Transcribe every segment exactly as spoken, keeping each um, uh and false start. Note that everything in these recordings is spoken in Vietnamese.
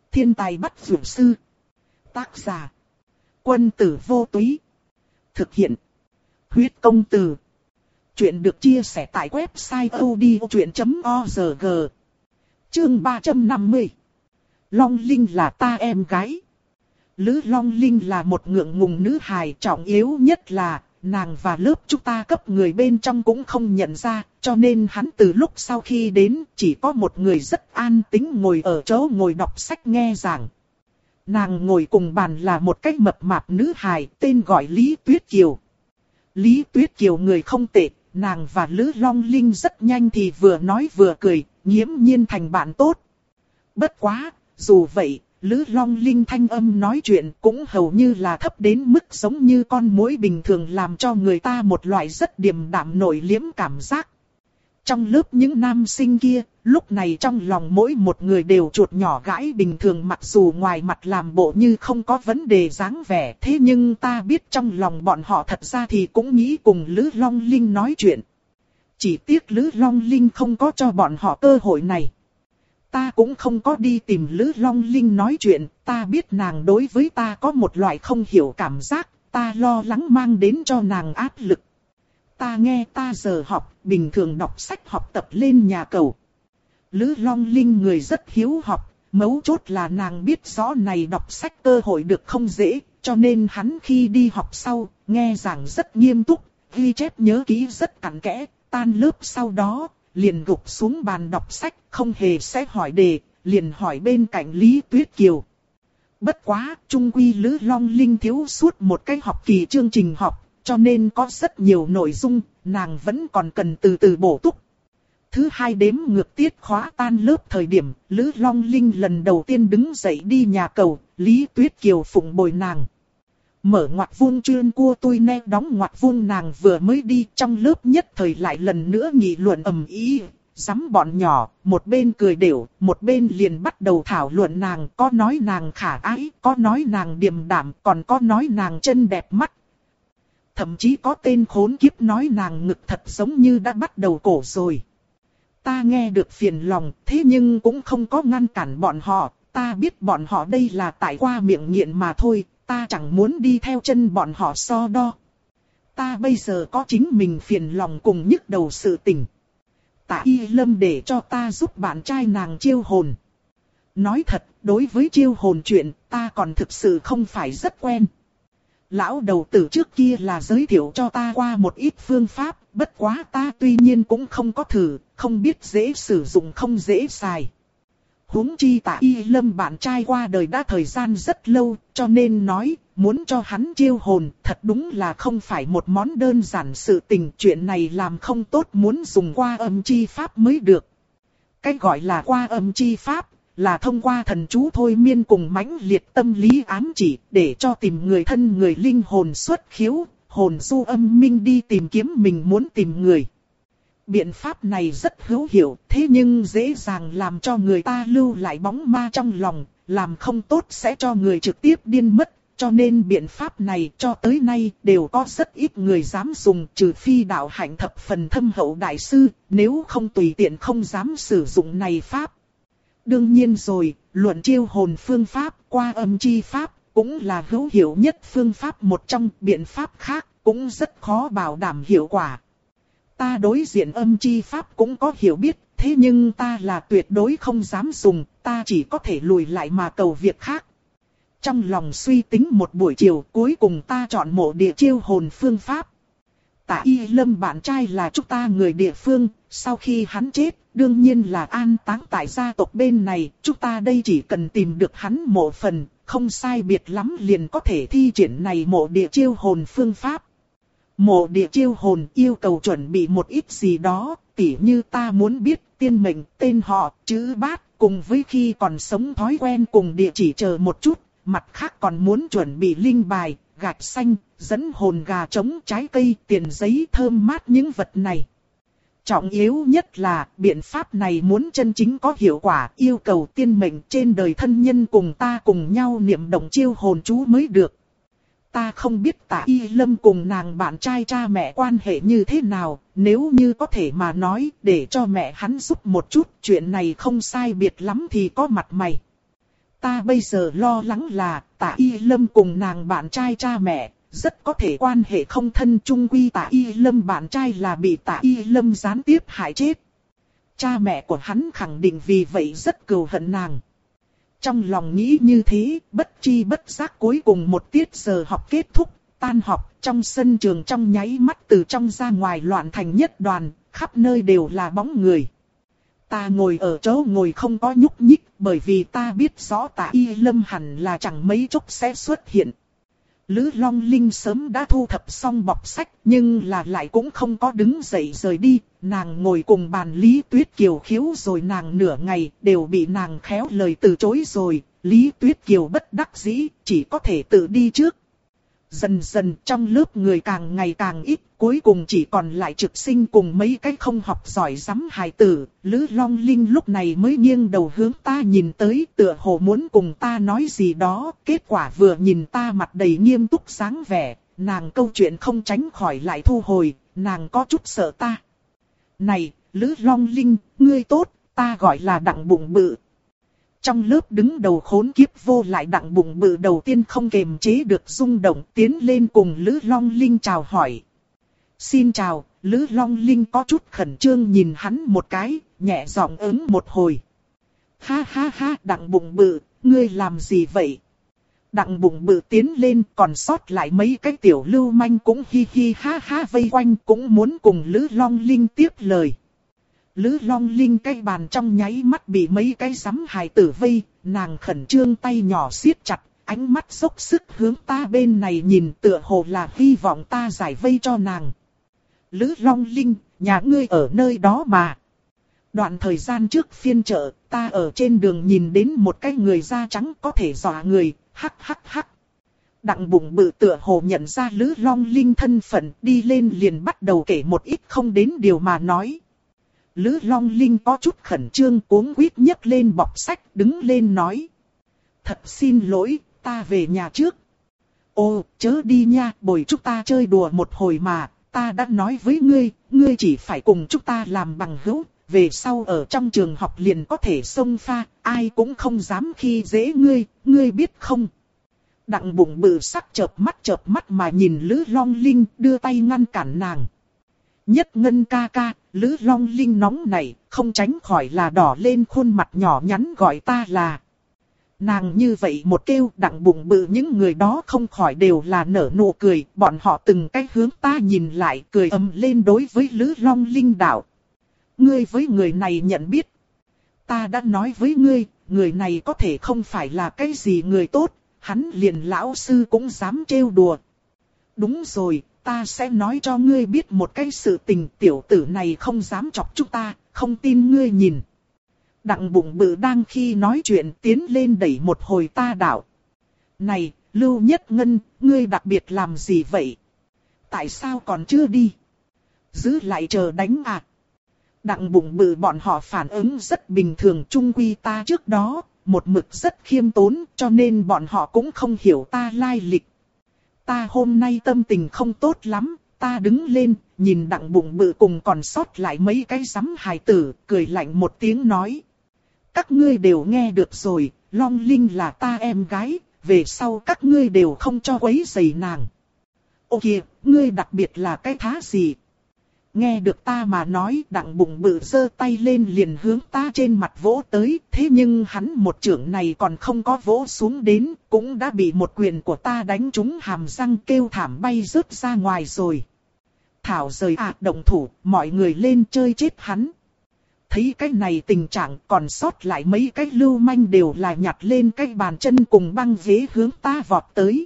Thiên tài bắt dược sư. Tác giả. Quân tử vô túy. Thực hiện. Huyết công từ. Chuyện được chia sẻ tại website odchuyện chấm org. Chương ba trăm năm mươi. Long Linh là ta em gái. Lữ Long Linh là một ngượng ngùng nữ hài, trọng yếu nhất là nàng và lớp chúng ta cấp người bên trong cũng không nhận ra, cho nên hắn từ lúc sau khi đến chỉ có một người rất an tĩnh ngồi ở chỗ ngồi đọc sách nghe giảng. Nàng ngồi cùng bàn là một cách mập mạp nữ hài tên gọi Lý Tuyết Kiều. Lý Tuyết Kiều người không tệ, nàng và Lữ Long Linh rất nhanh thì vừa nói vừa cười, nghiễm nhiên thành bạn tốt. Bất quá, dù vậy, Lữ Long Linh thanh âm nói chuyện cũng hầu như là thấp đến mức giống như con muỗi bình thường, làm cho người ta một loại rất điềm đạm nội liễm cảm giác. Trong lớp những nam sinh kia, lúc này trong lòng mỗi một người đều chuột nhỏ gãi bình thường, mặc dù ngoài mặt làm bộ như không có vấn đề dáng vẻ, thế nhưng ta biết trong lòng bọn họ thật ra thì cũng nghĩ cùng Lữ Long Linh nói chuyện. Chỉ tiếc Lữ Long Linh không có cho bọn họ cơ hội này. Ta cũng không có đi tìm Lữ Long Linh nói chuyện, ta biết nàng đối với ta có một loại không hiểu cảm giác, ta lo lắng mang đến cho nàng áp lực. Ta nghe ta giờ học, bình thường đọc sách học tập lên nhà cầu. Lữ Long Linh người rất hiếu học, mấu chốt là nàng biết rõ này đọc sách cơ hội được không dễ, cho nên hắn khi đi học sau, nghe giảng rất nghiêm túc, ghi chép nhớ kỹ rất cặn kẽ, tan lớp sau đó, liền gục xuống bàn đọc sách, không hề sẽ hỏi đề, liền hỏi bên cạnh Lý Tuyết Kiều. Bất quá, chung quy Lữ Long Linh thiếu suốt một cái học kỳ chương trình học, cho nên có rất nhiều nội dung, nàng vẫn còn cần từ từ bổ túc. Thứ hai đếm ngược tiết khóa tan lớp thời điểm, Lữ Long Linh lần đầu tiên đứng dậy đi nhà cầu, Lý Tuyết Kiều phụng bồi nàng. Mở ngoặc vuông chuyên cua tôi ne đóng ngoặc vuông, nàng vừa mới đi trong lớp nhất thời lại lần nữa nghị luận ầm ĩ, dám bọn nhỏ, một bên cười đều, một bên liền bắt đầu thảo luận nàng, có nói nàng khả ái, có nói nàng điềm đạm, còn có nói nàng chân đẹp mắt. Thậm chí có tên khốn kiếp nói nàng ngực thật giống như đã bắt đầu cổ rồi. Ta nghe được phiền lòng, thế nhưng cũng không có ngăn cản bọn họ, ta biết bọn họ đây là tại qua miệng nghiện mà thôi, ta chẳng muốn đi theo chân bọn họ so đo. Ta bây giờ có chính mình phiền lòng cùng nhức đầu sự tình. Tạ Y Lâm để cho ta giúp bạn trai nàng chiêu hồn. Nói thật, đối với chiêu hồn chuyện, ta còn thực sự không phải rất quen. Lão đầu tử trước kia là giới thiệu cho ta qua một ít phương pháp, bất quá ta tuy nhiên cũng không có thử, không biết dễ sử dụng không dễ xài. Huống chi Tạ Y Lâm bạn trai qua đời đã thời gian rất lâu, cho nên nói, muốn cho hắn chiêu hồn, thật đúng là không phải một món đơn giản sự tình, chuyện này làm không tốt muốn dùng qua âm chi pháp mới được. Cái gọi là qua âm chi pháp, là thông qua thần chú thôi miên cùng mãnh liệt tâm lý ám chỉ, để cho tìm người thân người linh hồn xuất khiếu, hồn du âm minh đi tìm kiếm mình muốn tìm người. Biện pháp này rất hữu hiệu, thế nhưng dễ dàng làm cho người ta lưu lại bóng ma trong lòng, làm không tốt sẽ cho người trực tiếp điên mất, cho nên biện pháp này cho tới nay đều có rất ít người dám dùng, trừ phi đạo hạnh thập phần thâm hậu đại sư, nếu không tùy tiện không dám sử dụng này pháp. Đương nhiên rồi, luận chiêu hồn phương pháp, qua âm chi pháp, cũng là hữu hiệu nhất phương pháp một trong, biện pháp khác, cũng rất khó bảo đảm hiệu quả. Ta đối diện âm chi pháp cũng có hiểu biết, thế nhưng ta là tuyệt đối không dám dùng, ta chỉ có thể lùi lại mà cầu việc khác. Trong lòng suy tính một buổi chiều, cuối cùng ta chọn mộ địa chiêu hồn phương pháp. Tạ Y Lâm bạn trai là chúng ta người địa phương, sau khi hắn chết, đương nhiên là an táng tại gia tộc bên này, chúng ta đây chỉ cần tìm được hắn mộ phần, không sai biệt lắm liền có thể thi triển này mộ địa chiêu hồn phương pháp. Mộ địa chiêu hồn yêu cầu chuẩn bị một ít gì đó, tỉ như ta muốn biết tiên mệnh, tên họ, chữ bát, cùng với khi còn sống thói quen cùng địa chỉ chờ một chút, mặt khác còn muốn chuẩn bị linh bài, gạch xanh, dẫn hồn gà trống, trái cây, tiền giấy thơm mát những vật này. Trọng yếu nhất là biện pháp này muốn chân chính có hiệu quả, yêu cầu tiên mệnh trên đời thân nhân cùng ta cùng nhau niệm động chiêu hồn chú mới được. Ta không biết Tạ Y Lâm cùng nàng bạn trai cha mẹ quan hệ như thế nào, nếu như có thể mà nói để cho mẹ hắn giúp một chút, chuyện này không sai biệt lắm thì có mặt mày. Ta bây giờ lo lắng là Tạ Y Lâm cùng nàng bạn trai cha mẹ, rất có thể quan hệ không thân, chung quy Tạ Y Lâm bạn trai là bị Tạ Y Lâm gián tiếp hại chết. Cha mẹ của hắn khẳng định vì vậy rất cừu hận nàng. Trong lòng nghĩ như thế, bất chi bất giác cuối cùng một tiết giờ học kết thúc, tan học, trong sân trường trong nháy mắt từ trong ra ngoài loạn thành nhất đoàn, khắp nơi đều là bóng người. Ta ngồi ở chỗ ngồi không có nhúc nhích, bởi vì ta biết rõ Tạ Y Lâm hẳn là chẳng mấy chốc sẽ xuất hiện. Lữ Long Linh sớm đã thu thập xong bọc sách, nhưng là lại cũng không có đứng dậy rời đi. Nàng ngồi cùng bàn Lý Tuyết Kiều khiếu rồi nàng nửa ngày, đều bị nàng khéo lời từ chối rồi. Lý Tuyết Kiều bất đắc dĩ, chỉ có thể tự đi trước. Dần dần trong lớp người càng ngày càng ít, cuối cùng chỉ còn lại Trực Sinh cùng mấy cái không học giỏi rắm hài tử. Lữ Long Linh lúc này mới nghiêng đầu hướng ta nhìn tới, tựa hồ muốn cùng ta nói gì đó. Kết quả vừa nhìn ta mặt đầy nghiêm túc dáng vẻ, nàng câu chuyện không tránh khỏi lại thu hồi, nàng có chút sợ ta. Này, Lữ Long Linh, ngươi tốt, ta gọi là Đặng Bụng Bự. Trong lớp đứng đầu khốn kiếp vô lại Đặng Bụng Bự đầu tiên không kềm chế được rung động, tiến lên cùng Lữ Long Linh chào hỏi. Xin chào, Lữ Long Linh có chút khẩn trương nhìn hắn một cái, nhẹ giọng ứng một hồi. Ha ha ha, Đặng Bụng Bự, ngươi làm gì vậy? Đặng Bụng Bự tiến lên, còn sót lại mấy cái tiểu lưu manh cũng hi hi ha ha vây quanh, cũng muốn cùng Lữ Long Linh tiếp lời. Lữ Long Linh cái bàn trong nháy mắt bị mấy cái rắm hài tử vây, nàng khẩn trương tay nhỏ siết chặt, ánh mắt dốc sức hướng ta bên này nhìn, tựa hồ là hy vọng ta giải vây cho nàng. Lữ Long Linh, nhà ngươi ở nơi đó mà. Đoạn thời gian trước phiên chợ, ta ở trên đường nhìn đến một cái người da trắng có thể dọa người, hắc hắc hắc. Đặng Bụng Bự tựa hồ nhận ra Lữ Long Linh thân phận, đi lên liền bắt đầu kể một ít không đến điều mà nói. Lữ Long Linh có chút khẩn trương cuống quýt nhấc lên bọc sách đứng lên nói. Thật xin lỗi, ta về nhà trước. Ô, chớ đi nha, bồi chúng ta chơi đùa một hồi mà, ta đã nói với ngươi, ngươi chỉ phải cùng chúng ta làm bằng hữu, về sau ở trong trường học liền có thể xông pha, ai cũng không dám khi dễ ngươi, ngươi biết không? Đặng Bụng Bự sắc chợp mắt chợp mắt mà nhìn Lữ Long Linh, đưa tay ngăn cản nàng. Nhất Ngân ca ca, Lữ Long Linh nóng này, không tránh khỏi là đỏ lên khuôn mặt nhỏ nhắn gọi ta là. Nàng như vậy một kêu, Đặng Bụng Bự những người đó không khỏi đều là nở nụ cười, bọn họ từng cách hướng ta nhìn lại, cười ầm lên đối với Lữ Long Linh đạo. Ngươi với người này nhận biết. Ta đã nói với ngươi, người này có thể không phải là cái gì người tốt, hắn liền lão sư cũng dám trêu đùa. Đúng rồi, ta sẽ nói cho ngươi biết một cái sự tình, tiểu tử này không dám chọc chúng ta, không tin ngươi nhìn. Đặng Bụng Bự đang khi nói chuyện tiến lên đẩy một hồi ta đạo. Này, Lưu Nhất Ngân, ngươi đặc biệt làm gì vậy? Tại sao còn chưa đi? Giữ lại chờ đánh à? Đặng Bụng Bự bọn họ phản ứng rất bình thường, chung quy ta trước đó, một mực rất khiêm tốn, cho nên bọn họ cũng không hiểu ta lai lịch. Ta hôm nay tâm tình không tốt lắm, ta đứng lên, nhìn Đặng Bụng Bự cùng còn sót lại mấy cái rắm hài tử, cười lạnh một tiếng nói. Các ngươi đều nghe được rồi, Long Linh là ta em gái, về sau các ngươi đều không cho quấy rầy nàng. Ô kìa, ngươi đặc biệt là cái thá gì? Nghe được ta mà nói, Đặng Bụng Bự giơ tay lên liền hướng ta trên mặt vỗ tới, thế nhưng hắn một chưởng này còn không có vỗ xuống đến, cũng đã bị một quyền của ta đánh trúng hàm răng kêu thảm bay rớt ra ngoài rồi. Thảo rời ạ động thủ, mọi người lên chơi chết hắn. Thấy cái này tình trạng còn sót lại mấy cái lưu manh đều là nhặt lên cái bàn chân cùng băng ghế hướng ta vọt tới.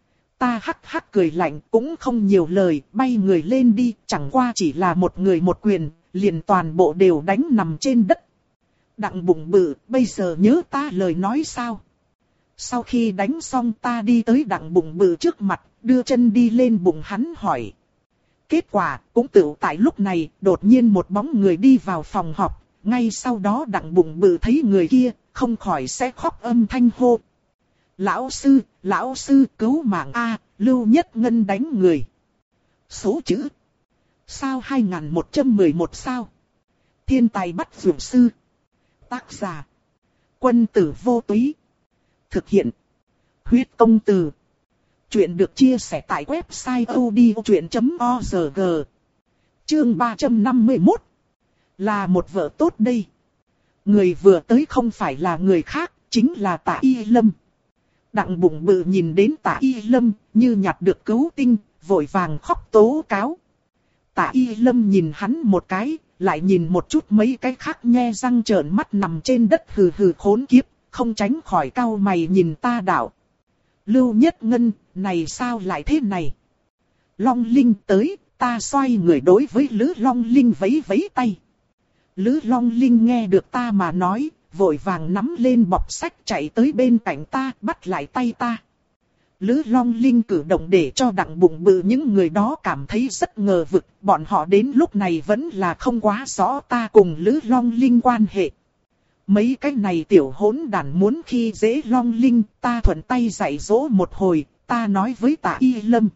Ta hắc hắc cười lạnh cũng không nhiều lời, bay người lên đi, chẳng qua chỉ là một người một quyền, liền toàn bộ đều đánh nằm trên đất. Đặng Bụng Bự, bây giờ nhớ ta lời nói sao? Sau khi đánh xong ta đi tới Đặng Bụng Bự trước mặt, đưa chân đi lên bụng hắn hỏi. Kết quả, cũng tựu tại lúc này, đột nhiên một bóng người đi vào phòng họp, ngay sau đó Đặng Bụng Bự thấy người kia, không khỏi sẽ khóc âm thanh hô. Lão sư, lão sư cứu mạng A, Lưu Nhất Ngân đánh người. Số chữ. Sao hai nghìn một trăm mười một sao? Thiên tài bắt dược sư. Tác giả. Quân tử vô túy. Thực hiện. Huyết công từ. Chuyện được chia sẻ tại website odchuyện chấm org. Chương ba trăm năm mươi mốt. Là một vợ tốt đây. Người vừa tới không phải là người khác, chính là Tạ Y Lâm. Đặng Bụng Bự nhìn đến Tạ Y Lâm như nhặt được cứu tinh, vội vàng khóc tố cáo. Tạ Y Lâm nhìn hắn một cái, lại nhìn một chút mấy cái khác nhe răng trợn mắt nằm trên đất hừ hừ khốn kiếp, không tránh khỏi cau mày nhìn ta đạo. Lưu Nhất Ngân, này sao lại thế này? Long Linh tới, ta xoay người đối với Lữ Long Linh vẫy vẫy tay. Lữ Long Linh nghe được ta mà nói, vội vàng nắm lên bọc sách chạy tới bên cạnh ta, bắt lại tay ta. Lữ Long Linh cử động để cho Đặng Bụng Bự những người đó cảm thấy rất ngờ vực, bọn họ đến lúc này vẫn là không quá rõ ta cùng Lữ Long Linh quan hệ. Mấy cái này tiểu hỗn đản muốn khi dễ Long Linh, ta thuận tay dạy dỗ một hồi, ta nói với Tạ Y Lâm.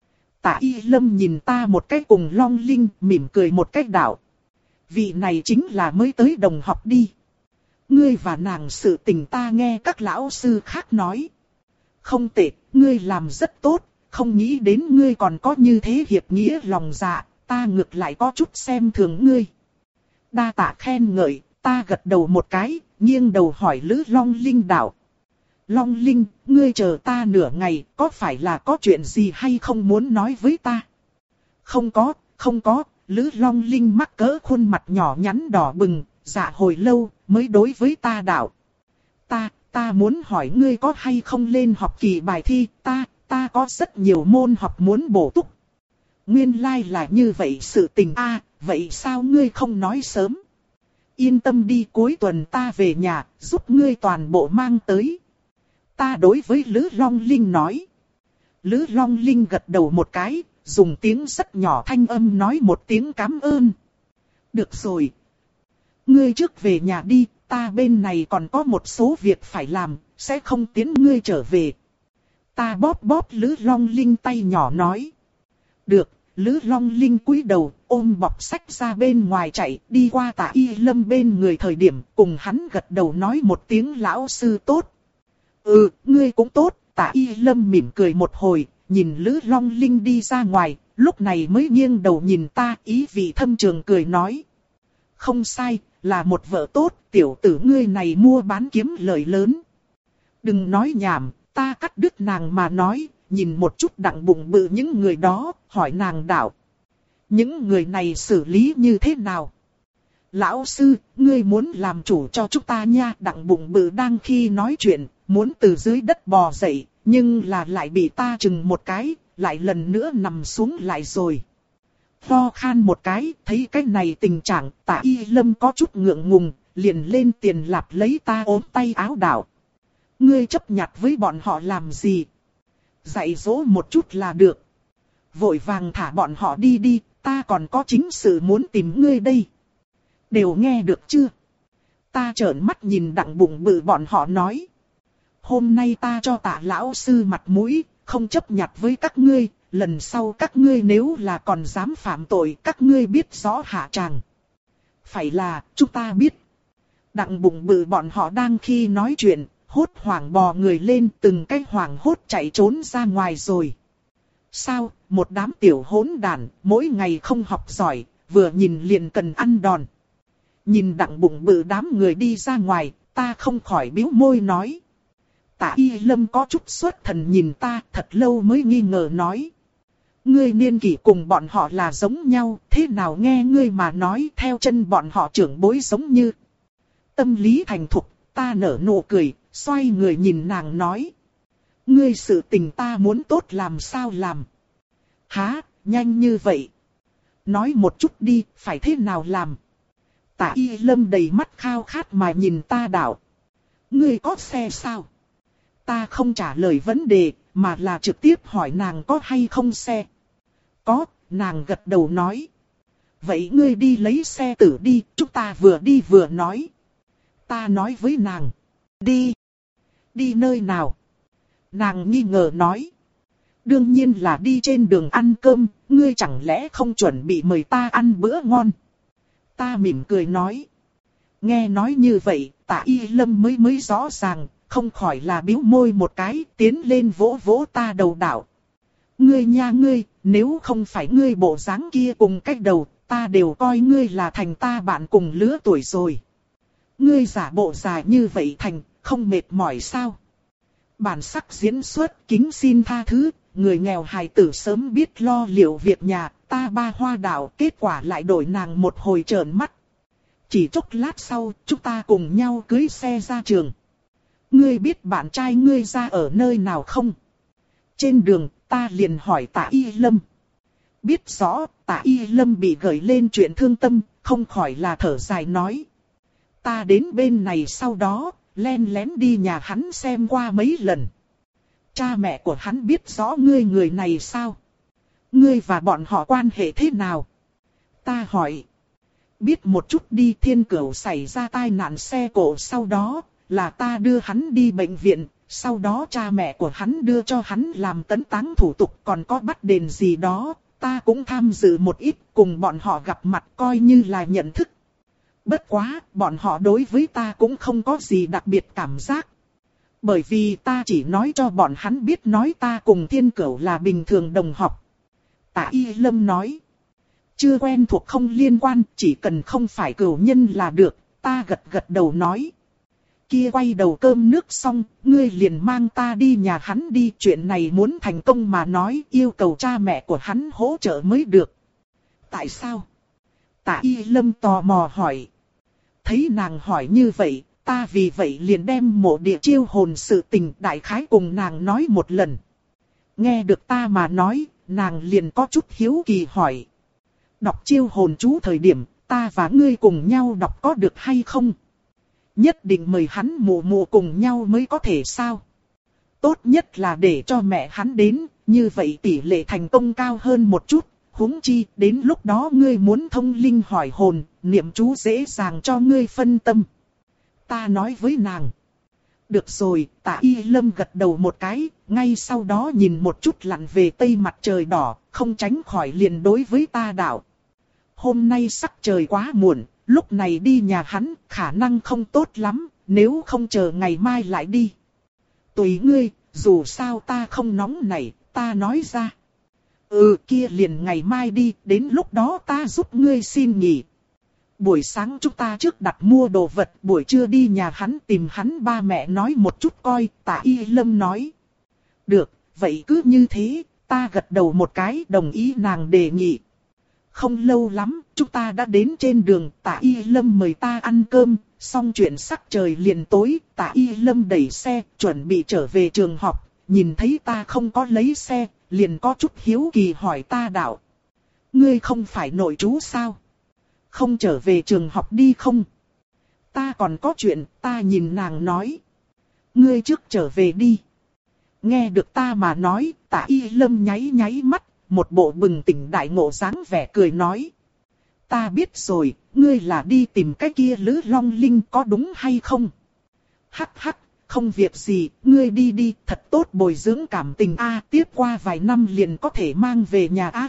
Tạ Y Lâm nhìn ta một cái cùng Long Linh, mỉm cười một cách đạo. Vị này chính là mới tới đồng học đi. Ngươi và nàng sự tình ta nghe các lão sư khác nói. Không tệ, ngươi làm rất tốt, không nghĩ đến ngươi còn có như thế hiệp nghĩa lòng dạ, ta ngược lại có chút xem thường ngươi. Đa tạ khen ngợi, ta gật đầu một cái, nghiêng đầu hỏi Lữ Long Linh đạo. Long Linh, ngươi chờ ta nửa ngày, có phải là có chuyện gì hay không muốn nói với ta? Không có, không có, Lữ Long Linh mắc cỡ khuôn mặt nhỏ nhắn đỏ bừng, dạ hồi lâu, mới đối với ta đạo. Ta, ta muốn hỏi ngươi có hay không lên học kỳ bài thi, ta, ta có rất nhiều môn học muốn bổ túc. Nguyên lai là như vậy sự tình a, vậy sao ngươi không nói sớm? Yên tâm đi, cuối tuần ta về nhà, giúp ngươi toàn bộ mang tới. Ta đối với Lữ Long Linh nói. Lữ Long Linh gật đầu một cái, dùng tiếng rất nhỏ thanh âm nói một tiếng cảm ơn. Được rồi. Ngươi trước về nhà đi, ta bên này còn có một số việc phải làm, sẽ không tiến ngươi trở về. Ta bóp bóp Lữ Long Linh tay nhỏ nói. Được, Lữ Long Linh cúi đầu, ôm bọc sách ra bên ngoài chạy, đi qua Tạ Y Lâm bên người thời điểm, cùng hắn gật đầu nói một tiếng lão sư tốt. Ừ, ngươi cũng tốt, Tạ Y Lâm mỉm cười một hồi, nhìn Lữ Long Linh đi ra ngoài, lúc này mới nghiêng đầu nhìn ta, ý vị thâm trường cười nói. Không sai, là một vợ tốt, tiểu tử ngươi này mua bán kiếm lời lớn. Đừng nói nhảm, ta cắt đứt nàng mà nói, nhìn một chút Đặng Bụng Bự những người đó, hỏi nàng đạo. Những người này xử lý như thế nào? Lão sư, ngươi muốn làm chủ cho chúng ta nha. Đặng Bụng Bự đang khi nói chuyện, muốn từ dưới đất bò dậy, nhưng là lại bị ta chừng một cái, lại lần nữa nằm xuống lại rồi. Ho khan một cái, thấy cái này tình trạng, Tạ Y Lâm có chút ngượng ngùng, liền lên tiền lạp lấy ta ốm tay áo đạo. Ngươi chấp nhặt với bọn họ làm gì? Dạy dỗ một chút là được. Vội vàng thả bọn họ đi đi, ta còn có chính sự muốn tìm ngươi đây. Đều nghe được chưa? Ta trợn mắt nhìn Đặng Bụng Bự bọn họ nói. Hôm nay ta cho Tạ lão sư mặt mũi, không chấp nhặt với các ngươi, lần sau các ngươi nếu là còn dám phạm tội, các ngươi biết rõ hạ tràng. Phải là, chúng ta biết. Đặng Bụng Bự bọn họ đang khi nói chuyện, hốt hoảng bò người lên, từng cái hoảng hốt chạy trốn ra ngoài rồi. Sao, một đám tiểu hỗn đản, mỗi ngày không học giỏi, vừa nhìn liền cần ăn đòn. Nhìn Đặng Bụng Bự đám người đi ra ngoài, ta không khỏi bĩu môi nói. Tạ Y Lâm có chút xuất thần nhìn ta, thật lâu mới nghi ngờ nói. Ngươi niên kỷ cùng bọn họ là giống nhau, thế nào nghe ngươi mà nói theo chân bọn họ trưởng bối giống như. Tâm lý thành thục, ta nở nụ cười, xoay người nhìn nàng nói. Ngươi sự tình ta muốn tốt làm sao làm. Hả, nhanh như vậy. Nói một chút đi, phải thế nào làm. Tạ Y Lâm đầy mắt khao khát mà nhìn ta đạo. Ngươi có xe sao? Ta không trả lời vấn đề, mà là trực tiếp hỏi nàng có hay không xe. Có, nàng gật đầu nói. Vậy ngươi đi lấy xe tử đi, chúng ta vừa đi vừa nói. Ta nói với nàng. Đi. Đi nơi nào? Nàng nghi ngờ nói. Đương nhiên là đi trên đường ăn cơm, ngươi chẳng lẽ không chuẩn bị mời ta ăn bữa ngon? Ta mỉm cười nói. Nghe nói như vậy, Tạ Y Lâm mới mới rõ ràng, không khỏi là bĩu môi một cái, tiến lên vỗ vỗ ta đầu đạo. Ngươi nha ngươi, nếu không phải ngươi bộ dáng kia cùng cách đầu, ta đều coi ngươi là thành ta bạn cùng lứa tuổi rồi. Ngươi giả bộ dài như vậy thành, không mệt mỏi sao? Bản sắc diễn xuất kính xin tha thứ, người nghèo hài tử sớm biết lo liệu việc nhà, ta ba hoa đạo kết quả lại đổi nàng một hồi trợn mắt. Chỉ chốc lát sau, chúng ta cùng nhau cưới xe ra trường. Ngươi biết bạn trai ngươi ra ở nơi nào không? Trên đường, ta liền hỏi Tạ Y Lâm. Biết rõ, Tạ Y Lâm bị gợi lên chuyện thương tâm, không khỏi là thở dài nói. Ta đến bên này sau đó, len lén đi nhà hắn xem qua mấy lần. Cha mẹ của hắn biết rõ ngươi người này sao? Ngươi và bọn họ quan hệ thế nào? Ta hỏi. Biết một chút đi, Thiên Cửu xảy ra tai nạn xe cộ sau đó, là ta đưa hắn đi bệnh viện, sau đó cha mẹ của hắn đưa cho hắn làm tấn táng thủ tục, còn có bắt đền gì đó, ta cũng tham dự một ít, cùng bọn họ gặp mặt coi như là nhận thức. Bất quá, bọn họ đối với ta cũng không có gì đặc biệt cảm giác. Bởi vì ta chỉ nói cho bọn hắn biết nói ta cùng Thiên Cửu là bình thường đồng học. Tạ Y Lâm nói. Chưa quen thuộc không liên quan, chỉ cần không phải cửu nhân là được, ta gật gật đầu nói. Kia quay đầu cơm nước xong, ngươi liền mang ta đi nhà hắn đi, chuyện này muốn thành công mà nói, yêu cầu cha mẹ của hắn hỗ trợ mới được. Tại sao? Tạ Y Lâm tò mò hỏi. Thấy nàng hỏi như vậy, ta vì vậy liền đem mộ địa chiêu hồn sự tình đại khái cùng nàng nói một lần. Nghe được ta mà nói, nàng liền có chút hiếu kỳ hỏi. Đọc chiêu hồn chú thời điểm, ta và ngươi cùng nhau đọc có được hay không? Nhất định mời hắn mụ mụ cùng nhau mới có thể sao? Tốt nhất là để cho mẹ hắn đến, như vậy tỷ lệ thành công cao hơn một chút. Huống chi, đến lúc đó ngươi muốn thông linh hỏi hồn, niệm chú dễ dàng cho ngươi phân tâm. Ta nói với nàng. Được rồi, Tạ Y Lâm gật đầu một cái, ngay sau đó nhìn một chút lặn về tây mặt trời đỏ, không tránh khỏi liền đối với ta đạo. Hôm nay sắc trời quá muộn, lúc này đi nhà hắn khả năng không tốt lắm, nếu không chờ ngày mai lại đi. Tùy ngươi, dù sao ta không nóng nảy, ta nói ra. Ừ kia liền ngày mai đi, đến lúc đó ta giúp ngươi xin nghỉ. Buổi sáng chúng ta trước đặt mua đồ vật, buổi trưa đi nhà hắn tìm hắn ba mẹ nói một chút coi, Tạ Y Lâm nói. Được, vậy cứ như thế, ta gật đầu một cái đồng ý nàng đề nghị. Không lâu lắm, chúng ta đã đến trên đường, Tạ Y Lâm mời ta ăn cơm, xong chuyện sắc trời liền tối, Tạ Y Lâm đẩy xe, chuẩn bị trở về trường học, nhìn thấy ta không có lấy xe, liền có chút hiếu kỳ hỏi ta đạo. Ngươi không phải nội trú sao? Không trở về trường học đi không? Ta còn có chuyện, ta nhìn nàng nói. Ngươi trước trở về đi. Nghe được ta mà nói, Tạ Y Lâm nháy nháy mắt, một bộ bừng tỉnh đại ngộ dáng vẻ cười nói. Ta biết rồi, ngươi là đi tìm cái kia Lữ Long Linh có đúng hay không? Hắc hắc, không việc gì, ngươi đi đi, thật tốt bồi dưỡng cảm tình a, tiếp qua vài năm liền có thể mang về nhà a.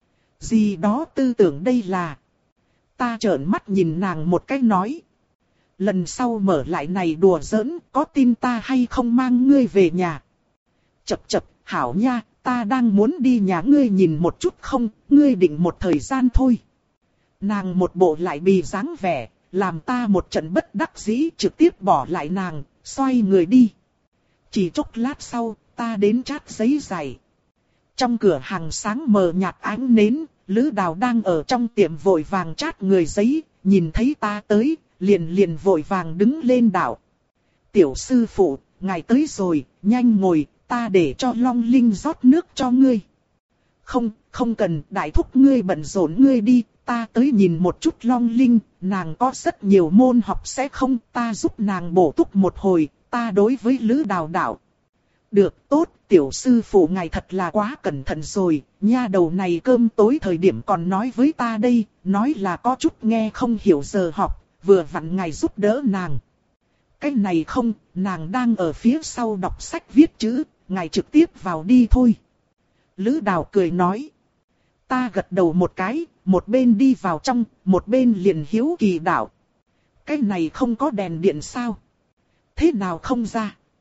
Gì đó tư tưởng đây là. Ta trợn mắt nhìn nàng một cái nói. Lần sau mở lại này đùa giỡn, có tin ta hay không mang ngươi về nhà? Chập chập, hảo nha, ta đang muốn đi nhà ngươi nhìn một chút không, ngươi định một thời gian thôi. Nàng một bộ lại bì dáng vẻ, làm ta một trận bất đắc dĩ trực tiếp bỏ lại nàng, xoay người đi. Chỉ chốc lát sau, ta đến chát giấy giày. Trong cửa hàng sáng mờ nhạt ánh nến, Lữ Đào đang ở trong tiệm vội vàng chát người giấy, nhìn thấy ta tới, liền liền vội vàng đứng lên đạo. Tiểu sư phụ, ngài tới rồi, nhanh ngồi, ta để cho Long Linh rót nước cho ngươi. Không, không cần, đại thúc ngươi bận rộn ngươi đi, ta tới nhìn một chút Long Linh, nàng có rất nhiều môn học sẽ không, ta giúp nàng bổ túc một hồi, ta đối với Lữ Đào đạo. Được, tốt, tiểu sư phụ ngài thật là quá cẩn thận rồi, nha đầu này cơm tối thời điểm còn nói với ta đây, nói là có chút nghe không hiểu giờ học, vừa vặn ngài giúp đỡ nàng. Cái này không, nàng đang ở phía sau đọc sách viết chữ, ngài trực tiếp vào đi thôi. Lữ Đào cười nói. Ta gật đầu một cái, một bên đi vào trong, một bên liền hiếu kỳ đạo. Cái này không có đèn điện sao? Thế nào không ra?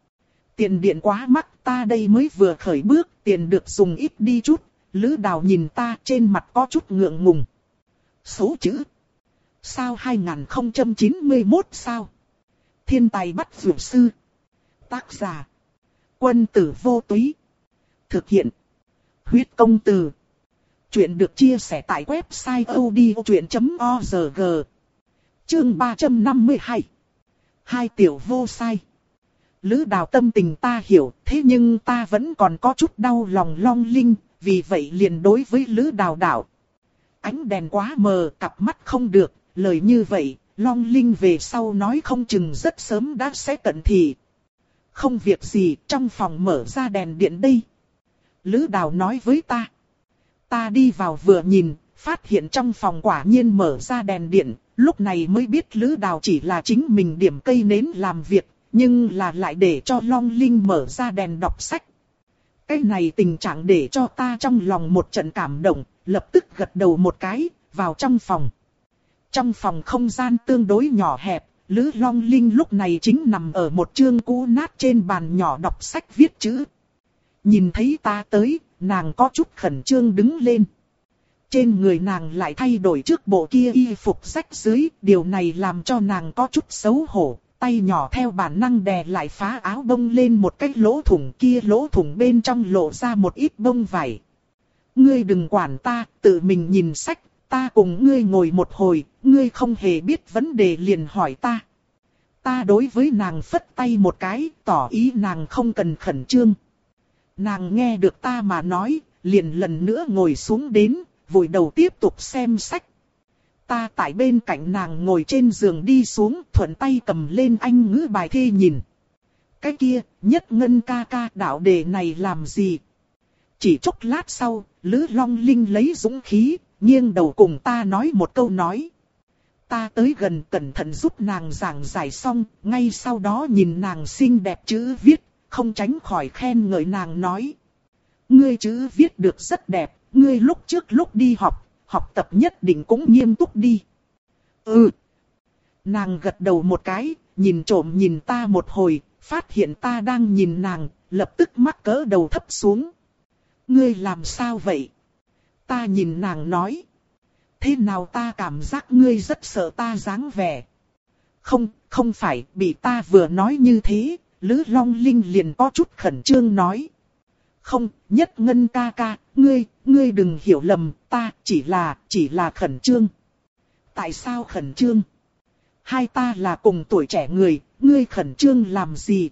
Tiền điện quá mắc, ta đây mới vừa khởi bước, tiền được dùng ít đi chút. Lữ Đào nhìn ta trên mặt có chút ngượng ngùng. Số chữ. Sao hai không chín mốt sao? Thiên tài bắt dược sư. Tác giả. Quân tử vô túy. Thực hiện. Huyết công từ. Chuyện được chia sẻ tại website odchuyện chấm org. Chương ba trăm năm mươi hai. Hai tiểu vô sai. Lữ Đào tâm tình ta hiểu, thế nhưng ta vẫn còn có chút đau lòng Long Linh, vì vậy liền đối với Lữ Đào đạo. Ánh đèn quá mờ, cặp mắt không được, lời như vậy, Long Linh về sau nói không chừng rất sớm đã sẽ cận thị. Không việc gì, trong phòng mở ra đèn điện đây. Lữ Đào nói với ta. Ta đi vào vừa nhìn, phát hiện trong phòng quả nhiên mở ra đèn điện, lúc này mới biết Lữ Đào chỉ là chính mình điểm cây nến làm việc, nhưng là lại để cho Long Linh mở ra đèn đọc sách. Cái này tình trạng để cho ta trong lòng một trận cảm động, lập tức gật đầu một cái, vào trong phòng. Trong phòng không gian tương đối nhỏ hẹp, Lữ Long Linh lúc này chính nằm ở một chương cũ nát trên bàn nhỏ đọc sách viết chữ. Nhìn thấy ta tới, nàng có chút khẩn trương đứng lên. Trên người nàng lại thay đổi trước bộ kia y phục rách dưới, điều này làm cho nàng có chút xấu hổ. Tay nhỏ theo bản năng đè lại phá áo bông lên một cái lỗ thủng, kia lỗ thủng bên trong lộ ra một ít bông vải. Ngươi đừng quản ta, tự mình nhìn sách, ta cùng ngươi ngồi một hồi, ngươi không hề biết vấn đề liền hỏi ta. Ta đối với nàng phất tay một cái, tỏ ý nàng không cần khẩn trương. Nàng nghe được ta mà nói, liền lần nữa ngồi xuống đến, vùi đầu tiếp tục xem sách. Ta tại bên cạnh nàng ngồi trên giường đi xuống, thuận tay cầm lên Anh ngữ bài thi nhìn. Cái kia, Nhất Ngân ca ca đạo đề này làm gì? Chỉ chốc lát sau, Lữ Long Linh lấy dũng khí, nghiêng đầu cùng ta nói một câu nói. Ta tới gần cẩn thận giúp nàng giảng giải xong, ngay sau đó nhìn nàng xinh đẹp chữ viết, không tránh khỏi khen ngợi nàng nói. Ngươi chữ viết được rất đẹp, ngươi lúc trước lúc đi học. Học tập nhất định cũng nghiêm túc đi. Ừ. Nàng gật đầu một cái, nhìn trộm nhìn ta một hồi, phát hiện ta đang nhìn nàng, lập tức mắc cỡ đầu thấp xuống. Ngươi làm sao vậy? Ta nhìn nàng nói. Thế nào ta cảm giác ngươi rất sợ ta dáng vẻ? Không, không phải, bị ta vừa nói như thế, Lữ Long Linh liền có chút khẩn trương nói. Không, Nhất Ngân ca ca, ngươi, ngươi đừng hiểu lầm, ta chỉ là, chỉ là khẩn trương. Tại sao khẩn trương? Hai ta là cùng tuổi trẻ người, ngươi khẩn trương làm gì?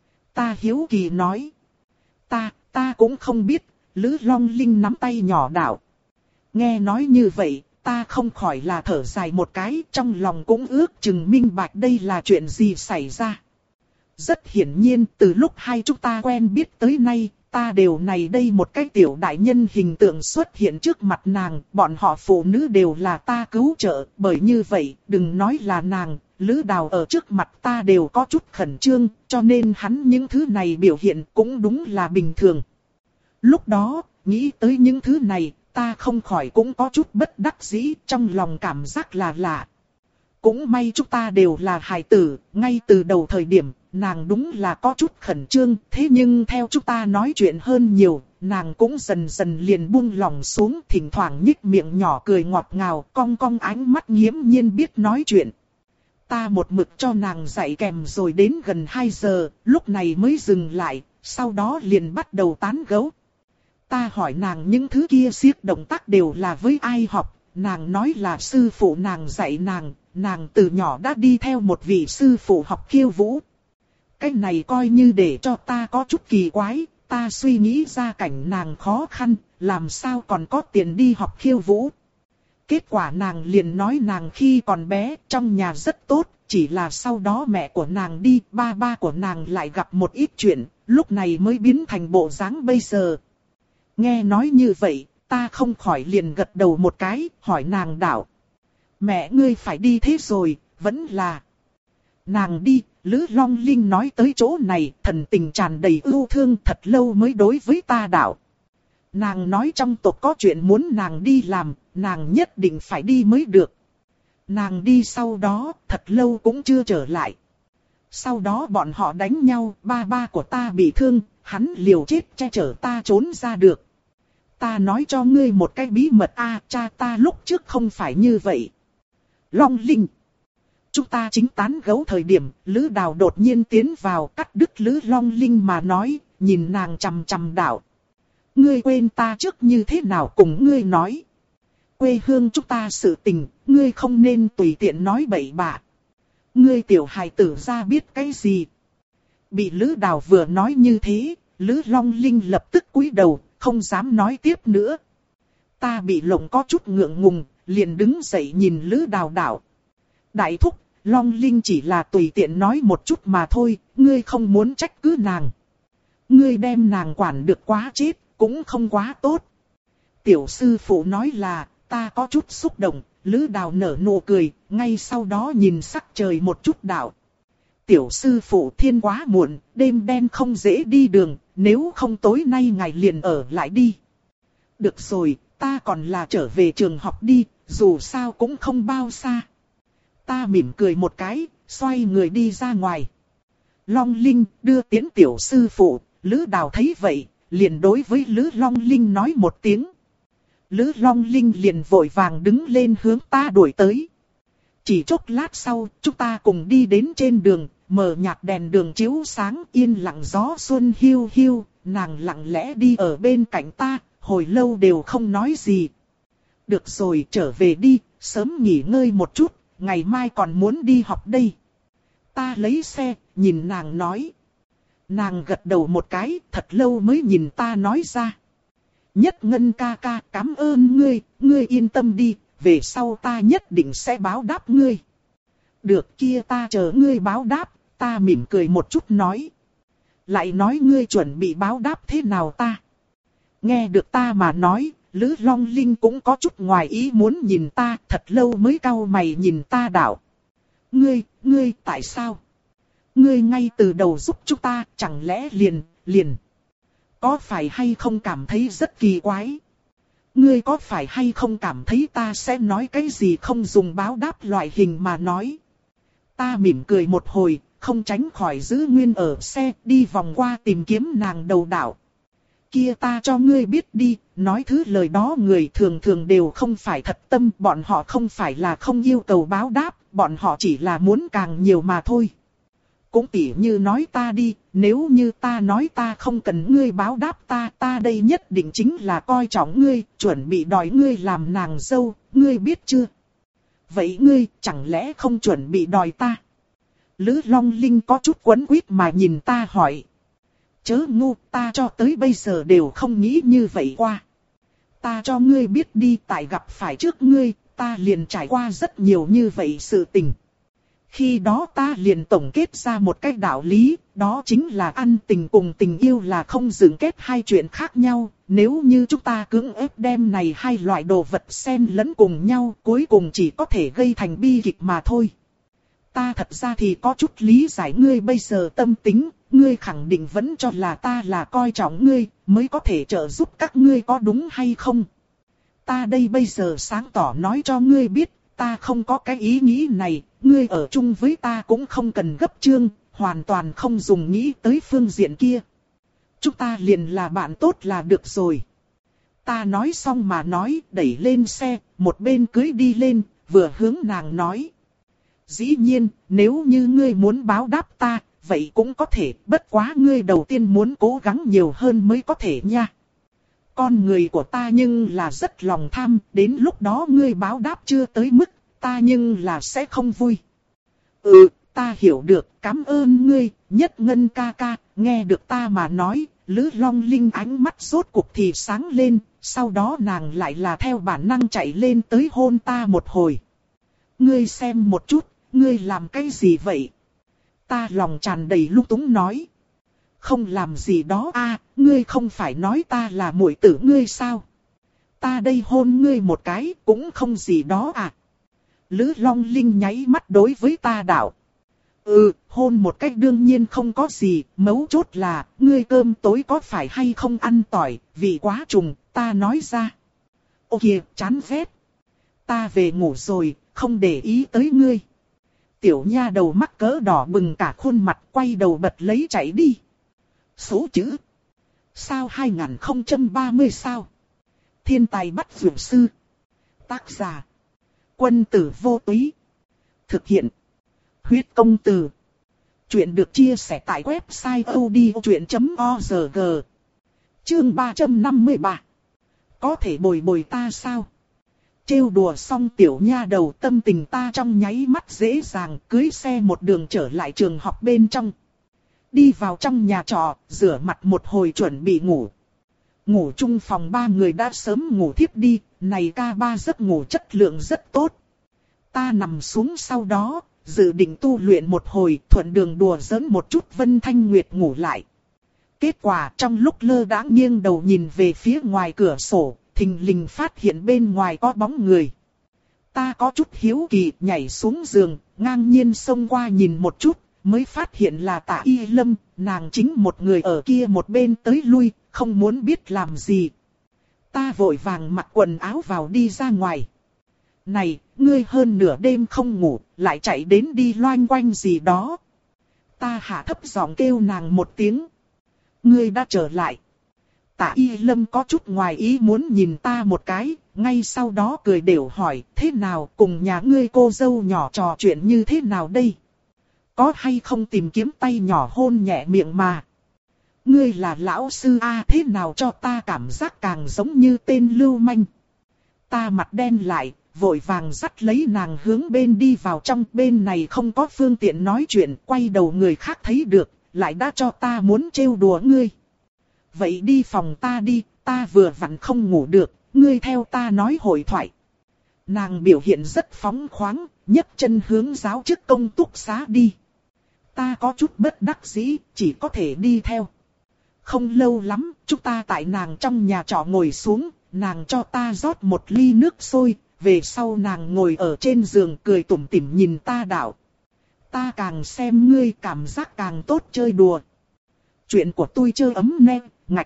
Ta hiếu kỳ nói. Ta, ta cũng không biết, Lữ Long Linh nắm tay nhỏ đạo. Nghe nói như vậy, ta không khỏi là thở dài một cái, trong lòng cũng ước chừng minh bạch đây là chuyện gì xảy ra. Rất hiển nhiên, từ lúc hai chúng ta quen biết tới nay, ta đều này đây một cái tiểu đại nhân hình tượng xuất hiện trước mặt nàng, bọn họ phụ nữ đều là ta cứu trợ, bởi như vậy, đừng nói là nàng, Lữ Đào ở trước mặt ta đều có chút khẩn trương, cho nên hắn những thứ này biểu hiện cũng đúng là bình thường. Lúc đó, nghĩ tới những thứ này, ta không khỏi cũng có chút bất đắc dĩ, trong lòng cảm giác là lạ. Cũng may chúng ta đều là hài tử, ngay từ đầu thời điểm, nàng đúng là có chút khẩn trương, thế nhưng theo chúng ta nói chuyện hơn nhiều, nàng cũng dần dần liền buông lòng xuống, thỉnh thoảng nhích miệng nhỏ cười ngọt ngào, cong cong ánh mắt nghiễm nhiên biết nói chuyện. Ta một mực cho nàng dạy kèm rồi đến gần hai giờ, lúc này mới dừng lại, sau đó liền bắt đầu tán gẫu. Ta hỏi nàng những thứ kia siết động tác đều là với ai học, nàng nói là sư phụ nàng dạy nàng, nàng từ nhỏ đã đi theo một vị sư phụ học khiêu vũ. Cái này coi như để cho ta có chút kỳ quái, ta suy nghĩ ra cảnh nàng khó khăn, làm sao còn có tiền đi học khiêu vũ. Kết quả nàng liền nói nàng khi còn bé trong nhà rất tốt, chỉ là sau đó mẹ của nàng đi, ba ba của nàng lại gặp một ít chuyện, lúc này mới biến thành bộ dáng bây giờ. Nghe nói như vậy, ta không khỏi liền gật đầu một cái, hỏi nàng đạo. Mẹ ngươi phải đi thế rồi, vẫn là. Nàng đi, Lữ Long Linh nói tới chỗ này, thần tình tràn đầy ưu thương thật lâu mới đối với ta đạo. Nàng nói trong tộc có chuyện muốn nàng đi làm, nàng nhất định phải đi mới được. Nàng đi sau đó, thật lâu cũng chưa trở lại. Sau đó bọn họ đánh nhau, ba ba của ta bị thương, hắn liều chết che chở ta trốn ra được. Ta nói cho ngươi một cái bí mật a, cha ta lúc trước không phải như vậy. Long Linh. Chúng ta chính tán gẫu thời điểm, Lữ Đào đột nhiên tiến vào cắt đứt Lữ Long Linh mà nói, nhìn nàng chằm chằm đạo. Ngươi quên ta trước như thế nào cùng ngươi nói. Quê hương chúng ta sự tình, ngươi không nên tùy tiện nói bậy bạ. Ngươi tiểu hài tử ra biết cái gì. Bị Lữ Đào vừa nói như thế, Lữ Long Linh lập tức cúi đầu, không dám nói tiếp nữa. Ta bị lộng có chút ngượng ngùng, liền đứng dậy nhìn Lữ Đào đạo. Đại thúc, Long Linh chỉ là tùy tiện nói một chút mà thôi, ngươi không muốn trách cứ nàng. Ngươi đem nàng quản được quá chết, cũng không quá tốt. Tiểu sư phụ nói là, ta có chút xúc động, Lữ Đào nở nụ cười, ngay sau đó nhìn sắc trời một chút đạo. Tiểu sư phụ thiên quá muộn, đêm đen không dễ đi đường, nếu không tối nay ngài liền ở lại đi. Được rồi, ta còn là trở về trường học đi, dù sao cũng không bao xa. Ta mỉm cười một cái, xoay người đi ra ngoài. Long Linh đưa tiễn tiểu sư phụ, Lữ Đào thấy vậy, liền đối với Lữ Long Linh nói một tiếng. Lữ Long Linh liền vội vàng đứng lên hướng ta đuổi tới. Chỉ chốc lát sau, chúng ta cùng đi đến trên đường, mở nhạt đèn đường chiếu sáng, yên lặng gió xuân hiu hiu, nàng lặng lẽ đi ở bên cạnh ta, hồi lâu đều không nói gì. Được rồi, trở về đi, sớm nghỉ ngơi một chút, ngày mai còn muốn đi học đây. Ta lấy xe, nhìn nàng nói. Nàng gật đầu một cái, thật lâu mới nhìn ta nói ra. Nhất Ngân ca ca, cảm ơn ngươi, ngươi yên tâm đi, về sau ta nhất định sẽ báo đáp ngươi. Được kia, ta chờ ngươi báo đáp, ta mỉm cười một chút nói. Lại nói ngươi chuẩn bị báo đáp thế nào ta? Nghe được ta mà nói, Lữ Long Linh cũng có chút ngoài ý muốn nhìn ta, thật lâu mới cau mày nhìn ta đạo. Ngươi, ngươi tại sao? Ngươi ngay từ đầu giúp chúng ta, chẳng lẽ liền, liền. Có phải hay không cảm thấy rất kỳ quái? Ngươi có phải hay không cảm thấy ta sẽ nói cái gì không dùng báo đáp loại hình mà nói? Ta mỉm cười một hồi, không tránh khỏi giữ nguyên ở xe, đi vòng qua tìm kiếm nàng đầu đạo. Kia ta cho ngươi biết đi, nói thứ lời đó người thường thường đều không phải thật tâm, bọn họ không phải là không yêu cầu báo đáp, bọn họ chỉ là muốn càng nhiều mà thôi. Cũng tỉ như nói ta đi, nếu như ta nói ta không cần ngươi báo đáp ta, ta đây nhất định chính là coi trọng ngươi, chuẩn bị đòi ngươi làm nàng dâu, ngươi biết chưa? Vậy ngươi chẳng lẽ không chuẩn bị đòi ta? Lữ Long Linh có chút quấn quýt mà nhìn ta hỏi. Chớ ngu, ta cho tới bây giờ đều không nghĩ như vậy qua. Ta cho ngươi biết đi, tại gặp phải trước ngươi, ta liền trải qua rất nhiều như vậy sự tình. Khi đó ta liền tổng kết ra một cái đạo lý, đó chính là ăn tình cùng tình yêu là không dựng kết hai chuyện khác nhau. Nếu như chúng ta cưỡng ép đem này hai loại đồ vật xen lẫn cùng nhau, cuối cùng chỉ có thể gây thành bi kịch mà thôi. Ta thật ra thì có chút lý giải ngươi bây giờ tâm tính, ngươi khẳng định vẫn cho là ta là coi trọng ngươi, mới có thể trợ giúp các ngươi có đúng hay không? Ta đây bây giờ sáng tỏ nói cho ngươi biết, ta không có cái ý nghĩ này, ngươi ở chung với ta cũng không cần gấp trương, hoàn toàn không dùng nghĩ tới phương diện kia. Chúng ta liền là bạn tốt là được rồi. Ta nói xong mà nói, đẩy lên xe, một bên cưới đi lên, vừa hướng nàng nói. Dĩ nhiên, nếu như ngươi muốn báo đáp ta, vậy cũng có thể, bất quá ngươi đầu tiên muốn cố gắng nhiều hơn mới có thể nha. Con người của ta nhưng là rất lòng tham, đến lúc đó ngươi báo đáp chưa tới mức, ta nhưng là sẽ không vui. Ừ, ta hiểu được, cảm ơn ngươi, Nhất Ngân ca ca, nghe được ta mà nói, Lữ Long Linh ánh mắt rốt cuộc thì sáng lên, sau đó nàng lại là theo bản năng chạy lên tới hôn ta một hồi. Ngươi xem một chút, ngươi làm cái gì vậy? Ta lòng tràn đầy lung túng nói. Không làm gì đó a, ngươi không phải nói ta là muội tử ngươi sao? Ta đây hôn ngươi một cái cũng không gì đó à? Lữ Long Linh nháy mắt đối với ta đạo. Ừ, hôn một cách đương nhiên không có gì, mấu chốt là, ngươi cơm tối có phải hay không ăn tỏi, vì quá trùng, ta nói ra. Ô kìa, chán ghét. Ta về ngủ rồi, không để ý tới ngươi. Tiểu nha đầu mắc cỡ đỏ bừng cả khuôn mặt, quay đầu bật lấy chạy đi. Số chữ. Sao hai không ba mươi sao? Thiên tài bắt dược sư. Tác giả. Quân tử vô túy. Thực hiện. Huyết công từ. Chuyện được chia sẻ tại website odchuyện chấm org. Chương ba trăm năm mươi ba. Có thể bồi bồi ta sao? Trêu đùa xong tiểu nha đầu, tâm tình ta trong nháy mắt dễ dàng, cưới xe một đường trở lại trường học bên trong. Đi vào trong nhà trọ, rửa mặt một hồi chuẩn bị ngủ. Ngủ chung phòng ba người đã sớm ngủ thiếp đi, này ca ba giấc ngủ chất lượng rất tốt. Ta nằm xuống sau đó, dự định tu luyện một hồi, thuận đường đùa giỡn một chút Vân Thanh Nguyệt ngủ lại. Kết quả trong lúc lơ đãng nghiêng đầu nhìn về phía ngoài cửa sổ, thình lình phát hiện bên ngoài có bóng người. Ta có chút hiếu kỳ, nhảy xuống giường, ngang nhiên xông qua nhìn một chút, mới phát hiện là Tạ Y Lâm, nàng chính một người ở kia một bên tới lui, không muốn biết làm gì. Ta vội vàng mặc quần áo vào đi ra ngoài. Này, ngươi hơn nửa đêm không ngủ, lại chạy đến đi loanh quanh gì đó. Ta hạ thấp giọng kêu nàng một tiếng. Ngươi đã trở lại. Tạ Y Lâm có chút ngoài ý muốn nhìn ta một cái, ngay sau đó cười đều hỏi, thế nào, cùng nhà ngươi cô dâu nhỏ trò chuyện như thế nào đây? Có hay không tìm kiếm tay nhỏ hôn nhẹ miệng mà? Ngươi là lão sư A, thế nào cho ta cảm giác càng giống như tên lưu manh? Ta mặt đen lại, vội vàng dắt lấy nàng hướng bên đi vào trong, bên này không có phương tiện nói chuyện, quay đầu người khác thấy được, lại đã cho ta muốn trêu đùa ngươi. Vậy đi phòng ta đi, ta vừa vặn không ngủ được, ngươi theo ta nói hội thoại. Nàng biểu hiện rất phóng khoáng, nhấc chân hướng giáo chức công túc xá đi. Ta có chút bất đắc dĩ, chỉ có thể đi theo. Không lâu lắm, chúng ta tại nàng trong nhà trọ ngồi xuống, nàng cho ta rót một ly nước sôi, về sau nàng ngồi ở trên giường cười tủm tỉm nhìn ta đạo. Ta càng xem ngươi cảm giác càng tốt chơi đùa. Chuyện của tôi chơi ấm nè, ngạch.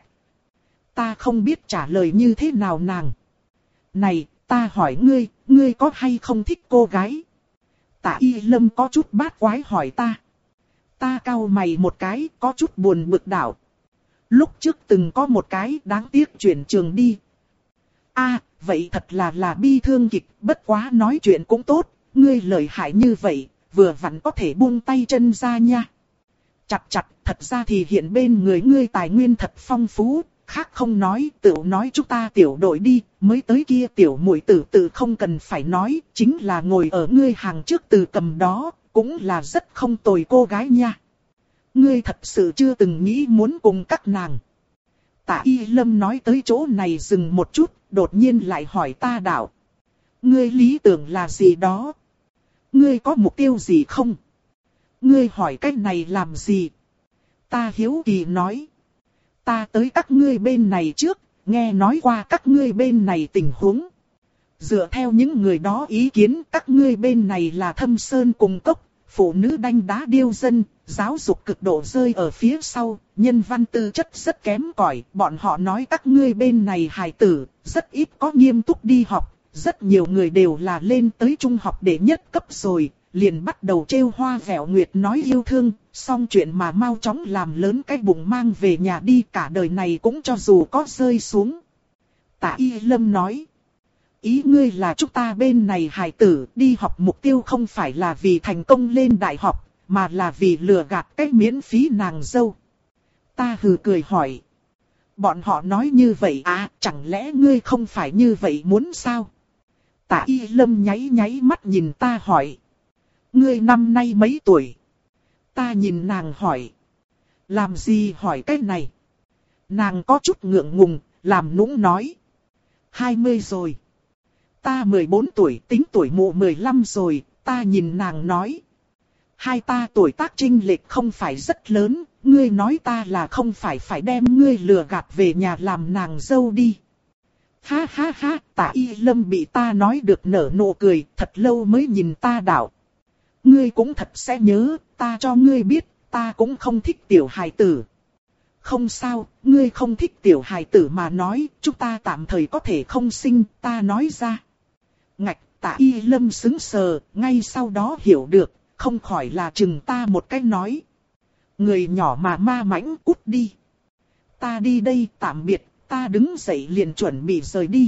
Ta không biết trả lời như thế nào nàng. Này, ta hỏi ngươi, ngươi có hay không thích cô gái? Tạ Y Lâm có chút bát quái hỏi ta. Ta cau mày một cái, có chút buồn bực đảo. Lúc trước từng có một cái, đáng tiếc chuyển trường đi. A, vậy thật là là bi thương kịch, bất quá nói chuyện cũng tốt, ngươi lợi hại như vậy, vừa vặn có thể buông tay chân ra nha. Chặt chặt, thật ra thì hiện bên người ngươi tài nguyên thật phong phú, khác không nói, tự nói chúng ta tiểu đội đi, mới tới kia tiểu muội tử tự không cần phải nói, chính là ngồi ở ngươi hàng trước từ cầm đó, cũng là rất không tồi cô gái nha. Ngươi thật sự chưa từng nghĩ muốn cùng các nàng. Tạ Y Lâm nói tới chỗ này dừng một chút, đột nhiên lại hỏi ta đạo. Ngươi lý tưởng là gì đó? Ngươi có mục tiêu gì không? Ngươi hỏi cái này làm gì? Ta hiếu kỳ nói. Ta tới các ngươi bên này trước, nghe nói qua các ngươi bên này tình huống. Dựa theo những người đó ý kiến, các ngươi bên này là thâm sơn cùng cốc, phụ nữ đanh đá điêu dân, giáo dục cực độ rơi ở phía sau, nhân văn tư chất rất kém cỏi. Bọn họ nói các ngươi bên này hài tử, rất ít có nghiêm túc đi học, rất nhiều người đều là lên tới trung học để nhất cấp rồi, liền bắt đầu trêu hoa vẻo nguyệt nói yêu thương, xong chuyện mà mau chóng làm lớn cái bụng mang về nhà đi, cả đời này cũng cho dù có rơi xuống. Tạ Y Lâm nói. Ý ngươi là chúng ta bên này hài tử đi học mục tiêu không phải là vì thành công lên đại học, mà là vì lừa gạt cái miễn phí nàng dâu. Ta hừ cười hỏi. Bọn họ nói như vậy à, chẳng lẽ ngươi không phải như vậy muốn sao? Tạ Y Lâm nháy nháy mắt nhìn ta hỏi. Ngươi năm nay mấy tuổi? Ta nhìn nàng hỏi. Làm gì hỏi cái này? Nàng có chút ngượng ngùng, làm nũng nói. Hai mươi rồi. Ta mười bốn tuổi, tính tuổi mụ mười lăm rồi, ta nhìn nàng nói. Hai ta tuổi tác chênh lệch không phải rất lớn, ngươi nói ta là không phải phải đem ngươi lừa gạt về nhà làm nàng dâu đi. Ha ha ha, Tạ Y Lâm bị ta nói được nở nụ cười, thật lâu mới nhìn ta đạo. Ngươi cũng thật sẽ nhớ, ta cho ngươi biết, ta cũng không thích tiểu hài tử. Không sao, ngươi không thích tiểu hài tử mà nói, chúng ta tạm thời có thể không sinh, ta nói ra. Ngạch, Tạ Y Lâm sững sờ, ngay sau đó hiểu được, không khỏi là chừng ta một cái nói. Người nhỏ mà ma mãnh, cút đi. Ta đi đây, tạm biệt, ta đứng dậy liền chuẩn bị rời đi.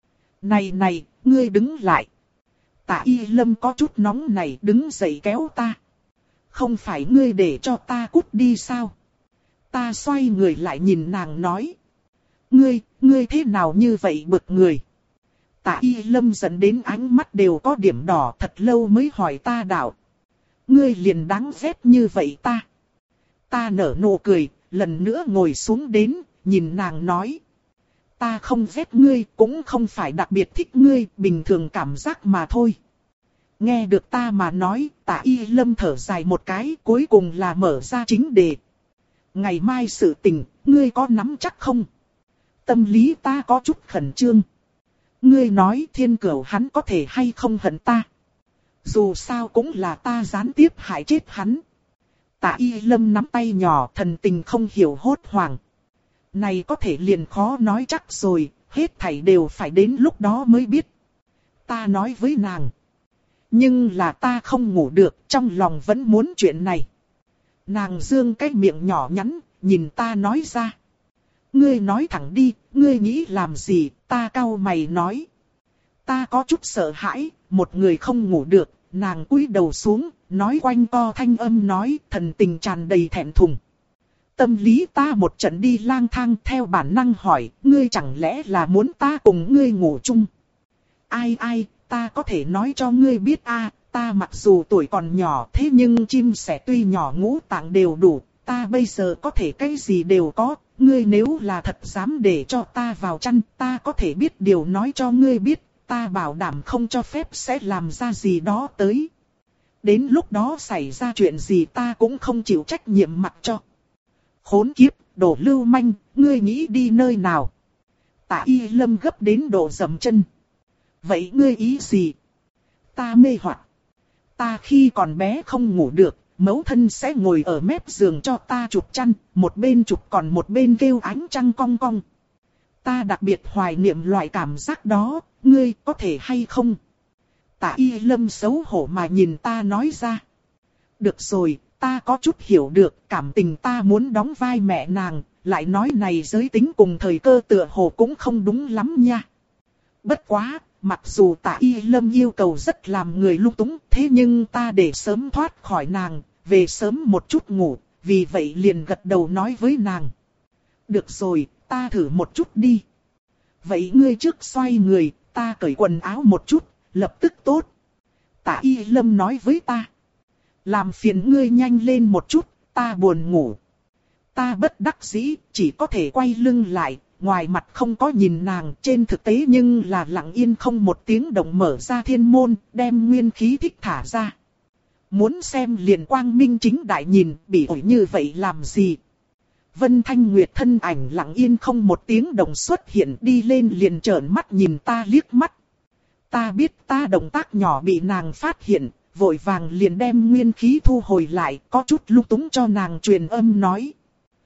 Này này, ngươi đứng lại. Tạ Y Lâm có chút nóng này, đứng dậy kéo ta. Không phải ngươi để cho ta cút đi sao? Ta xoay người lại nhìn nàng nói. Ngươi, ngươi thế nào như vậy bực người? Tạ Y Lâm dẫn đến ánh mắt đều có điểm đỏ, thật lâu mới hỏi ta đạo. Ngươi liền đáng ghét như vậy ta. Ta nở nụ cười, lần nữa ngồi xuống đến, nhìn nàng nói. Ta không ghét ngươi, cũng không phải đặc biệt thích ngươi, bình thường cảm giác mà thôi. Nghe được ta mà nói, Tạ Y Lâm thở dài một cái, cuối cùng là mở ra chính đề. Ngày mai sự tình, ngươi có nắm chắc không? Tâm lý ta có chút khẩn trương. Ngươi nói Thiên Cửu hắn có thể hay không hận ta? Dù sao cũng là ta gián tiếp hại chết hắn. Tạ Y Lâm nắm tay nhỏ, thần tình không hiểu hốt hoảng. Này có thể liền khó nói chắc rồi, hết thảy đều phải đến lúc đó mới biết. Ta nói với nàng. Nhưng là ta không ngủ được, trong lòng vẫn muốn chuyện này. Nàng dương cái miệng nhỏ nhắn, nhìn ta nói ra. Ngươi nói thẳng đi, ngươi nghĩ làm gì, ta cau mày nói. Ta có chút sợ hãi, một người không ngủ được, nàng cúi đầu xuống, nói quanh co thanh âm nói, thần tình tràn đầy thẹn thùng. Tâm lý ta một trận đi lang thang theo bản năng hỏi, ngươi chẳng lẽ là muốn ta cùng ngươi ngủ chung? Ai ai, ta có thể nói cho ngươi biết a, ta mặc dù tuổi còn nhỏ thế nhưng chim sẻ tuy nhỏ ngũ tạng đều đủ, ta bây giờ có thể cái gì đều có, ngươi nếu là thật dám để cho ta vào chăn, ta có thể biết điều nói cho ngươi biết, ta bảo đảm không cho phép sẽ làm ra gì đó tới. Đến lúc đó xảy ra chuyện gì ta cũng không chịu trách nhiệm mặc cho. Khốn kiếp, đồ lưu manh, ngươi nghĩ đi nơi nào? Tạ Y Lâm gấp đến độ dầm chân. Vậy ngươi ý gì? Ta mê hoặc. Ta khi còn bé không ngủ được, mẫu thân sẽ ngồi ở mép giường cho ta chụp chăn, một bên chụp còn một bên kêu ánh trăng cong cong. Ta đặc biệt hoài niệm loại cảm giác đó, ngươi có thể hay không? Tạ Y Lâm xấu hổ mà nhìn ta nói ra. Được rồi, ta có chút hiểu được, cảm tình ta muốn đóng vai mẹ nàng, lại nói này giới tính cùng thời cơ tựa hồ cũng không đúng lắm nha. Bất quá, mặc dù Tạ Y Lâm yêu cầu rất làm người lung túng, thế nhưng ta để sớm thoát khỏi nàng, về sớm một chút ngủ, vì vậy liền gật đầu nói với nàng. Được rồi, ta thử một chút đi. Vậy ngươi trước xoay người, ta cởi quần áo một chút, lập tức tốt. Tạ Y Lâm nói với ta. Làm phiền ngươi nhanh lên một chút, ta buồn ngủ. Ta bất đắc dĩ, chỉ có thể quay lưng lại, ngoài mặt không có nhìn nàng, trên thực tế nhưng là lặng yên không một tiếng động mở ra thiên môn, đem nguyên khí thích thả ra. Muốn xem liền quang minh chính đại nhìn, bị ổi như vậy làm gì? Vân Thanh Nguyệt thân ảnh lặng yên không một tiếng động xuất hiện, đi lên liền trợn mắt nhìn ta liếc mắt. Ta biết ta động tác nhỏ bị nàng phát hiện, vội vàng liền đem nguyên khí thu hồi lại, có chút lung túng cho nàng truyền âm nói.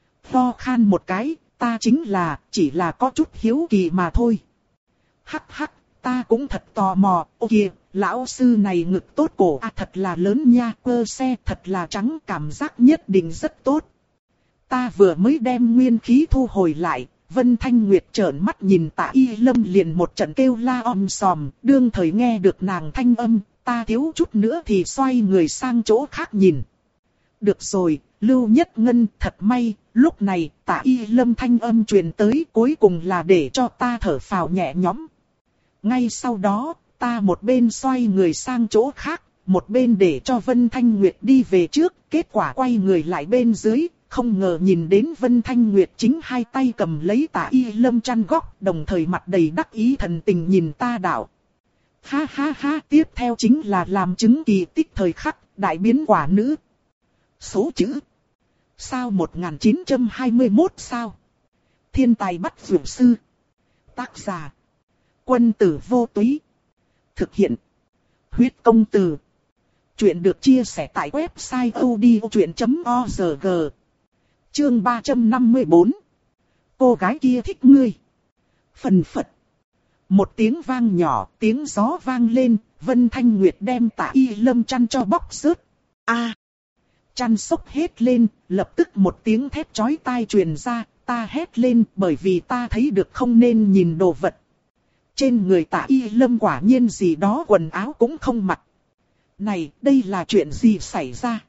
Ho khan một cái, ta chính là, chỉ là có chút hiếu kỳ mà thôi. Hắc hắc, ta cũng thật tò mò, ô kìa, lão sư này ngực tốt cổ à, thật là lớn nha, cơ xe thật là trắng, cảm giác nhất định rất tốt. Ta vừa mới đem nguyên khí thu hồi lại, Vân Thanh Nguyệt trợn mắt nhìn Tạ Y Lâm liền một trận kêu la om sòm, đương thời nghe được nàng thanh âm, ta thiếu chút nữa thì xoay người sang chỗ khác nhìn. Được rồi, Lưu Nhất Ngân thật may, lúc này Tạ Y Lâm thanh âm truyền tới cuối cùng là để cho ta thở phào nhẹ nhõm. Ngay sau đó, ta một bên xoay người sang chỗ khác, một bên để cho Vân Thanh Nguyệt đi về trước, kết quả quay người lại bên dưới. Không ngờ nhìn đến Vân Thanh Nguyệt chính hai tay cầm lấy Tạ Y Lâm chăn góc, đồng thời mặt đầy đắc ý thần tình nhìn ta đạo. Ha ha ha, tiếp theo chính là làm chứng kỳ tích thời khắc, đại biến quả nữ. Số chữ. Sao một nghìn chín trăm hai mươi mốt sao? Thiên tài bắt vượt sư. Tác giả. Quân tử vô túy. Thực hiện. Huyết công từ. Chuyện được chia sẻ tại website odchuyện chấm org. Chương ba trăm năm mươi bốn. Cô gái kia thích ngươi. Phần phật. Một tiếng vang nhỏ, tiếng gió vang lên, Vân Thanh Nguyệt đem Tạ Y Lâm chăn cho bóc rớt. A! Chăn sốc hết lên, lập tức một tiếng thét chói tai truyền ra, ta hét lên bởi vì ta thấy được không nên nhìn đồ vật. Trên người Tạ Y Lâm quả nhiên gì đó quần áo cũng không mặc. Này, đây là chuyện gì xảy ra?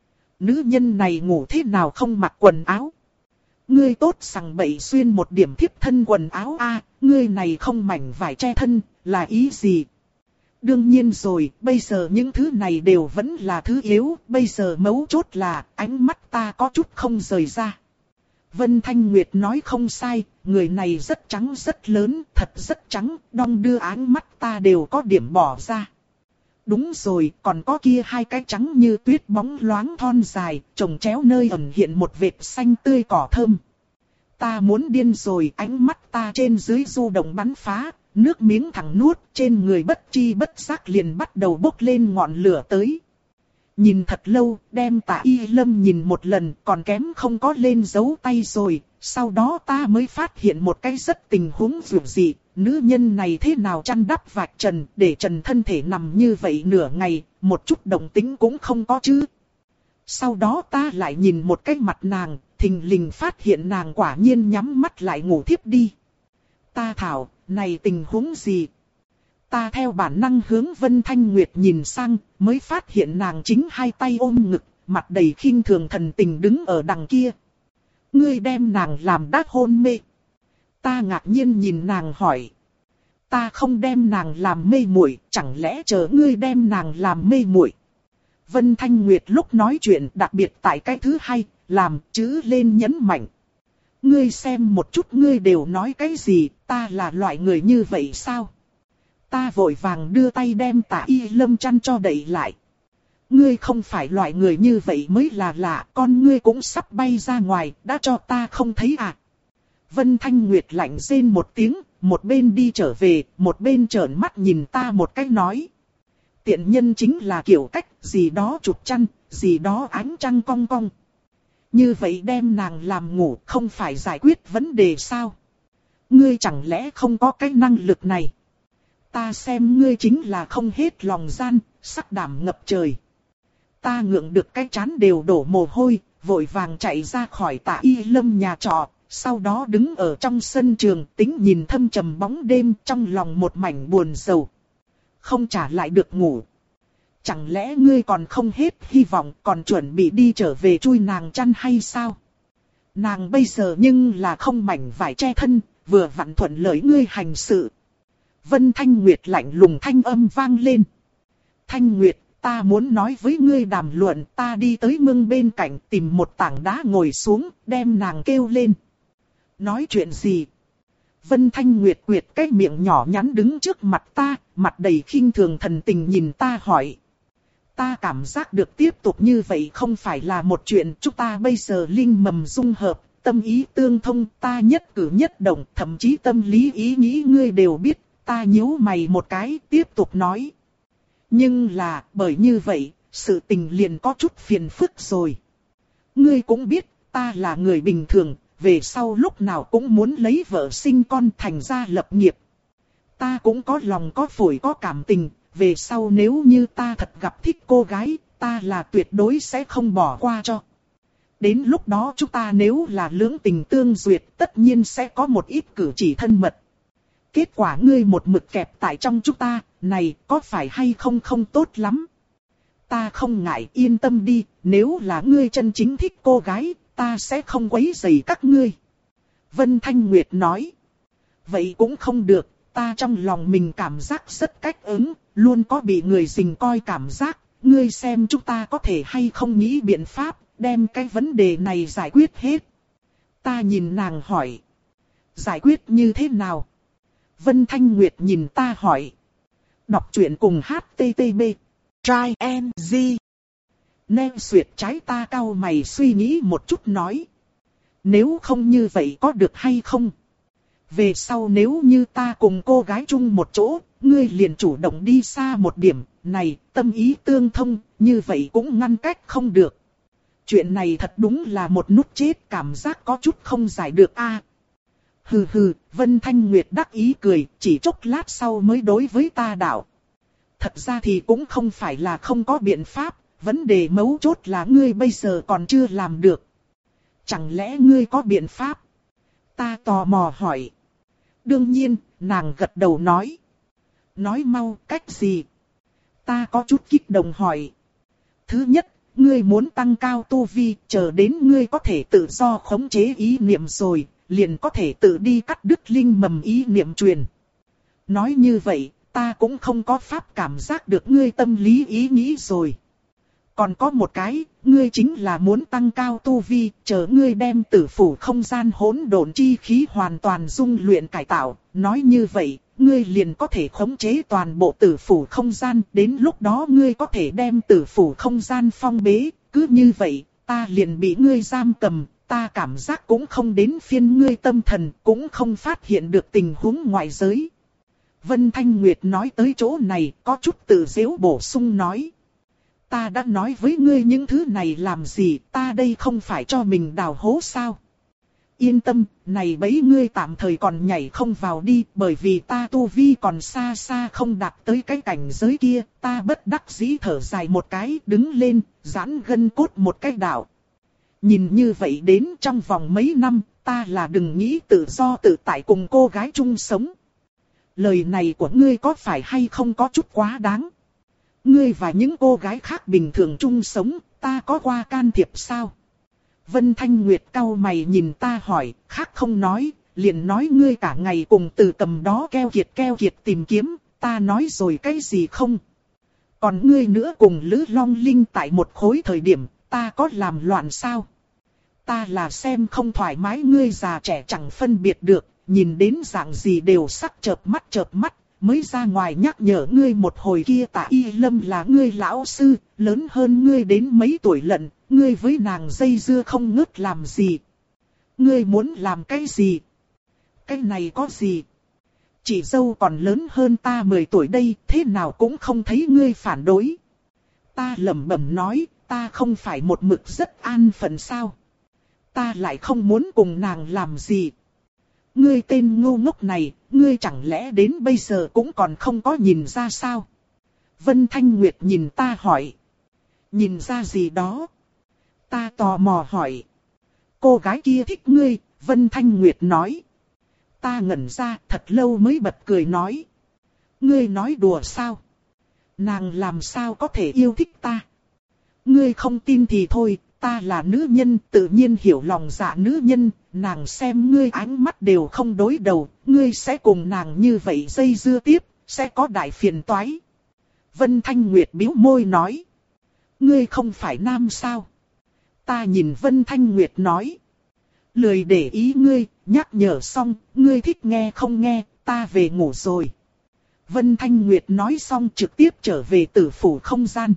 Nữ nhân này ngủ thế nào không mặc quần áo? Ngươi tốt sằng bậy xuyên một điểm thiếp thân quần áo a, ngươi này không mảnh vải che thân, là ý gì? Đương nhiên rồi, bây giờ những thứ này đều vẫn là thứ yếu, bây giờ mấu chốt là ánh mắt ta có chút không rời ra. Vân Thanh Nguyệt nói không sai, người này rất trắng rất lớn, thật rất trắng, đong đưa ánh mắt ta đều có điểm bỏ ra. Đúng rồi, còn có kia hai cái trắng như tuyết bóng loáng thon dài, trồng chéo nơi ẩn hiện một vệt xanh tươi cỏ thơm. Ta muốn điên rồi, ánh mắt ta trên dưới du động bắn phá, nước miếng thẳng nuốt, trên người bất chi bất giác liền bắt đầu bốc lên ngọn lửa tới. Nhìn thật lâu, đem Tạ Y Lâm nhìn một lần, còn kém không có lên dấu tay rồi, sau đó ta mới phát hiện một cái rất tình huống dữ dị. Nữ nhân này thế nào chăn đắp vạch trần, để trần thân thể nằm như vậy nửa ngày, một chút động tĩnh cũng không có chứ. Sau đó ta lại nhìn một cái mặt nàng, thình lình phát hiện nàng quả nhiên nhắm mắt lại ngủ thiếp đi. Ta thảo, này tình huống gì? Ta theo bản năng hướng Vân Thanh Nguyệt nhìn sang, mới phát hiện nàng chính hai tay ôm ngực, mặt đầy khinh thường thần tình đứng ở đằng kia. Ngươi đem nàng làm đát hôn mê. Ta ngạc nhiên nhìn nàng hỏi. Ta không đem nàng làm mê muội, chẳng lẽ chờ ngươi đem nàng làm mê muội? Vân Thanh Nguyệt lúc nói chuyện đặc biệt tại cái thứ hai, làm chữ lên nhấn mạnh. Ngươi xem một chút ngươi đều nói cái gì, ta là loại người như vậy sao? Ta vội vàng đưa tay đem Tạ Y Lâm chăn cho đậy lại. Ngươi không phải loại người như vậy mới là lạ, con ngươi cũng sắp bay ra ngoài, đã cho ta không thấy à? Vân Thanh Nguyệt lạnh rên một tiếng, một bên đi trở về, một bên trợn mắt nhìn ta một cách nói. Tiện nhân chính là kiểu cách, gì đó chụp chăn, gì đó ánh trăng cong cong. Như vậy đem nàng làm ngủ không phải giải quyết vấn đề sao? Ngươi chẳng lẽ không có cái năng lực này? Ta xem ngươi chính là không hết lòng gian, sắc đảm ngập trời. Ta ngượng được cái chán đều đổ mồ hôi, vội vàng chạy ra khỏi Tạ Y Lâm nhà trọ. Sau đó đứng ở trong sân trường tính nhìn thâm trầm bóng đêm trong lòng một mảnh buồn rầu. Không trả lại được ngủ. Chẳng lẽ ngươi còn không hết hy vọng còn chuẩn bị đi trở về chui nàng chăn hay sao? Nàng bây giờ nhưng là không mảnh vải che thân, vừa vặn thuận lợi ngươi hành sự. Vân Thanh Nguyệt lạnh lùng thanh âm vang lên. Thanh Nguyệt, ta muốn nói với ngươi đàm luận, ta đi tới mương bên cạnh tìm một tảng đá ngồi xuống, đem nàng kêu lên. Nói chuyện gì? Vân Thanh Nguyệt quyệt cái miệng nhỏ nhắn đứng trước mặt ta, mặt đầy khinh thường thần tình nhìn ta hỏi. Ta cảm giác được tiếp tục như vậy không phải là một chuyện, chúng ta bây giờ linh mầm dung hợp, tâm ý tương thông, ta nhất cử nhất động, thậm chí tâm lý ý nghĩ ngươi đều biết, ta nhíu mày một cái, tiếp tục nói. Nhưng là, bởi như vậy, sự tình liền có chút phiền phức rồi. Ngươi cũng biết, ta là người bình thường, về sau lúc nào cũng muốn lấy vợ sinh con thành ra lập nghiệp. Ta cũng có lòng có phổi có cảm tình, về sau nếu như ta thật gặp thích cô gái, ta là tuyệt đối sẽ không bỏ qua cho. Đến lúc đó chúng ta nếu là lưỡng tình tương duyệt, tất nhiên sẽ có một ít cử chỉ thân mật. Kết quả ngươi một mực kẹp tại trong chúng ta, này có phải hay không không tốt lắm. Ta không ngại, yên tâm đi, nếu là ngươi chân chính thích cô gái, ta sẽ không quấy rầy các ngươi. Vân Thanh Nguyệt nói. Vậy cũng không được, ta trong lòng mình cảm giác rất cách ứng, luôn có bị người dình coi cảm giác, ngươi xem chúng ta có thể hay không nghĩ biện pháp, đem cái vấn đề này giải quyết hết. Ta nhìn nàng hỏi. Giải quyết như thế nào? Vân Thanh Nguyệt nhìn ta hỏi. Đọc truyện cùng hát tê tê bê. Try and Z. Nên xuyệt trái ta cau mày suy nghĩ một chút nói. Nếu không như vậy có được hay không? Về sau nếu như ta cùng cô gái chung một chỗ, ngươi liền chủ động đi xa một điểm, này, tâm ý tương thông, như vậy cũng ngăn cách không được. Chuyện này thật đúng là một nút chết, cảm giác có chút không giải được a. À, hừ hừ, Vân Thanh Nguyệt đắc ý cười, chỉ chốc lát sau mới đối với ta đạo. Thật ra thì cũng không phải là không có biện pháp, Vấn đề mấu chốt là ngươi bây giờ còn chưa làm được. Chẳng lẽ ngươi có biện pháp? Ta tò mò hỏi. Đương nhiên, nàng gật đầu nói. Nói mau, cách gì? Ta có chút kích động hỏi. Thứ nhất, ngươi muốn tăng cao tu vi, chờ đến ngươi có thể tự do khống chế ý niệm rồi, liền có thể tự đi cắt đứt linh mầm ý niệm truyền. Nói như vậy, ta cũng không có pháp cảm giác được ngươi tâm lý ý nghĩ rồi. Còn có một cái, ngươi chính là muốn tăng cao tu vi, chờ ngươi đem tử phủ không gian hỗn độn chi khí hoàn toàn dung luyện cải tạo. Nói như vậy, ngươi liền có thể khống chế toàn bộ tử phủ không gian, đến lúc đó ngươi có thể đem tử phủ không gian phong bế, cứ như vậy, ta liền bị ngươi giam cầm, ta cảm giác cũng không đến phiên ngươi tâm thần, cũng không phát hiện được tình huống ngoại giới. Vân Thanh Nguyệt nói tới chỗ này, có chút tự giễu bổ sung nói. Ta đã nói với ngươi những thứ này làm gì, ta đây không phải cho mình đào hố sao? Yên tâm, này bấy ngươi tạm thời còn nhảy không vào đi, bởi vì ta tu vi còn xa xa không đạt tới cái cảnh giới kia, ta bất đắc dĩ thở dài một cái, đứng lên, giãn gân cốt một cái đạo. Nhìn như vậy đến trong vòng mấy năm, ta là đừng nghĩ tự do tự tại cùng cô gái chung sống. Lời này của ngươi có phải hay không có chút quá đáng? Ngươi và những cô gái khác bình thường chung sống, ta có qua can thiệp sao? Vân Thanh Nguyệt cau mày nhìn ta hỏi, khác không nói, liền nói ngươi cả ngày cùng Từ Cầm đó keo kiệt keo kiệt tìm kiếm, ta nói rồi cái gì không? Còn ngươi nữa cùng Lữ Long Linh tại một khối thời điểm, ta có làm loạn sao? Ta là xem không thoải mái ngươi già trẻ chẳng phân biệt được, nhìn đến dạng gì đều sắc chợp mắt chợp mắt. Mới ra ngoài nhắc nhở ngươi một hồi kia Tạ Y Lâm là ngươi lão sư, lớn hơn ngươi đến mấy tuổi lận, ngươi với nàng dây dưa không ngớt làm gì? Ngươi muốn làm cái gì? Cái này có gì? Chị dâu còn lớn hơn ta mười tuổi đây, thế nào cũng không thấy ngươi phản đối. Ta lẩm bẩm nói, ta không phải một mực rất an phận sao? Ta lại không muốn cùng nàng làm gì. Ngươi tên ngu ngốc này, ngươi chẳng lẽ đến bây giờ cũng còn không có nhìn ra sao? Vân Thanh Nguyệt nhìn ta hỏi. Nhìn ra gì đó? Ta tò mò hỏi. Cô gái kia thích ngươi, Vân Thanh Nguyệt nói. Ta ngẩn ra thật lâu mới bật cười nói. Ngươi nói đùa sao? Nàng làm sao có thể yêu thích ta? Ngươi không tin thì thôi, ta là nữ nhân tự nhiên hiểu lòng dạ nữ nhân. Nàng xem ngươi ánh mắt đều không đối đầu, ngươi sẽ cùng nàng như vậy dây dưa tiếp, sẽ có đại phiền toái. Vân Thanh Nguyệt bĩu môi nói. Ngươi không phải nam sao? Ta nhìn Vân Thanh Nguyệt nói. Lười để ý ngươi, nhắc nhở xong, ngươi thích nghe không nghe, ta về ngủ rồi. Vân Thanh Nguyệt nói xong trực tiếp trở về tử phủ không gian.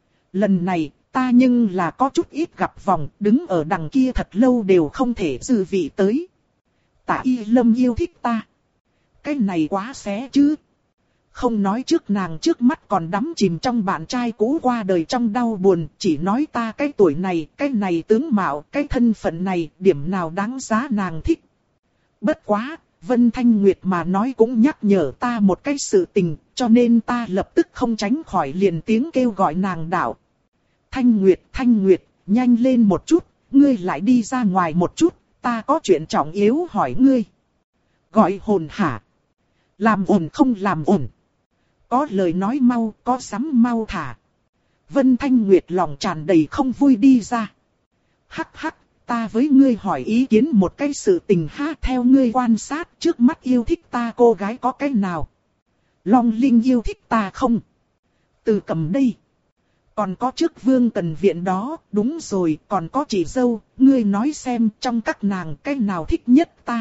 Lần này, ta nhưng là có chút ít gặp vòng, đứng ở đằng kia thật lâu đều không thể dư vị tới. Tạ Y Lâm yêu thích ta. Cái này quá xé chứ. Không nói trước nàng trước mắt còn đắm chìm trong bạn trai cũ qua đời trong đau buồn, chỉ nói ta cái tuổi này, cái này tướng mạo, cái thân phận này, điểm nào đáng giá nàng thích. Bất quá, Vân Thanh Nguyệt mà nói cũng nhắc nhở ta một cái sự tình, cho nên ta lập tức không tránh khỏi liền tiếng kêu gọi nàng đạo. Thanh Nguyệt, Thanh Nguyệt, nhanh lên một chút, ngươi lại đi ra ngoài một chút, ta có chuyện trọng yếu hỏi ngươi. Gọi hồn hả? Làm ổn không làm ổn? Có lời nói mau, có sắm mau thả. Vân Thanh Nguyệt lòng tràn đầy không vui đi ra. Hắc hắc, ta với ngươi hỏi ý kiến một cái sự tình ha, theo ngươi quan sát trước mắt yêu thích ta cô gái có cái nào? Long Linh yêu thích ta không? Từ Cầm đây. Còn có trước Vương Cần Viện đó, đúng rồi, còn có chị dâu, ngươi nói xem trong các nàng cái nào thích nhất ta?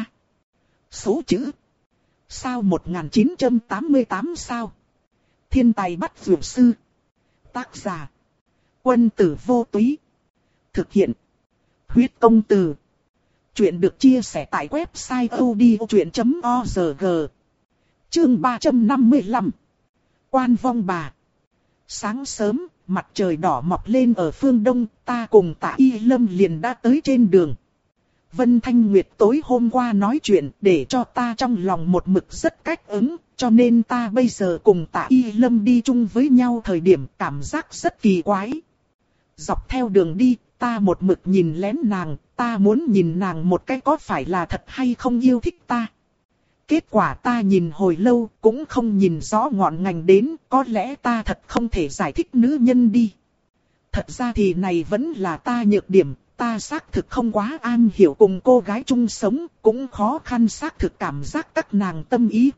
Số chữ. Sao một nghìn chín trăm tám mươi tám sao? Thiên tài bắt dược sư. Tác giả. Quân tử vô túy. Thực hiện. Huyết công từ. Chuyện được chia sẻ tại website odchuyện chấm org. Chương ba trăm năm mươi lăm. Quan vong bà. Sáng sớm, mặt trời đỏ mọc lên ở phương đông, ta cùng Tạ Y Lâm liền đã tới trên đường. Vân Thanh Nguyệt tối hôm qua nói chuyện để cho ta trong lòng một mực rất cách ứng, cho nên ta bây giờ cùng Tạ Y Lâm đi chung với nhau thời điểm cảm giác rất kỳ quái. dọc theo đường đi, ta một mực nhìn lén nàng, ta muốn nhìn nàng một cái có phải là thật hay không yêu thích ta. Kết quả ta nhìn hồi lâu cũng không nhìn rõ ngọn ngành đến, có lẽ ta thật không thể giải thích nữ nhân đi. Thật ra thì này vẫn là ta nhược điểm, ta xác thực không quá an hiểu cùng cô gái chung sống, cũng khó khăn xác thực cảm giác các nàng tâm ý.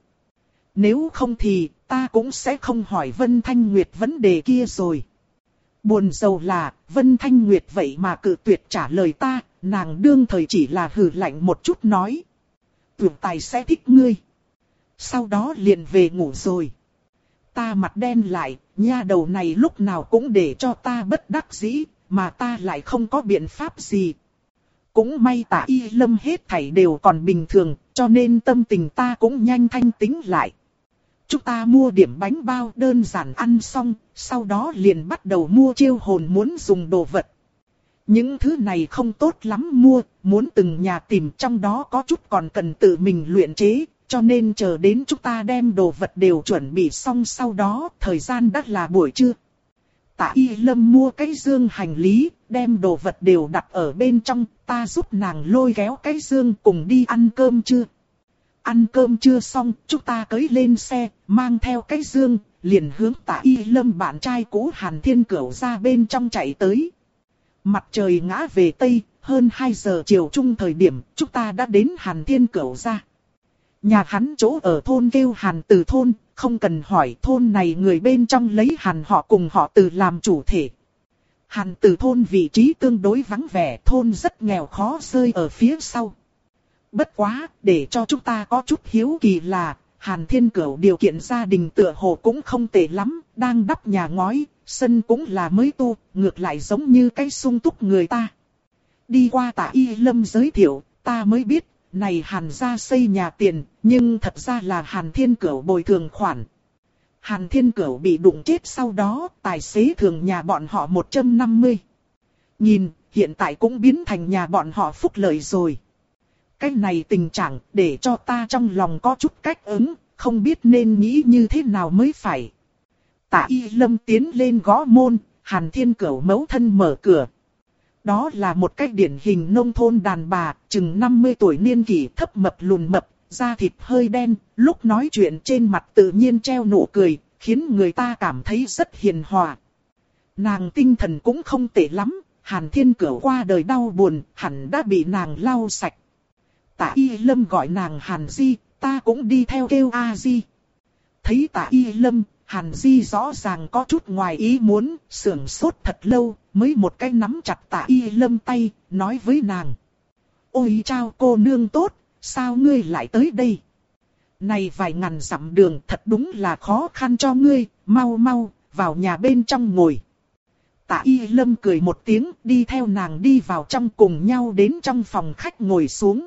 Nếu không thì ta cũng sẽ không hỏi Vân Thanh Nguyệt vấn đề kia rồi. Buồn rầu là Vân Thanh Nguyệt vậy mà cự tuyệt trả lời ta, nàng đương thời chỉ là hừ lạnh một chút nói. Tưởng tài sẽ thích ngươi. Sau đó liền về ngủ rồi. Ta mặt đen lại, nha đầu này lúc nào cũng để cho ta bất đắc dĩ, mà ta lại không có biện pháp gì. Cũng may Tạ Y Lâm hết thảy đều còn bình thường, cho nên tâm tình ta cũng nhanh thanh tĩnh lại. Chúng ta mua điểm bánh bao đơn giản ăn xong, sau đó liền bắt đầu mua chiêu hồn muốn dùng đồ vật. Những thứ này không tốt lắm mua, muốn từng nhà tìm, trong đó có chút còn cần tự mình luyện chế, cho nên chờ đến chúng ta đem đồ vật đều chuẩn bị xong sau đó, thời gian đã là buổi trưa. Tạ Y Lâm mua cái dương hành lý, đem đồ vật đều đặt ở bên trong, ta giúp nàng lôi kéo cái dương cùng đi ăn cơm trưa. Ăn cơm trưa xong, chúng ta cưỡi lên xe, mang theo cái dương, liền hướng Tạ Y Lâm bạn trai cũ Hàn Thiên Cửu ra bên trong chạy tới. Mặt trời ngã về Tây, hơn hai giờ chiều trung thời điểm, chúng ta đã đến Hàn Thiên Cửu ra. Nhà hắn chỗ ở thôn kêu Hàn Từ thôn, không cần hỏi thôn này người bên trong lấy Hàn họ cùng họ Từ làm chủ thể. Hàn Từ thôn vị trí tương đối vắng vẻ, thôn rất nghèo khó rơi ở phía sau. Bất quá, để cho chúng ta có chút hiếu kỳ là, Hàn Thiên Cửu điều kiện gia đình tựa hồ cũng không tệ lắm, đang đắp nhà ngói, sân cũng là mới tu, ngược lại giống như cái sung túc người ta. Đi qua Tạ Y Lâm giới thiệu, ta mới biết, này Hàn gia xây nhà tiền, nhưng thật ra là Hàn Thiên Cửu bồi thường khoản. Hàn Thiên Cửu bị đụng chết sau đó, tài xế thường nhà bọn họ một trăm năm mươi. Nhìn, hiện tại cũng biến thành nhà bọn họ phúc lợi rồi. Cái này tình trạng để cho ta trong lòng có chút cách ứng, không biết nên nghĩ như thế nào mới phải. Tạ Y Lâm tiến lên gõ môn, Hàn Thiên Cửu mẫu thân mở cửa. Đó là một cách điển hình nông thôn đàn bà, chừng năm mươi tuổi niên kỷ, thấp mập lùn mập, da thịt hơi đen, lúc nói chuyện trên mặt tự nhiên treo nụ cười, khiến người ta cảm thấy rất hiền hòa. Nàng tinh thần cũng không tệ lắm, Hàn Thiên Cửu qua đời đau buồn, hẳn đã bị nàng lau sạch. Tạ Y Lâm gọi nàng Hàn Di, ta cũng đi theo kêu A Di. Thấy Tạ Y Lâm, Hàn Di rõ ràng có chút ngoài ý muốn, sưởng sốt thật lâu, mới một cái nắm chặt Tạ Y Lâm tay, nói với nàng. Ôi chao cô nương tốt, sao ngươi lại tới đây? Này vài ngàn dặm đường thật đúng là khó khăn cho ngươi, mau mau, vào nhà bên trong ngồi. Tạ Y Lâm cười một tiếng, đi theo nàng đi vào trong cùng nhau đến trong phòng khách ngồi xuống.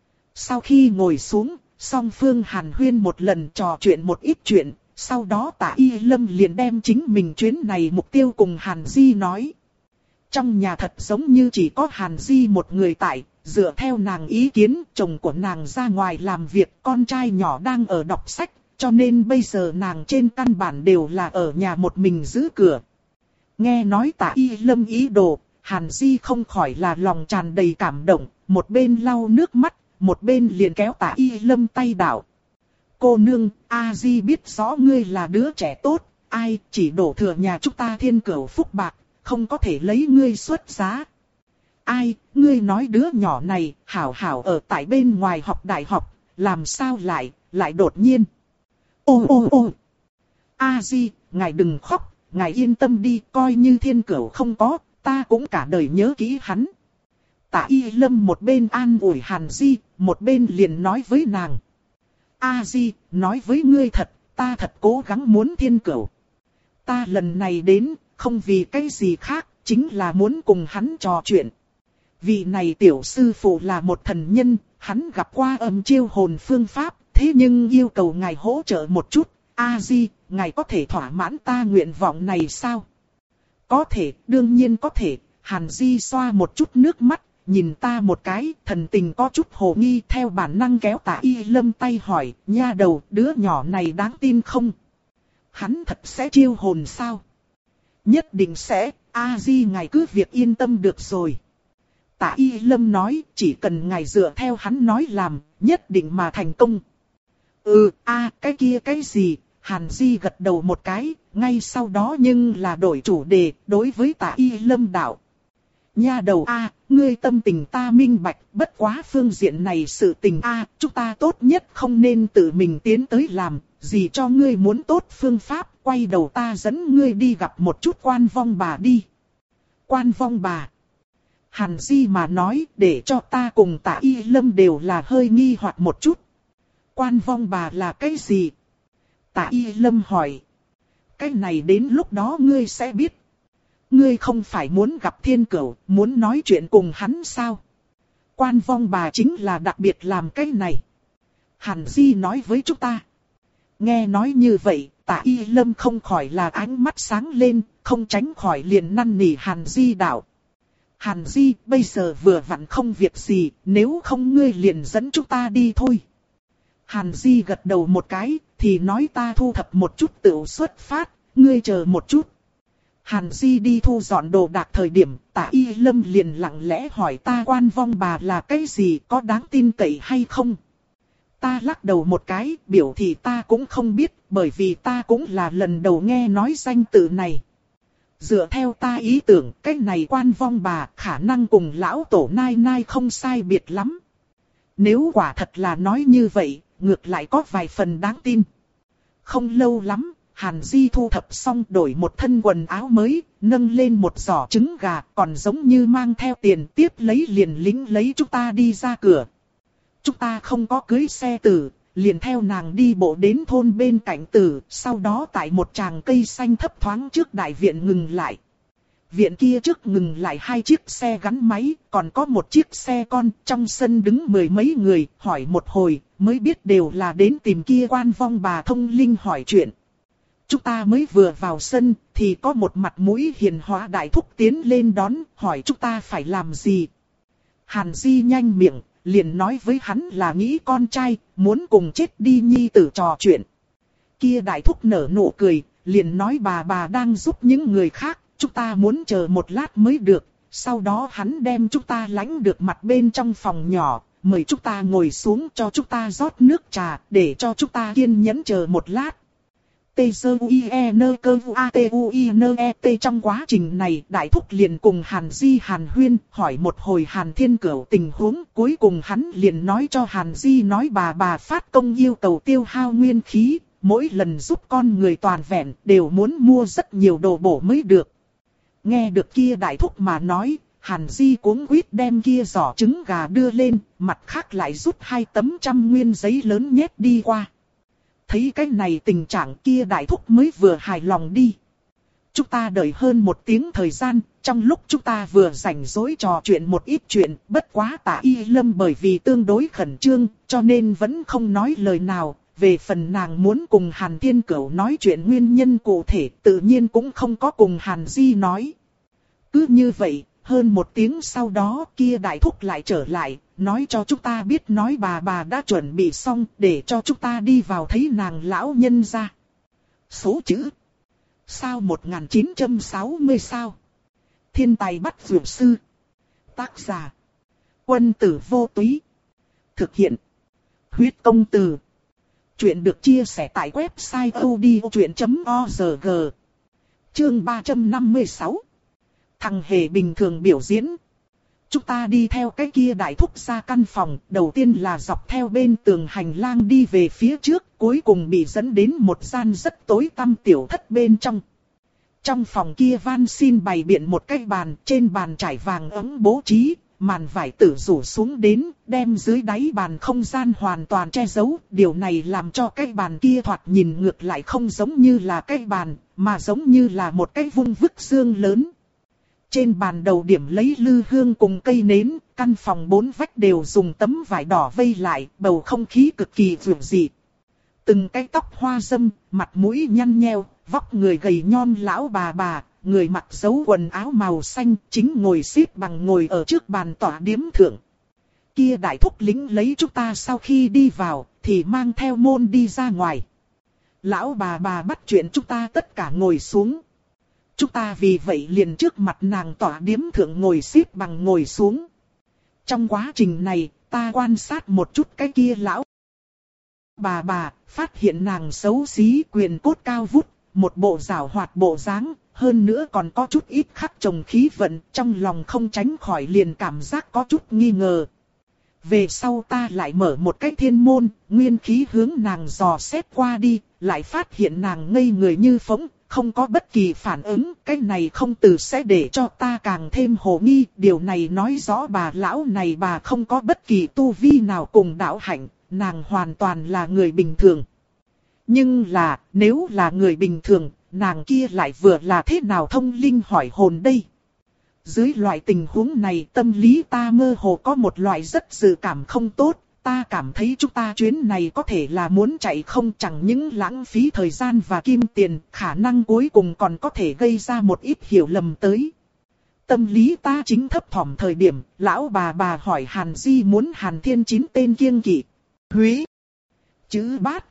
Sau khi ngồi xuống, song phương hàn huyên một lần trò chuyện một ít chuyện, sau đó Tạ Y Lâm liền đem chính mình chuyến này mục tiêu cùng Hàn Di nói. Trong nhà thật giống như chỉ có Hàn Di một người tại, dựa theo nàng ý kiến, chồng của nàng ra ngoài làm việc, con trai nhỏ đang ở đọc sách, cho nên bây giờ nàng trên căn bản đều là ở nhà một mình giữ cửa. Nghe nói Tạ Y Lâm ý đồ, Hàn Di không khỏi là lòng tràn đầy cảm động, một bên lau nước mắt, một bên liền kéo Tạ Y Lâm tay đạo. Cô nương, A Di biết rõ ngươi là đứa trẻ tốt, ai chỉ đổ thừa nhà chúng ta Thiên Cửu phúc bạc, không có thể lấy ngươi xuất giá. Ai, ngươi nói đứa nhỏ này, hảo hảo ở tại bên ngoài học đại học, làm sao lại, lại đột nhiên. Ô ô ô, A Di, ngài đừng khóc, ngài yên tâm đi, coi như Thiên Cửu không có, ta cũng cả đời nhớ kỹ hắn. Tạ Y Lâm một bên an ủi Hàn Di, một bên liền nói với nàng. A Di, nói với ngươi thật, ta thật cố gắng muốn Thiên Cửu. Ta lần này đến, không vì cái gì khác, chính là muốn cùng hắn trò chuyện. Vị này tiểu sư phụ là một thần nhân, hắn gặp qua âm chiêu hồn phương pháp, thế nhưng yêu cầu ngài hỗ trợ một chút. A Di, ngài có thể thỏa mãn ta nguyện vọng này sao? Có thể, đương nhiên có thể. Hàn Di xoa một chút nước mắt, nhìn ta một cái, thần tình có chút hồ nghi, theo bản năng kéo Tạ Y Lâm tay hỏi, nha đầu, đứa nhỏ này đáng tin không? Hắn thật sẽ chiêu hồn sao? Nhất định sẽ, A Di ngài cứ việc yên tâm được rồi. Tạ Y Lâm nói, chỉ cần ngài dựa theo hắn nói làm, nhất định mà thành công. Ừ, a cái kia cái gì? Hàn Di gật đầu một cái, ngay sau đó nhưng là đổi chủ đề, đối với Tạ Y Lâm đạo. Nha đầu a, ngươi tâm tình ta minh bạch, bất quá phương diện này sự tình a, chúng ta tốt nhất không nên tự mình tiến tới làm, gì cho ngươi muốn tốt phương pháp, quay đầu ta dẫn ngươi đi gặp một chút quan vong bà đi. Quan vong bà. Hàn Di mà nói, để cho ta cùng Tạ Y Lâm đều là hơi nghi hoặc một chút. Quan vong bà là cái gì? Tạ Y Lâm hỏi. Cái này đến lúc đó ngươi sẽ biết. Ngươi không phải muốn gặp Thiên Cửu, muốn nói chuyện cùng hắn sao? Quan vong bà chính là đặc biệt làm cái này. Hàn Di nói với chúng ta. Nghe nói như vậy, Tạ Y Lâm không khỏi là ánh mắt sáng lên, không tránh khỏi liền năn nỉ Hàn Di đạo. Hàn Di, bây giờ vừa vặn không việc gì, nếu không ngươi liền dẫn chúng ta đi thôi. Hàn Di gật đầu một cái, thì nói ta thu thập một chút tựu xuất phát, ngươi chờ một chút. Hàn Di đi thu dọn đồ đạc thời điểm, Tạ Y Lâm liền lặng lẽ hỏi ta quan vong bà là cái gì, có đáng tin cậy hay không? Ta lắc đầu một cái, biểu thị ta cũng không biết, bởi vì ta cũng là lần đầu nghe nói danh tự này. Dựa theo ta ý tưởng, cái này quan vong bà khả năng cùng lão tổ nai nai không sai biệt lắm. Nếu quả thật là nói như vậy, ngược lại có vài phần đáng tin. Không lâu lắm, Hàn Di thu thập xong đổi một thân quần áo mới, nâng lên một giỏ trứng gà, còn giống như mang theo tiền tiếp lấy liền lính lấy chúng ta đi ra cửa. Chúng ta không có cưới xe tử, liền theo nàng đi bộ đến thôn bên cạnh tử, sau đó tại một tràng cây xanh thấp thoáng trước đại viện ngừng lại. Viện kia trước ngừng lại hai chiếc xe gắn máy, còn có một chiếc xe con, trong sân đứng mười mấy người, hỏi một hồi, mới biết đều là đến tìm kia quan vong bà thông linh hỏi chuyện. Chúng ta mới vừa vào sân, thì có một mặt mũi hiền hóa đại thúc tiến lên đón, hỏi chúng ta phải làm gì. Hàn Di nhanh miệng, liền nói với hắn là nghĩ con trai, muốn cùng chết đi nhi tử trò chuyện. Kia đại thúc nở nụ cười, liền nói bà bà đang giúp những người khác, chúng ta muốn chờ một lát mới được. Sau đó hắn đem chúng ta lãnh được mặt bên trong phòng nhỏ, mời chúng ta ngồi xuống cho chúng ta rót nước trà, để cho chúng ta kiên nhẫn chờ một lát. T-Z-U-I-E-N-K-U-A-T-U-I-N-E-T trong quá trình này, đại thúc liền cùng Hàn Di Hàn Huyên hỏi một hồi Hàn Thiên Cửu tình huống, cuối cùng hắn liền nói cho Hàn Di nói bà bà phát công yêu cầu tiêu hao nguyên khí, mỗi lần giúp con người toàn vẹn đều muốn mua rất nhiều đồ bổ mới được. Nghe được kia đại thúc mà nói, Hàn Di cuống quýt đem kia giỏ trứng gà đưa lên, mặt khác lại rút hai tấm trăm nguyên giấy lớn nhét đi qua. Thấy cái này tình trạng kia đại thúc mới vừa hài lòng đi. Chúng ta đợi hơn một tiếng thời gian, trong lúc chúng ta vừa rảnh rỗi trò chuyện một ít chuyện, bất quá Tạ Y Lâm bởi vì tương đối khẩn trương, cho nên vẫn không nói lời nào. Về phần nàng muốn cùng Hàn Thiên Cửu nói chuyện nguyên nhân cụ thể, tự nhiên cũng không có cùng Hàn Di nói. Cứ như vậy, hơn một tiếng sau đó kia đại thúc lại trở lại, nói cho chúng ta biết nói bà bà đã chuẩn bị xong để cho chúng ta đi vào thấy nàng lão nhân ra. Số chữ. Sao một nghìn chín trăm sáu mươi sao? Thiên tài bắt dược sư. Tác giả. Quân tử vô túy. Thực hiện. Huyết công từ. Chuyện được chia sẻ tại website odchuyện chấm org. Chương ba trăm năm mươi sáu. Thằng hề bình thường biểu diễn. Chúng ta đi theo cái kia đại thúc ra căn phòng, đầu tiên là dọc theo bên tường hành lang đi về phía trước, cuối cùng bị dẫn đến một gian rất tối tăm tiểu thất bên trong. Trong phòng kia van xin bày biện một cái bàn, trên bàn trải vàng ấm bố trí, màn vải tử rủ xuống đến, đem dưới đáy bàn không gian hoàn toàn che giấu. Điều này làm cho cái bàn kia thoạt nhìn ngược lại không giống như là cái bàn, mà giống như là một cái vung vức xương lớn. Trên bàn đầu điểm lấy lư hương cùng cây nến, căn phòng bốn vách đều dùng tấm vải đỏ vây lại, bầu không khí cực kỳ dịu dị. Từng cái tóc hoa râm, mặt mũi nhăn nheo, vóc người gầy nhon lão bà bà, người mặc dấu quần áo màu xanh, chính ngồi xếp bằng ngồi ở trước bàn tỏa điếm thượng. Kia đại thúc lính lấy chúng ta sau khi đi vào, thì mang theo môn đi ra ngoài. Lão bà bà bắt chuyện chúng ta tất cả ngồi xuống. Chúng ta vì vậy liền trước mặt nàng tỏa điếm thượng ngồi xếp bằng ngồi xuống. Trong quá trình này, ta quan sát một chút cái kia lão bà bà, phát hiện nàng xấu xí quyền cốt cao vút, một bộ giảo hoạt bộ dáng, hơn nữa còn có chút ít khắc trồng khí vận, trong lòng không tránh khỏi liền cảm giác có chút nghi ngờ. Về sau ta lại mở một cái thiên môn, nguyên khí hướng nàng dò xét qua đi, lại phát hiện nàng ngây người như phỗng, không có bất kỳ phản ứng, cái này không từ sẽ để cho ta càng thêm hồ nghi, điều này nói rõ bà lão này bà không có bất kỳ tu vi nào cùng đạo hạnh, nàng hoàn toàn là người bình thường. Nhưng là, nếu là người bình thường, nàng kia lại vừa là thế nào thông linh hỏi hồn đây? Dưới loại tình huống này tâm lý ta mơ hồ có một loại rất dự cảm không tốt, ta cảm thấy chúng ta chuyến này có thể là muốn chạy không chẳng những lãng phí thời gian và kim tiền, khả năng cuối cùng còn có thể gây ra một ít hiểu lầm tới. Tâm lý ta chính thấp thỏm thời điểm, lão bà bà hỏi Hàn Di muốn Hàn Thiên chín tên kiêng kỵ. Húy, chữ bát.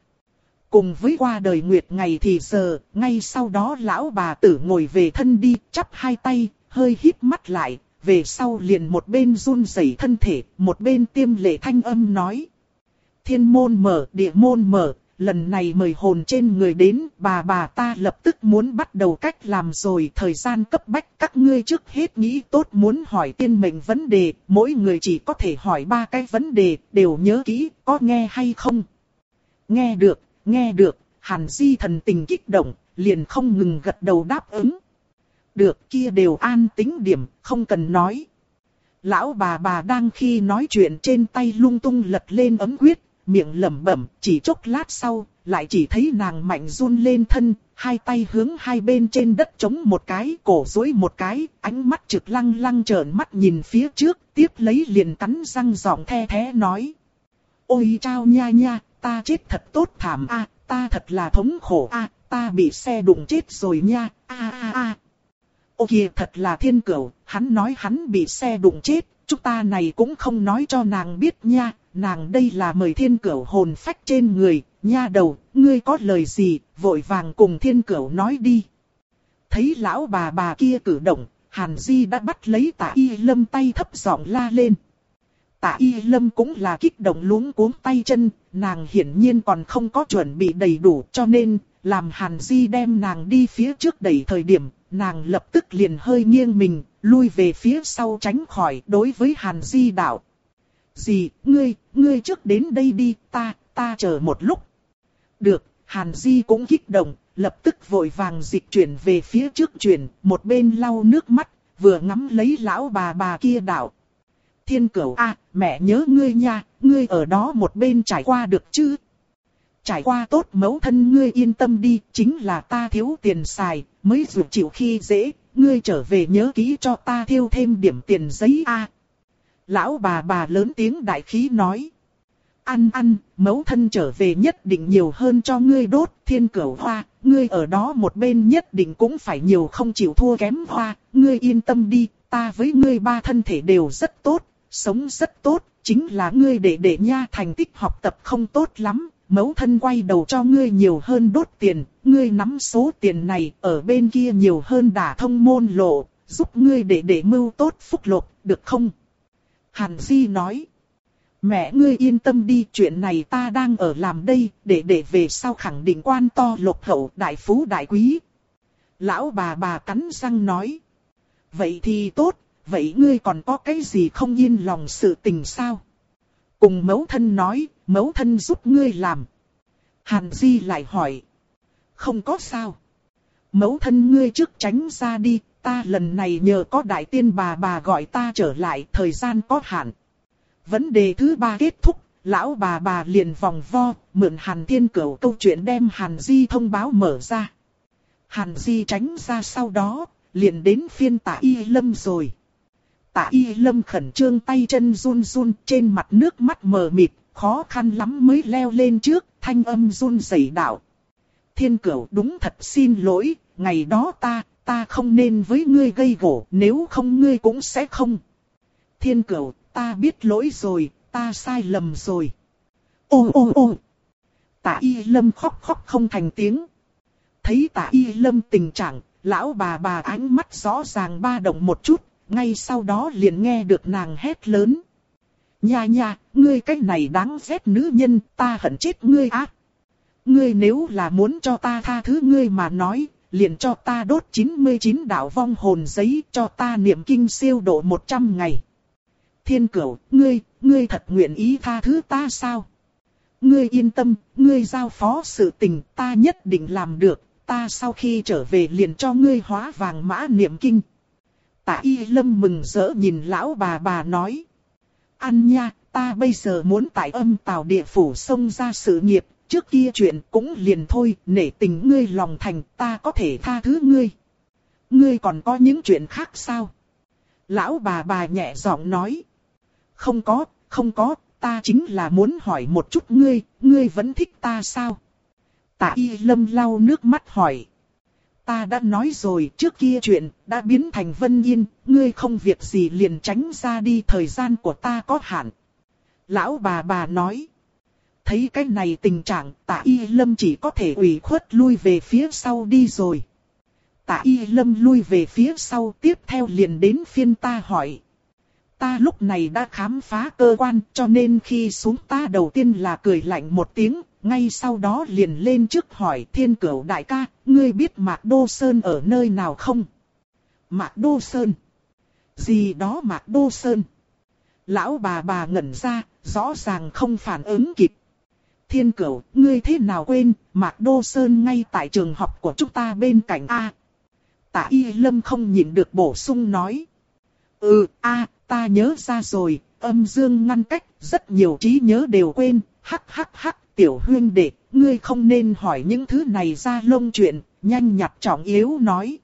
Cùng với qua đời nguyệt ngày thì giờ, ngay sau đó lão bà tử ngồi về thân đi, chắp hai tay, hơi híp mắt lại, về sau liền một bên run rẩy thân thể, một bên tiêm lệ thanh âm nói. Thiên môn mở, địa môn mở, lần này mời hồn trên người đến, bà bà ta lập tức muốn bắt đầu cách làm rồi, thời gian cấp bách các ngươi trước hết nghĩ tốt muốn hỏi tiên mệnh vấn đề, mỗi người chỉ có thể hỏi ba cái vấn đề, đều nhớ kỹ, có nghe hay không? Nghe được, nghe được, Hàn Di thần tình kích động, liền không ngừng gật đầu đáp ứng. Được, kia đều an tĩnh điểm, không cần nói. Lão bà bà đang khi nói chuyện trên tay lung tung lật lên ấm quyết, miệng lẩm bẩm, chỉ chốc lát sau, lại chỉ thấy nàng mạnh run lên thân, hai tay hướng hai bên trên đất chống một cái, cổ duỗi một cái, ánh mắt trực lăng lăng trợn mắt nhìn phía trước, tiếp lấy liền cắn răng giọng the thé nói. Ôi chao nha nha, ta chết thật tốt thảm a, ta thật là thống khổ a, ta bị xe đụng chết rồi nha, a a a. Ô kìa thật là thiên cửu, hắn nói hắn bị xe đụng chết, chúng ta này cũng không nói cho nàng biết nha, nàng đây là mời thiên cửu hồn phách trên người, nha đầu, ngươi có lời gì, vội vàng cùng thiên cửu nói đi. Thấy lão bà bà kia cử động, Hàn Di đã bắt lấy Tạ Y Lâm tay thấp giọng la lên. Tạ Y Lâm cũng là kích động luống cuống tay chân, nàng hiển nhiên còn không có chuẩn bị đầy đủ cho nên, làm Hàn Di đem nàng đi phía trước đẩy thời điểm, nàng lập tức liền hơi nghiêng mình, lui về phía sau tránh khỏi đối với Hàn Di đạo. Gì, ngươi, ngươi trước đến đây đi, ta, ta chờ một lúc. Được, Hàn Di cũng kích động, lập tức vội vàng dịch chuyển về phía trước chuyển, một bên lau nước mắt, vừa ngắm lấy lão bà bà kia đạo. Thiên Cửu a, mẹ nhớ ngươi nha, ngươi ở đó một bên trải qua được chứ? Trải qua tốt mẫu thân ngươi yên tâm đi, chính là ta thiếu tiền xài, mới dù chịu khi dễ, ngươi trở về nhớ kỹ cho ta thiêu thêm điểm tiền giấy a. Lão bà bà lớn tiếng đại khí nói. Ăn ăn, mẫu thân trở về nhất định nhiều hơn cho ngươi đốt, Thiên Cửu hoa, ngươi ở đó một bên nhất định cũng phải nhiều không chịu thua kém hoa, ngươi yên tâm đi, ta với ngươi ba thân thể đều rất tốt, sống rất tốt, chính là ngươi để để nha thành tích học tập không tốt lắm. Mẫu thân quay đầu cho ngươi nhiều hơn đốt tiền, ngươi nắm số tiền này ở bên kia nhiều hơn đả thông môn lộ, giúp ngươi để để mưu tốt phúc lộc, được không? Hàn Di nói, mẹ ngươi yên tâm đi, chuyện này ta đang ở làm đây, để để về sau khẳng định quan to lộc hậu, đại phú đại quý. Lão bà bà cắn răng nói, vậy thì tốt, vậy ngươi còn có cái gì không yên lòng sự tình sao? Cùng mẫu thân nói, mẫu thân giúp ngươi làm. Hàn Di lại hỏi. Không có sao. Mẫu thân ngươi trước tránh ra đi, ta lần này nhờ có đại tiên bà bà gọi ta trở lại, thời gian có hạn. Vấn đề thứ ba kết thúc, lão bà bà liền vòng vo, mượn Hàn Thiên Cửu câu chuyện đem Hàn Di thông báo mở ra. Hàn Di tránh ra sau đó, liền đến phiên Tạ Y Lâm rồi. Tạ Y Lâm khẩn trương tay chân run run, trên mặt nước mắt mờ mịt, khó khăn lắm mới leo lên trước, thanh âm run rẩy đạo. Thiên Cửu đúng thật xin lỗi, ngày đó ta, ta không nên với ngươi gây gổ, nếu không ngươi cũng sẽ không. Thiên Cửu, ta biết lỗi rồi, ta sai lầm rồi. Ô ô ô. Tạ Y Lâm khóc khóc không thành tiếng. Thấy Tạ Y Lâm tình trạng, Lão bà bà ánh mắt rõ ràng ba động một chút, ngay sau đó liền nghe được nàng hét lớn. Nha nha, ngươi cái này đáng ghét nữ nhân, ta hận chết ngươi á. Ngươi nếu là muốn cho ta tha thứ ngươi mà nói, liền cho ta đốt chín mươi chín đạo vong hồn giấy, cho ta niệm kinh siêu độ một trăm ngày. Thiên Cửu, ngươi, ngươi thật nguyện ý tha thứ ta sao? Ngươi yên tâm, ngươi giao phó sự tình, ta nhất định làm được, ta sau khi trở về liền cho ngươi hóa vàng mã niệm kinh. Tạ Y Lâm mừng rỡ nhìn lão bà bà nói. Ăn nha, ta bây giờ muốn tại Âm Tào địa phủ xông ra sự nghiệp, trước kia chuyện cũng liền thôi, nể tình ngươi lòng thành, ta có thể tha thứ ngươi. Ngươi còn có những chuyện khác sao? Lão bà bà nhẹ giọng nói. Không có, không có, ta chính là muốn hỏi một chút ngươi, ngươi vẫn thích ta sao? Tạ Y Lâm lau nước mắt hỏi. Ta đã nói rồi, trước kia chuyện đã biến thành Vân Yên, ngươi không việc gì liền tránh ra đi, thời gian của ta có hạn. Lão bà bà nói. Thấy cái này tình trạng, Tạ Y Lâm chỉ có thể ủy khuất lui về phía sau đi rồi. Tạ Y Lâm lui về phía sau, tiếp theo liền đến phiên ta hỏi. Ta lúc này đã khám phá cơ quan, cho nên khi xuống ta đầu tiên là cười lạnh một tiếng, ngay sau đó liền lên trước hỏi Thiên Cửu đại ca, ngươi biết Mạc Đô Sơn ở nơi nào không? Mạc Đô Sơn? Gì đó Mạc Đô Sơn? Lão bà bà ngẩn ra, rõ ràng không phản ứng kịp. Thiên Cửu, ngươi thế nào quên, Mạc Đô Sơn ngay tại trường học của chúng ta bên cạnh A. Tạ Y Lâm không nhịn được bổ sung nói. Ừ, A, ta nhớ ra rồi, âm dương ngăn cách, rất nhiều trí nhớ đều quên, hắc hắc hắc, tiểu huyên đệ, ngươi không nên hỏi những thứ này ra lông chuyện, nhanh nhặt trọng yếu nói.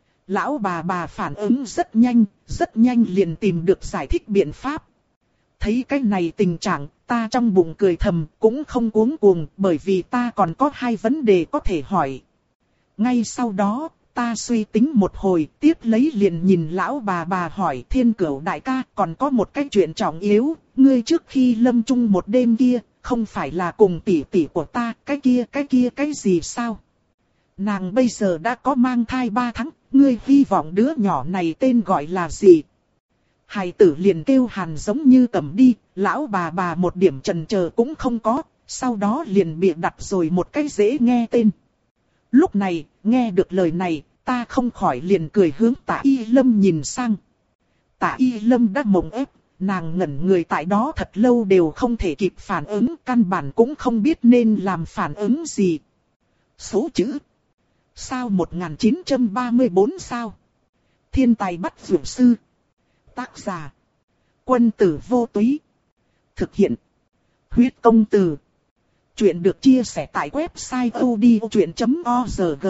Lão bà bà phản ứng rất nhanh, rất nhanh liền tìm được giải thích biện pháp. Thấy cái này tình trạng, ta trong bụng cười thầm, cũng không cuống cuồng, bởi vì ta còn có hai vấn đề có thể hỏi. Ngay sau đó, ta suy tính một hồi, tiếp lấy liền nhìn lão bà bà hỏi Thiên Cửu đại ca, còn có một cái chuyện trọng yếu, ngươi trước khi lâm chung một đêm kia, không phải là cùng tỷ tỷ của ta, cái kia cái kia cái gì sao? Nàng bây giờ đã có mang thai ba tháng, ngươi hy vọng đứa nhỏ này tên gọi là gì? Hài tử liền kêu Hàn giống như cầm đi, lão bà bà một điểm chần chờ cũng không có, sau đó liền bịa đặt rồi một cái dễ nghe tên. Lúc này, nghe được lời này, ta không khỏi liền cười hướng Tạ Y Lâm nhìn sang. Tạ Y Lâm đã mộng ép, nàng ngẩn người tại đó thật lâu đều không thể kịp phản ứng, căn bản cũng không biết nên làm phản ứng gì. Số chữ. Sao một nghìn chín trăm ba mươi tư sao? Thiên tài bắt dược sư. Tác giả. Quân tử vô túy. Thực hiện. Huyết công từ. Chuyện được chia sẻ tại website odchuyện chấm org.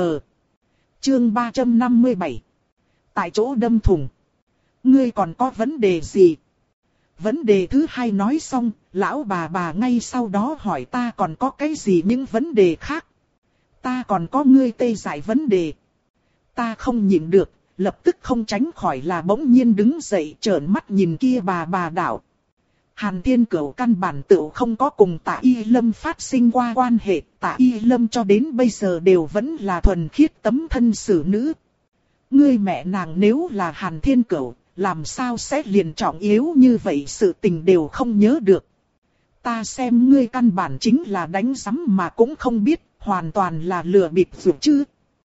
Chương ba trăm năm mươi bảy. Tại chỗ đâm thủng. Ngươi còn có vấn đề gì? Vấn đề thứ hai nói xong, lão bà bà ngay sau đó hỏi ta còn có cái gì những vấn đề khác. Ta còn có ngươi tê giải vấn đề. Ta không nhịn được, lập tức không tránh khỏi là bỗng nhiên đứng dậy trợn mắt nhìn kia bà bà đảo. Hàn Thiên Cửu căn bản tự không có cùng Tạ Y Lâm phát sinh qua quan hệ, Tạ Y Lâm cho đến bây giờ đều vẫn là thuần khiết tấm thân xử nữ. Ngươi mẹ nàng nếu là Hàn Thiên Cửu, làm sao sẽ liền trọng yếu như vậy sự tình đều không nhớ được. Ta xem ngươi căn bản chính là đánh rắm mà cũng không biết, hoàn toàn là lừa bịp dù chứ.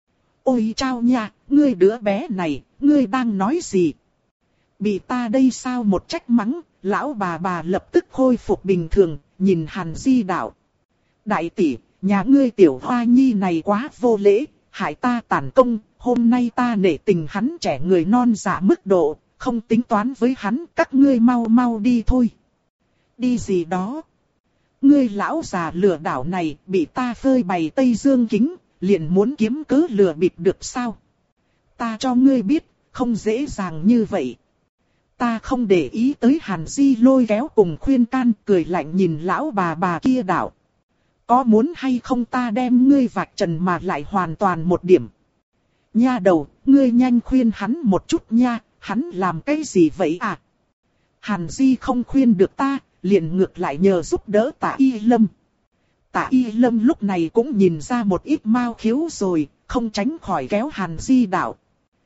Ôi chao nha, ngươi đứa bé này, ngươi đang nói gì? Bị ta đây sao một trách mắng, lão bà bà lập tức khôi phục bình thường, nhìn Hàn Di đạo. Đại tỷ, nhà ngươi tiểu hoa nhi này quá vô lễ, hại ta tàn công, hôm nay ta nể tình hắn trẻ người non dạ mức độ, không tính toán với hắn, các ngươi mau mau đi thôi. Đi gì đó? Ngươi lão già lừa đảo này bị ta phơi bày Tây Dương kính, liền muốn kiếm cớ lừa bịp được sao? Ta cho ngươi biết, không dễ dàng như vậy. Ta không để ý tới Hàn Di lôi kéo cùng khuyên can, cười lạnh nhìn lão bà bà kia đảo. Có muốn hay không ta đem ngươi vạch trần mà lại hoàn toàn một điểm. Nha đầu, ngươi nhanh khuyên hắn một chút nha, hắn làm cái gì vậy à? Hàn Di không khuyên được ta, liền ngược lại nhờ giúp đỡ Tạ Y Lâm. Tạ Y Lâm lúc này cũng nhìn ra một ít mao khiếu rồi, không tránh khỏi kéo Hàn Di đạo.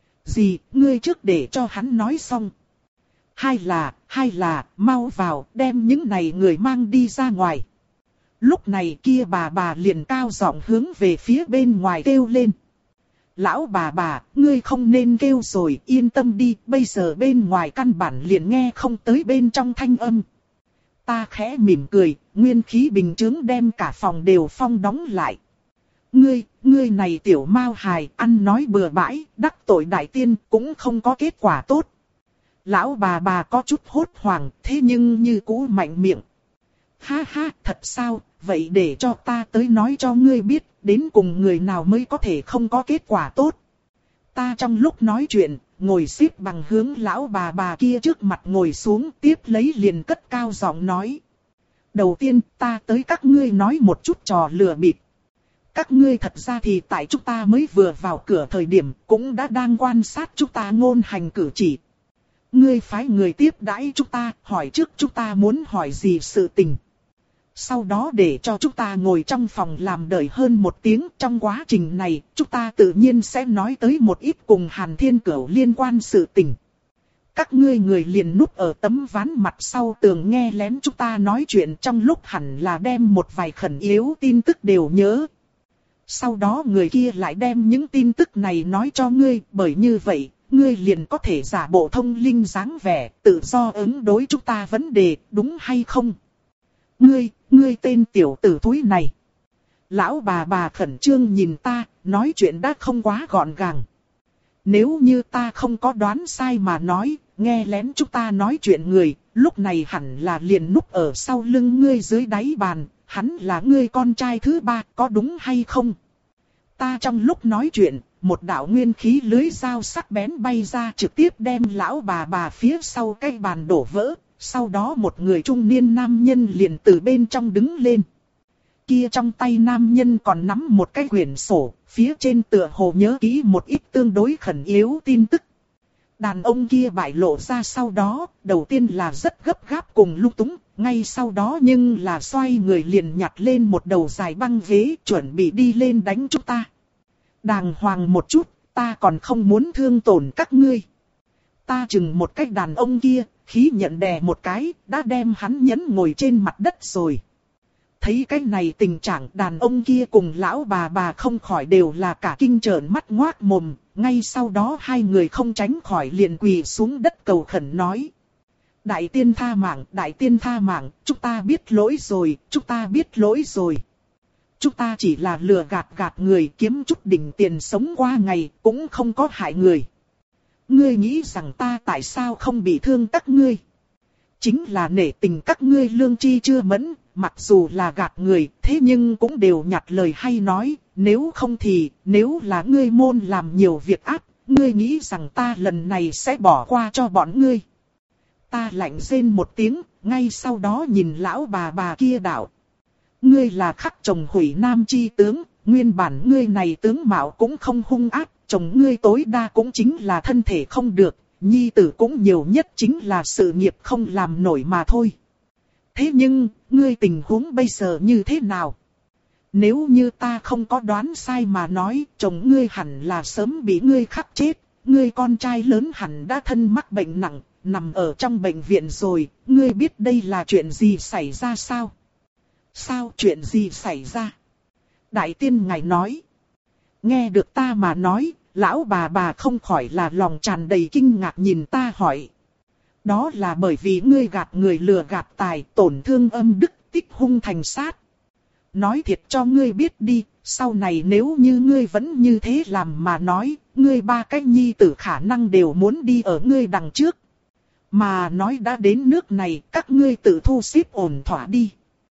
Gì, ngươi trước để cho hắn nói xong. Hai là, hai là, mau vào, đem những này người mang đi ra ngoài. Lúc này kia bà bà liền cao giọng hướng về phía bên ngoài kêu lên. Lão bà bà, ngươi không nên kêu rồi, yên tâm đi, bây giờ bên ngoài căn bản liền nghe không tới bên trong thanh âm. Ta khẽ mỉm cười, nguyên khí bình chứng đem cả phòng đều phong đóng lại. Ngươi, ngươi này tiểu mao hài, ăn nói bừa bãi, đắc tội đại tiên cũng không có kết quả tốt. Lão bà bà có chút hốt hoảng, thế nhưng như cũ mạnh miệng. Ha ha, thật sao, vậy để cho ta tới nói cho ngươi biết, đến cùng người nào mới có thể không có kết quả tốt. Ta trong lúc nói chuyện, ngồi xếp bằng hướng lão bà bà kia trước mặt ngồi xuống, tiếp lấy liền cất cao giọng nói. Đầu tiên ta tới các ngươi nói một chút trò lừa bịp. Các ngươi thật ra thì tại chúng ta mới vừa vào cửa thời điểm cũng đã đang quan sát chúng ta ngôn hành cử chỉ. Ngươi phái người tiếp đãi chúng ta, hỏi trước chúng ta muốn hỏi gì sự tình. Sau đó để cho chúng ta ngồi trong phòng làm đợi hơn một tiếng. Trong quá trình này, chúng ta tự nhiên sẽ nói tới một ít cùng Hàn Thiên Cửu liên quan sự tình. Các ngươi người liền núp ở tấm ván mặt sau tường nghe lén chúng ta nói chuyện, trong lúc hẳn là đem một vài khẩn yếu tin tức đều nhớ. Sau đó người kia lại đem những tin tức này nói cho ngươi, bởi như vậy, ngươi liền có thể giả bộ thông linh dáng vẻ, tự do ứng đối chúng ta vấn đề, đúng hay không? Ngươi, ngươi tên tiểu tử thúi này. Lão bà bà khẩn trương nhìn ta, nói chuyện đã không quá gọn gàng. Nếu như ta không có đoán sai mà nói, nghe lén chúng ta nói chuyện người, lúc này hẳn là liền núp ở sau lưng ngươi dưới đáy bàn, hắn là ngươi con trai thứ ba, có đúng hay không? Ta trong lúc nói chuyện, một đạo nguyên khí lưới dao sắc bén bay ra trực tiếp đem lão bà bà phía sau cái bàn đổ vỡ. Sau đó một người trung niên nam nhân liền từ bên trong đứng lên. Kia trong tay nam nhân còn nắm một cái quyển sổ, phía trên tựa hồ nhớ kỹ một ít tương đối khẩn yếu tin tức. Đàn ông kia bại lộ ra sau đó, đầu tiên là rất gấp gáp cùng lung túng, ngay sau đó nhưng là xoay người liền nhặt lên một đầu dài băng ghế chuẩn bị đi lên đánh chúng ta. Đàng hoàng một chút, ta còn không muốn thương tổn các ngươi. Ta chừng một cách đàn ông kia, khí nhận đè một cái, đã đem hắn nhấn ngồi trên mặt đất rồi. Thấy cái này tình trạng, đàn ông kia cùng lão bà bà không khỏi đều là cả kinh trợn mắt ngoác mồm, ngay sau đó hai người không tránh khỏi liền quỳ xuống đất cầu khẩn nói. Đại tiên tha mạng, đại tiên tha mạng, chúng ta biết lỗi rồi, chúng ta biết lỗi rồi. Chúng ta chỉ là lừa gạt gạt người kiếm chút đỉnh tiền sống qua ngày, cũng không có hại người. Ngươi nghĩ rằng ta tại sao không bị thương các ngươi? Chính là nể tình các ngươi lương tri chưa mẫn, mặc dù là gạt người, thế nhưng cũng đều nhặt lời hay nói, nếu không thì, nếu là ngươi môn làm nhiều việc ác, ngươi nghĩ rằng ta lần này sẽ bỏ qua cho bọn ngươi. Ta lạnh rên một tiếng, ngay sau đó nhìn lão bà bà kia đạo. Ngươi là khắc chồng hủy nam chi tướng, nguyên bản ngươi này tướng mạo cũng không hung ác. Chồng ngươi tối đa cũng chính là thân thể không được, nhi tử cũng nhiều nhất chính là sự nghiệp không làm nổi mà thôi. Thế nhưng, ngươi tình huống bây giờ như thế nào? Nếu như ta không có đoán sai mà nói, chồng ngươi hẳn là sớm bị ngươi khắc chết, ngươi con trai lớn hẳn đã thân mắc bệnh nặng, nằm ở trong bệnh viện rồi, ngươi biết đây là chuyện gì xảy ra sao? Sao chuyện gì xảy ra? Đại tiên ngài nói. Nghe được ta mà nói, lão bà bà không khỏi là lòng tràn đầy kinh ngạc nhìn ta hỏi. Đó là bởi vì ngươi gạt người lừa gạt tài, tổn thương âm đức, tích hung thành sát. Nói thiệt cho ngươi biết đi, sau này nếu như ngươi vẫn như thế làm mà nói, ngươi ba cái nhi tử khả năng đều muốn đi ở ngươi đằng trước. Mà nói đã đến nước này, các ngươi tự thu xếp ổn thỏa đi.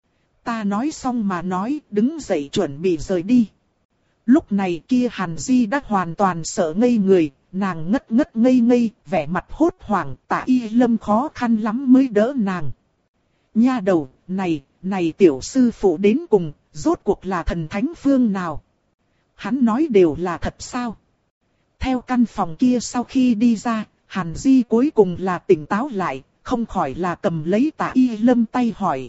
Ta nói xong mà nói, đứng dậy chuẩn bị rời đi. Lúc này kia Hàn Di đã hoàn toàn sợ ngây người, nàng ngất ngất ngây ngây, vẻ mặt hốt hoảng, Tạ Y Lâm khó khăn lắm mới đỡ nàng. Nha đầu, này, này tiểu sư phụ đến cùng, rốt cuộc là thần thánh phương nào? Hắn nói đều là thật sao? Theo căn phòng kia sau khi đi ra, Hàn Di cuối cùng là tỉnh táo lại, không khỏi là cầm lấy Tạ Y Lâm tay hỏi.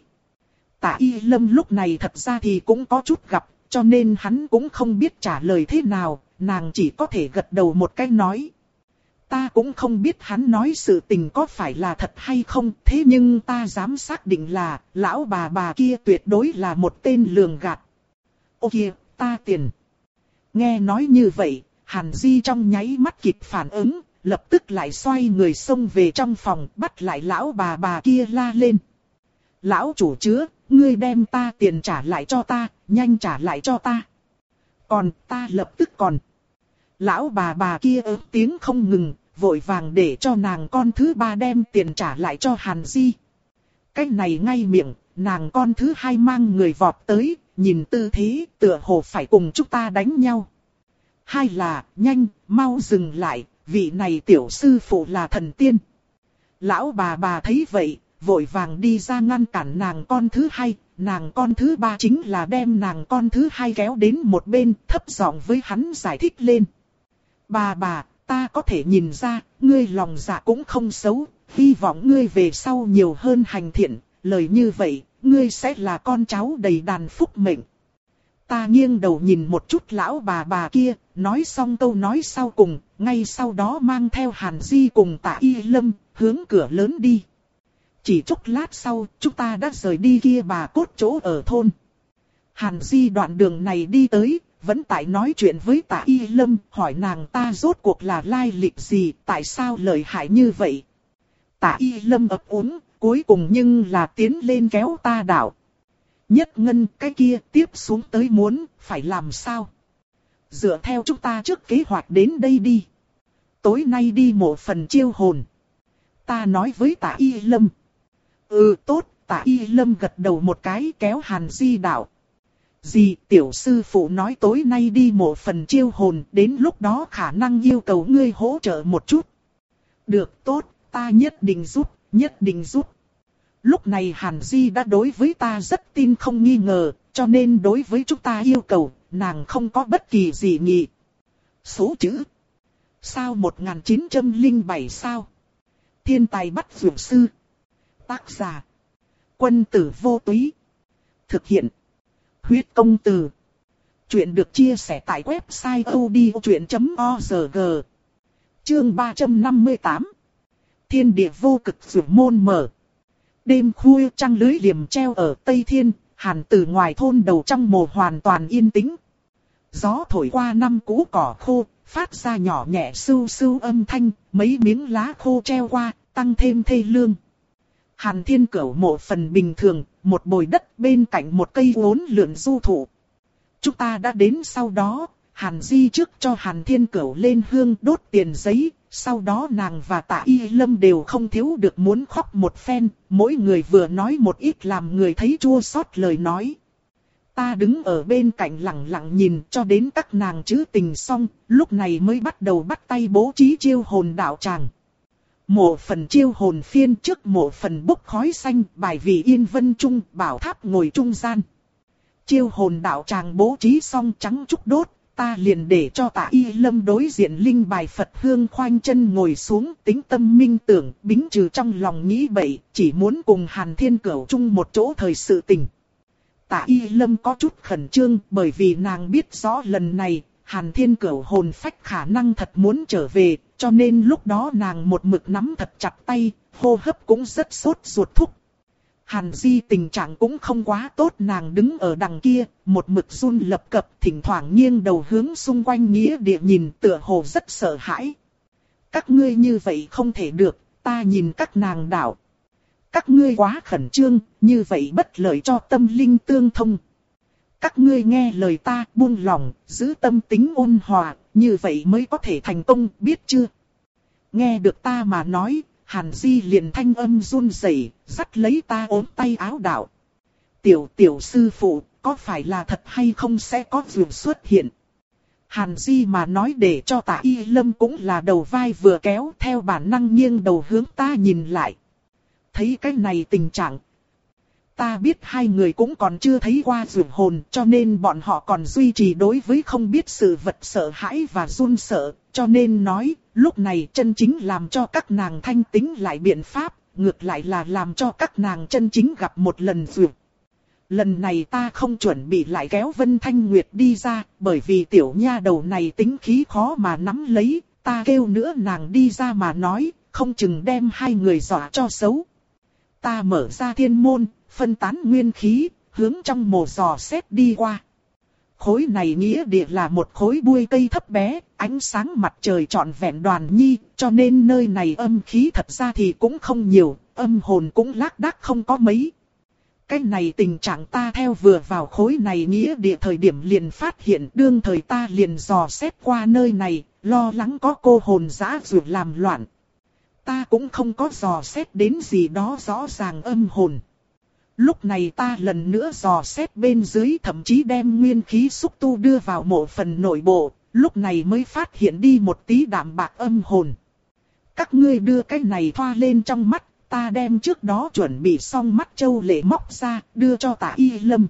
Tạ Y Lâm lúc này thật ra thì cũng có chút gặp, cho nên hắn cũng không biết trả lời thế nào, nàng chỉ có thể gật đầu một cái nói. Ta cũng không biết hắn nói sự tình có phải là thật hay không, thế nhưng ta dám xác định là, lão bà bà kia tuyệt đối là một tên lường gạt. Ô kìa, ta tiền. Nghe nói như vậy, Hàn Di trong nháy mắt kịp phản ứng, lập tức lại xoay người xông về trong phòng, bắt lại lão bà bà kia la lên. Lão chủ chứa, ngươi đem ta tiền trả lại cho ta, nhanh trả lại cho ta. Còn ta lập tức còn. Lão bà bà kia ớt tiếng không ngừng, vội vàng để cho nàng con thứ ba đem tiền trả lại cho Hàn Di. Cái này ngay miệng, nàng con thứ hai mang người vọt tới, nhìn tư thế tựa hồ phải cùng chúng ta đánh nhau. Hai là, nhanh, mau dừng lại, vị này tiểu sư phụ là thần tiên. Lão bà bà thấy vậy, vội vàng đi ra ngăn cản nàng con thứ hai, nàng con thứ ba chính là đem nàng con thứ hai kéo đến một bên, thấp giọng với hắn giải thích lên. Bà bà, ta có thể nhìn ra, ngươi lòng dạ cũng không xấu, hy vọng ngươi về sau nhiều hơn hành thiện, lời như vậy, ngươi sẽ là con cháu đầy đàn phúc mệnh. Ta nghiêng đầu nhìn một chút lão bà bà kia, nói xong câu nói sau cùng, ngay sau đó mang theo Hàn Di cùng Tạ Y Lâm, hướng cửa lớn đi. Chỉ chốc lát sau, chúng ta đã rời đi kia bà cốt chỗ ở thôn. Hàn Di đoạn đường này đi tới, vẫn tại nói chuyện với Tạ Y Lâm, hỏi nàng ta rốt cuộc là lai lịch gì, tại sao lợi hại như vậy. Tạ Y Lâm ấp úng, cuối cùng nhưng là tiến lên kéo ta đảo. Nhất Ngân, cái kia tiếp xuống tới muốn, phải làm sao? Dựa theo chúng ta trước kế hoạch đến đây đi. Tối nay đi mộ phần chiêu hồn. Ta nói với Tạ Y Lâm. Ừ tốt, Tạ Y Lâm gật đầu một cái kéo Hàn Di đảo. Dì, tiểu sư phụ nói tối nay đi mộ phần chiêu hồn, đến lúc đó khả năng yêu cầu ngươi hỗ trợ một chút. Được tốt, ta nhất định giúp, nhất định giúp. Lúc này Hàn Di đã đối với ta rất tin không nghi ngờ, cho nên đối với chúng ta yêu cầu, nàng không có bất kỳ gì nghị. Số chữ. Sao một nghìn chín trăm lẻ bảy sao? Thiên tài bắt dược sư. Tác giả. Quân tử vô túy. Thực hiện. Huyết công từ. Chuyện được chia sẻ tại website odchuyện chấm org. Chương ba trăm năm mươi tám. Thiên địa vô cực dược môn mở. Đêm khuya trăng lưới liềm treo ở Tây Thiên, Hàn Tử ngoài thôn đầu trong mồ hoàn toàn yên tĩnh. Gió thổi qua năm cũ cỏ khô, phát ra nhỏ nhẹ sưu sưu âm thanh, mấy miếng lá khô treo qua, tăng thêm thê lương. Hàn Thiên Cửu mộ phần bình thường, một bồi đất bên cạnh một cây uốn lượn du thụ. Chúng ta đã đến sau đó, Hàn Di trước cho Hàn Thiên Cửu lên hương đốt tiền giấy, sau đó nàng và Tạ Y Lâm đều không thiếu được muốn khóc một phen, mỗi người vừa nói một ít làm người thấy chua xót lời nói. Ta đứng ở bên cạnh lặng lặng nhìn cho đến các nàng trữ tình xong, lúc này mới bắt đầu bắt tay bố trí chiêu hồn đạo tràng. Mộ phần chiêu hồn phiên trước mộ phần bốc khói xanh, bài vị yên vân trung, bảo tháp ngồi trung gian. Chiêu hồn đạo tràng bố trí xong trắng trúc đốt, ta liền để cho Tạ Y Lâm đối diện linh bài Phật hương khoanh chân ngồi xuống, tính tâm minh tưởng, bính trừ trong lòng nghĩ bậy, chỉ muốn cùng Hàn Thiên Cửu chung một chỗ thời sự tình. Tạ Y Lâm có chút khẩn trương, bởi vì nàng biết rõ lần này, Hàn Thiên Cửu hồn phách khả năng thật muốn trở về, cho nên lúc đó nàng một mực nắm thật chặt tay, hô hấp cũng rất sốt ruột thúc. Hàn Di tình trạng cũng không quá tốt, nàng đứng ở đằng kia, một mực run lập cập, thỉnh thoảng nghiêng đầu hướng xung quanh nghĩa địa nhìn, tựa hồ rất sợ hãi. Các ngươi như vậy không thể được, ta nhìn các nàng đảo. Các ngươi quá khẩn trương, như vậy bất lợi cho tâm linh tương thông. Các ngươi nghe lời ta, buông lòng, giữ tâm tính ôn hòa, như vậy mới có thể thành công, biết chưa? Nghe được ta mà nói, Hàn Di liền thanh âm run rẩy, dắt lấy ta ốm tay áo đạo. Tiểu tiểu sư phụ, có phải là thật hay không sẽ có việc xuất hiện? Hàn Di mà nói để cho Tạ Y Lâm cũng là đầu vai vừa kéo, theo bản năng nghiêng đầu hướng ta nhìn lại. Thấy cái này tình trạng, ta biết hai người cũng còn chưa thấy qua dược hồn, cho nên bọn họ còn duy trì đối với không biết sự vật sợ hãi và run sợ, cho nên nói, lúc này chân chính làm cho các nàng thanh tĩnh lại biện pháp, ngược lại là làm cho các nàng chân chính gặp một lần dược. Lần này ta không chuẩn bị lại kéo Vân Thanh Nguyệt đi ra, bởi vì tiểu nha đầu này tính khí khó mà nắm lấy, ta kêu nữa nàng đi ra mà nói, không chừng đem hai người dọa cho xấu. Ta mở ra thiên môn, phân tán nguyên khí, hướng trong mồ giò xét đi qua. Khối này nghĩa địa là một khối bụi cây thấp bé, ánh sáng mặt trời trọn vẹn đoàn nhi, cho nên nơi này âm khí thật ra thì cũng không nhiều, âm hồn cũng lác đác không có mấy. Cái này tình trạng ta theo vừa vào khối này nghĩa địa thời điểm liền phát hiện, đương thời ta liền dò xét qua nơi này, lo lắng có cô hồn dã dược làm loạn. Ta cũng không có dò xét đến gì đó rõ ràng âm hồn. Lúc này ta lần nữa dò xét bên dưới, thậm chí đem nguyên khí xúc tu đưa vào mộ phần nội bộ, lúc này mới phát hiện đi một tí đạm bạc âm hồn. Các ngươi đưa cái này thoa lên trong mắt, ta đem trước đó chuẩn bị xong mắt châu lệ móc ra, đưa cho Tạ Y Lâm.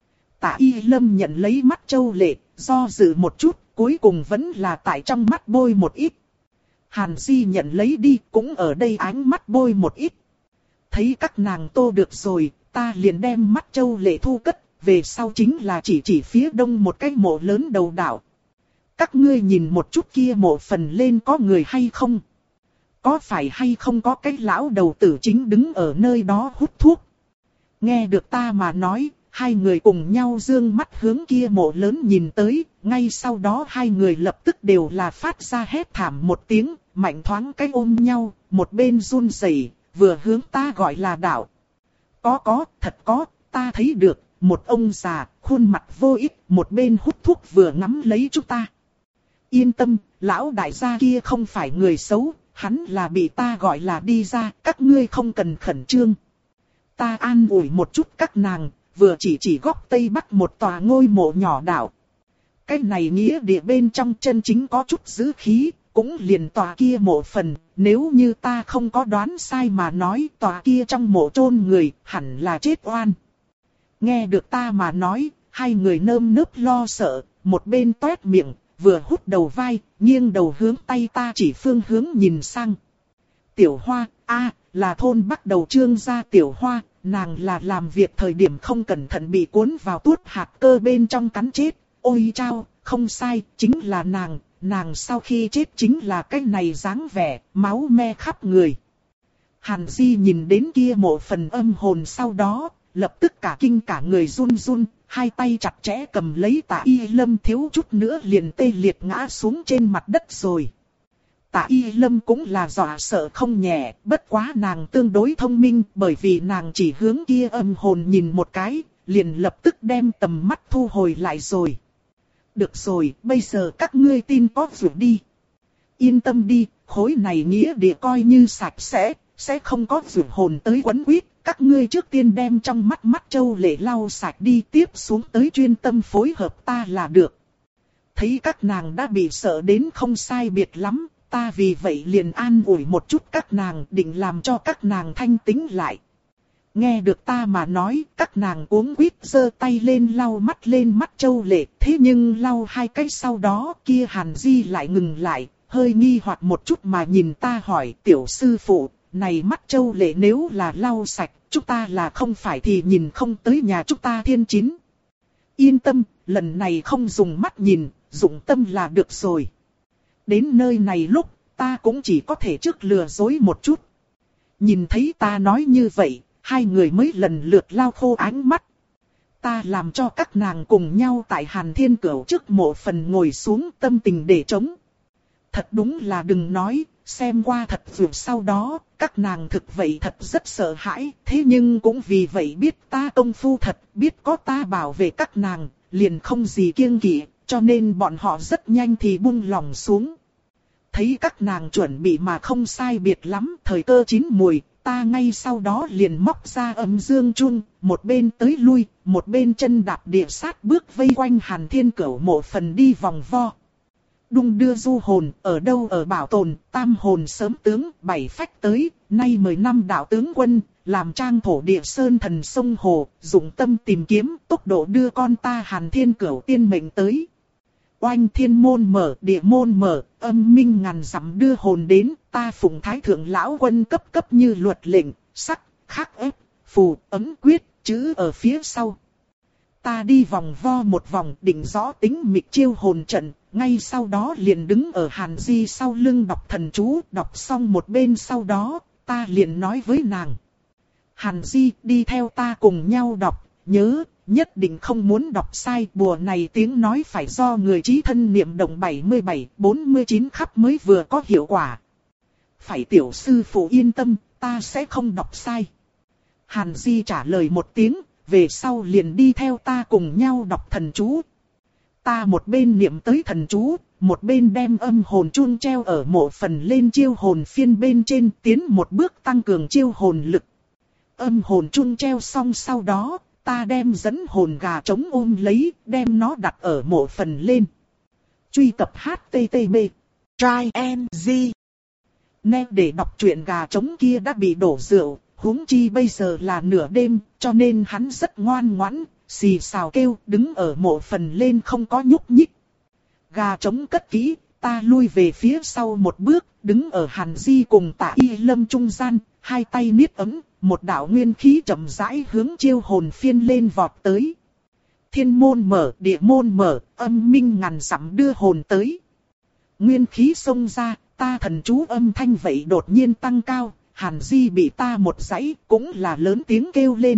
Tạ Y Lâm nhận lấy mắt châu lệ, do dự một chút, cuối cùng vẫn là tại trong mắt bôi một ít. Hàn Di nhận lấy đi, cũng ở đây ánh mắt bôi một ít. Thấy các nàng tô được rồi, ta liền đem mắt châu lệ thu cất, về sau chính là chỉ chỉ phía đông một cái mộ lớn đầu đảo. Các ngươi nhìn một chút kia mộ phần lên có người hay không? Có phải hay không có cái lão đầu tử chính đứng ở nơi đó hút thuốc? Nghe được ta mà nói, hai người cùng nhau dương mắt hướng kia mộ lớn nhìn tới, ngay sau đó hai người lập tức đều là phát ra hét thảm một tiếng, mạnh thoáng cái ôm nhau, một bên run rẩy, vừa hướng ta gọi là đạo. Có có, thật có, ta thấy được, một ông già, khuôn mặt vô ích, một bên hút thuốc vừa ngắm lấy chúng ta. Yên tâm, lão đại gia kia không phải người xấu, hắn là bị ta gọi là đi ra, các ngươi không cần khẩn trương. Ta an ủi một chút các nàng, vừa chỉ chỉ góc tây bắc một tòa ngôi mộ nhỏ đảo. Cái này nghĩa địa bên trong chân chính có chút dữ khí, cũng liền tòa kia mộ phần, nếu như ta không có đoán sai mà nói tòa kia trong mộ chôn người, hẳn là chết oan. Nghe được ta mà nói, hai người nơm nớp lo sợ, một bên toét miệng, vừa hút đầu vai, nghiêng đầu hướng tay ta chỉ phương hướng nhìn sang. Tiểu Hoa, a là thôn bắt đầu Trương gia Tiểu Hoa, nàng là làm việc thời điểm không cẩn thận bị cuốn vào tuốt hạt cơ bên trong cắn chết. Ôi chao, không sai, chính là nàng, nàng sau khi chết chính là cái này dáng vẻ, máu me khắp người. Hàn Di nhìn đến kia mộ phần âm hồn sau đó, lập tức cả kinh cả người run run, hai tay chặt chẽ cầm lấy Tạ Y Lâm thiếu chút nữa liền tê liệt ngã xuống trên mặt đất rồi. Tạ Y Lâm cũng là dọa sợ không nhẹ, bất quá nàng tương đối thông minh bởi vì nàng chỉ hướng kia âm hồn nhìn một cái, liền lập tức đem tầm mắt thu hồi lại rồi. Được rồi, bây giờ các ngươi tin có dù đi. Yên tâm đi, khối này nghĩa địa coi như sạch sẽ, sẽ không có dù hồn tới quấn quýt. Các ngươi trước tiên đem trong mắt mắt châu lệ lau sạch đi, tiếp xuống tới chuyên tâm phối hợp ta là được. Thấy các nàng đã bị sợ đến không sai biệt lắm, ta vì vậy liền an ủi một chút các nàng, định làm cho các nàng thanh tĩnh lại. Nghe được ta mà nói, các nàng cuống quýt giơ tay lên lau mắt lên mắt châu lệ, thế nhưng lau hai cái sau đó kia Hàn Di lại ngừng lại, hơi nghi hoặc một chút mà nhìn ta hỏi tiểu sư phụ, này mắt châu lệ nếu là lau sạch, chúng ta là không phải thì nhìn không tới nhà chúng ta thiên chín. Yên tâm, lần này không dùng mắt nhìn, dụng tâm là được rồi. Đến nơi này lúc, ta cũng chỉ có thể trước lừa dối một chút. Nhìn thấy ta nói như vậy, hai người mới lần lượt lau khô ánh mắt. Ta làm cho các nàng cùng nhau tại Hàn Thiên Cửu trước mộ phần ngồi xuống tâm tình để trống. Thật đúng là đừng nói, xem qua thật vượt sau đó, các nàng thực vậy thật rất sợ hãi, thế nhưng cũng vì vậy biết ta công phu thật, biết có ta bảo vệ các nàng, liền không gì kiêng kỵ, cho nên bọn họ rất nhanh thì buông lòng xuống. Thấy các nàng chuẩn bị mà không sai biệt lắm, thời cơ chín mùi, ta ngay sau đó liền móc ra âm dương chun, một bên tới lui, một bên chân đạp địa sát bước vây quanh Hàn Thiên Cửu mộ phần đi vòng vo. Đung đưa du hồn, ở đâu ở bảo tồn, tam hồn sớm tướng, bảy phách tới, nay mười năm đạo tướng quân, làm trang thổ địa sơn thần sông hồ, dụng tâm tìm kiếm, tốc độ đưa con ta Hàn Thiên Cửu tiên mệnh tới. Oanh thiên môn mở, địa môn mở, âm minh ngàn dặm đưa hồn đến, ta phụng thái thượng lão quân cấp cấp như luật lệnh, sắc, khắc ép, phù, ấm quyết, chữ ở phía sau. ta đi vòng vo một vòng định rõ tính mịch chiêu hồn trận, ngay sau đó liền đứng ở Hàn Di sau lưng đọc thần chú, đọc xong một bên sau đó, ta liền nói với nàng. Hàn Di, đi theo ta cùng nhau đọc, nhớ, nhất định không muốn đọc sai, bùa này tiếng nói phải do người trí thân niệm động bảy mươi bảy bốn mươi chín khắp mới vừa có hiệu quả. Phải tiểu sư phụ yên tâm, ta sẽ không đọc sai. Hàn Di trả lời một tiếng, về sau liền đi theo ta cùng nhau đọc thần chú. Ta một bên niệm tới thần chú, một bên đem âm hồn chuông treo ở mộ phần lên chiêu hồn phiên bên trên, tiến một bước tăng cường chiêu hồn lực. Âm hồn chuông treo xong sau đó, ta đem dẫn hồn gà trống ôm lấy, đem nó đặt ở mộ phần lên. Truy cập hát tê tê pê Try and Z. Nè, để đọc truyện gà trống kia đã bị đổ rượu, huống chi bây giờ là nửa đêm, cho nên hắn rất ngoan ngoãn, xì xào kêu, đứng ở mộ phần lên không có nhúc nhích. Gà trống cất kỹ, ta lui về phía sau một bước, đứng ở Hàn Di cùng Tạ Y Lâm trung gian, hai tay niết ấm, một đạo nguyên khí chậm rãi hướng chiêu hồn phiên lên vọt tới. Thiên môn mở, địa môn mở, âm minh ngàn dặm đưa hồn tới. Nguyên khí xông ra, ta thần chú âm thanh vậy đột nhiên tăng cao, Hàn Di bị ta một dãy, cũng là lớn tiếng kêu lên.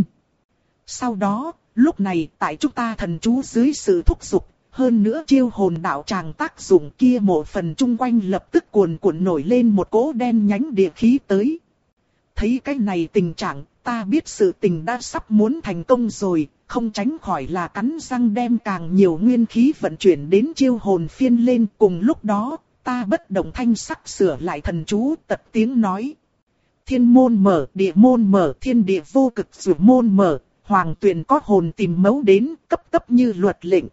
Sau đó, lúc này tại chúng ta thần chú dưới sự thúc giục, hơn nữa chiêu hồn đạo tràng tác dụng kia, mộ phần chung quanh lập tức cuồn cuộn nổi lên một cỗ đen nhánh địa khí tới. Thấy cái này tình trạng, ta biết sự tình đã sắp muốn thành công rồi, không tránh khỏi là cắn răng đem càng nhiều nguyên khí vận chuyển đến chiêu hồn phiên lên. Cùng lúc đó, ta bất động thanh sắc sửa lại thần chú, tật tiếng nói. Thiên môn mở, địa môn mở, thiên địa vô cực dụ môn mở, hoàng tuyền có hồn tìm mấu đến, cấp cấp như luật lệnh.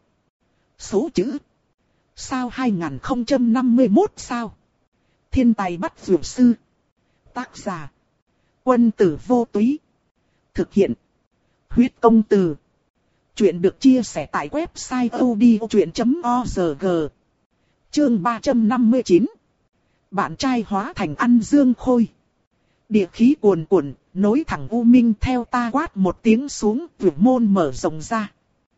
Số chữ. Sao hai không năm mốt sao? Thiên tài bắt dụ sư. Tác giả. Quân tử vô túy. Thực hiện. Huyết công từ. Chuyện được chia sẻ tại website odchuyện chấm org. Chương ba trăm năm mươi chín. Bạn trai hóa thành ăn dương khôi. Địa khí cuồn cuộn, nối thẳng u minh, theo ta quát một tiếng xuống, vượt môn mở rộng ra.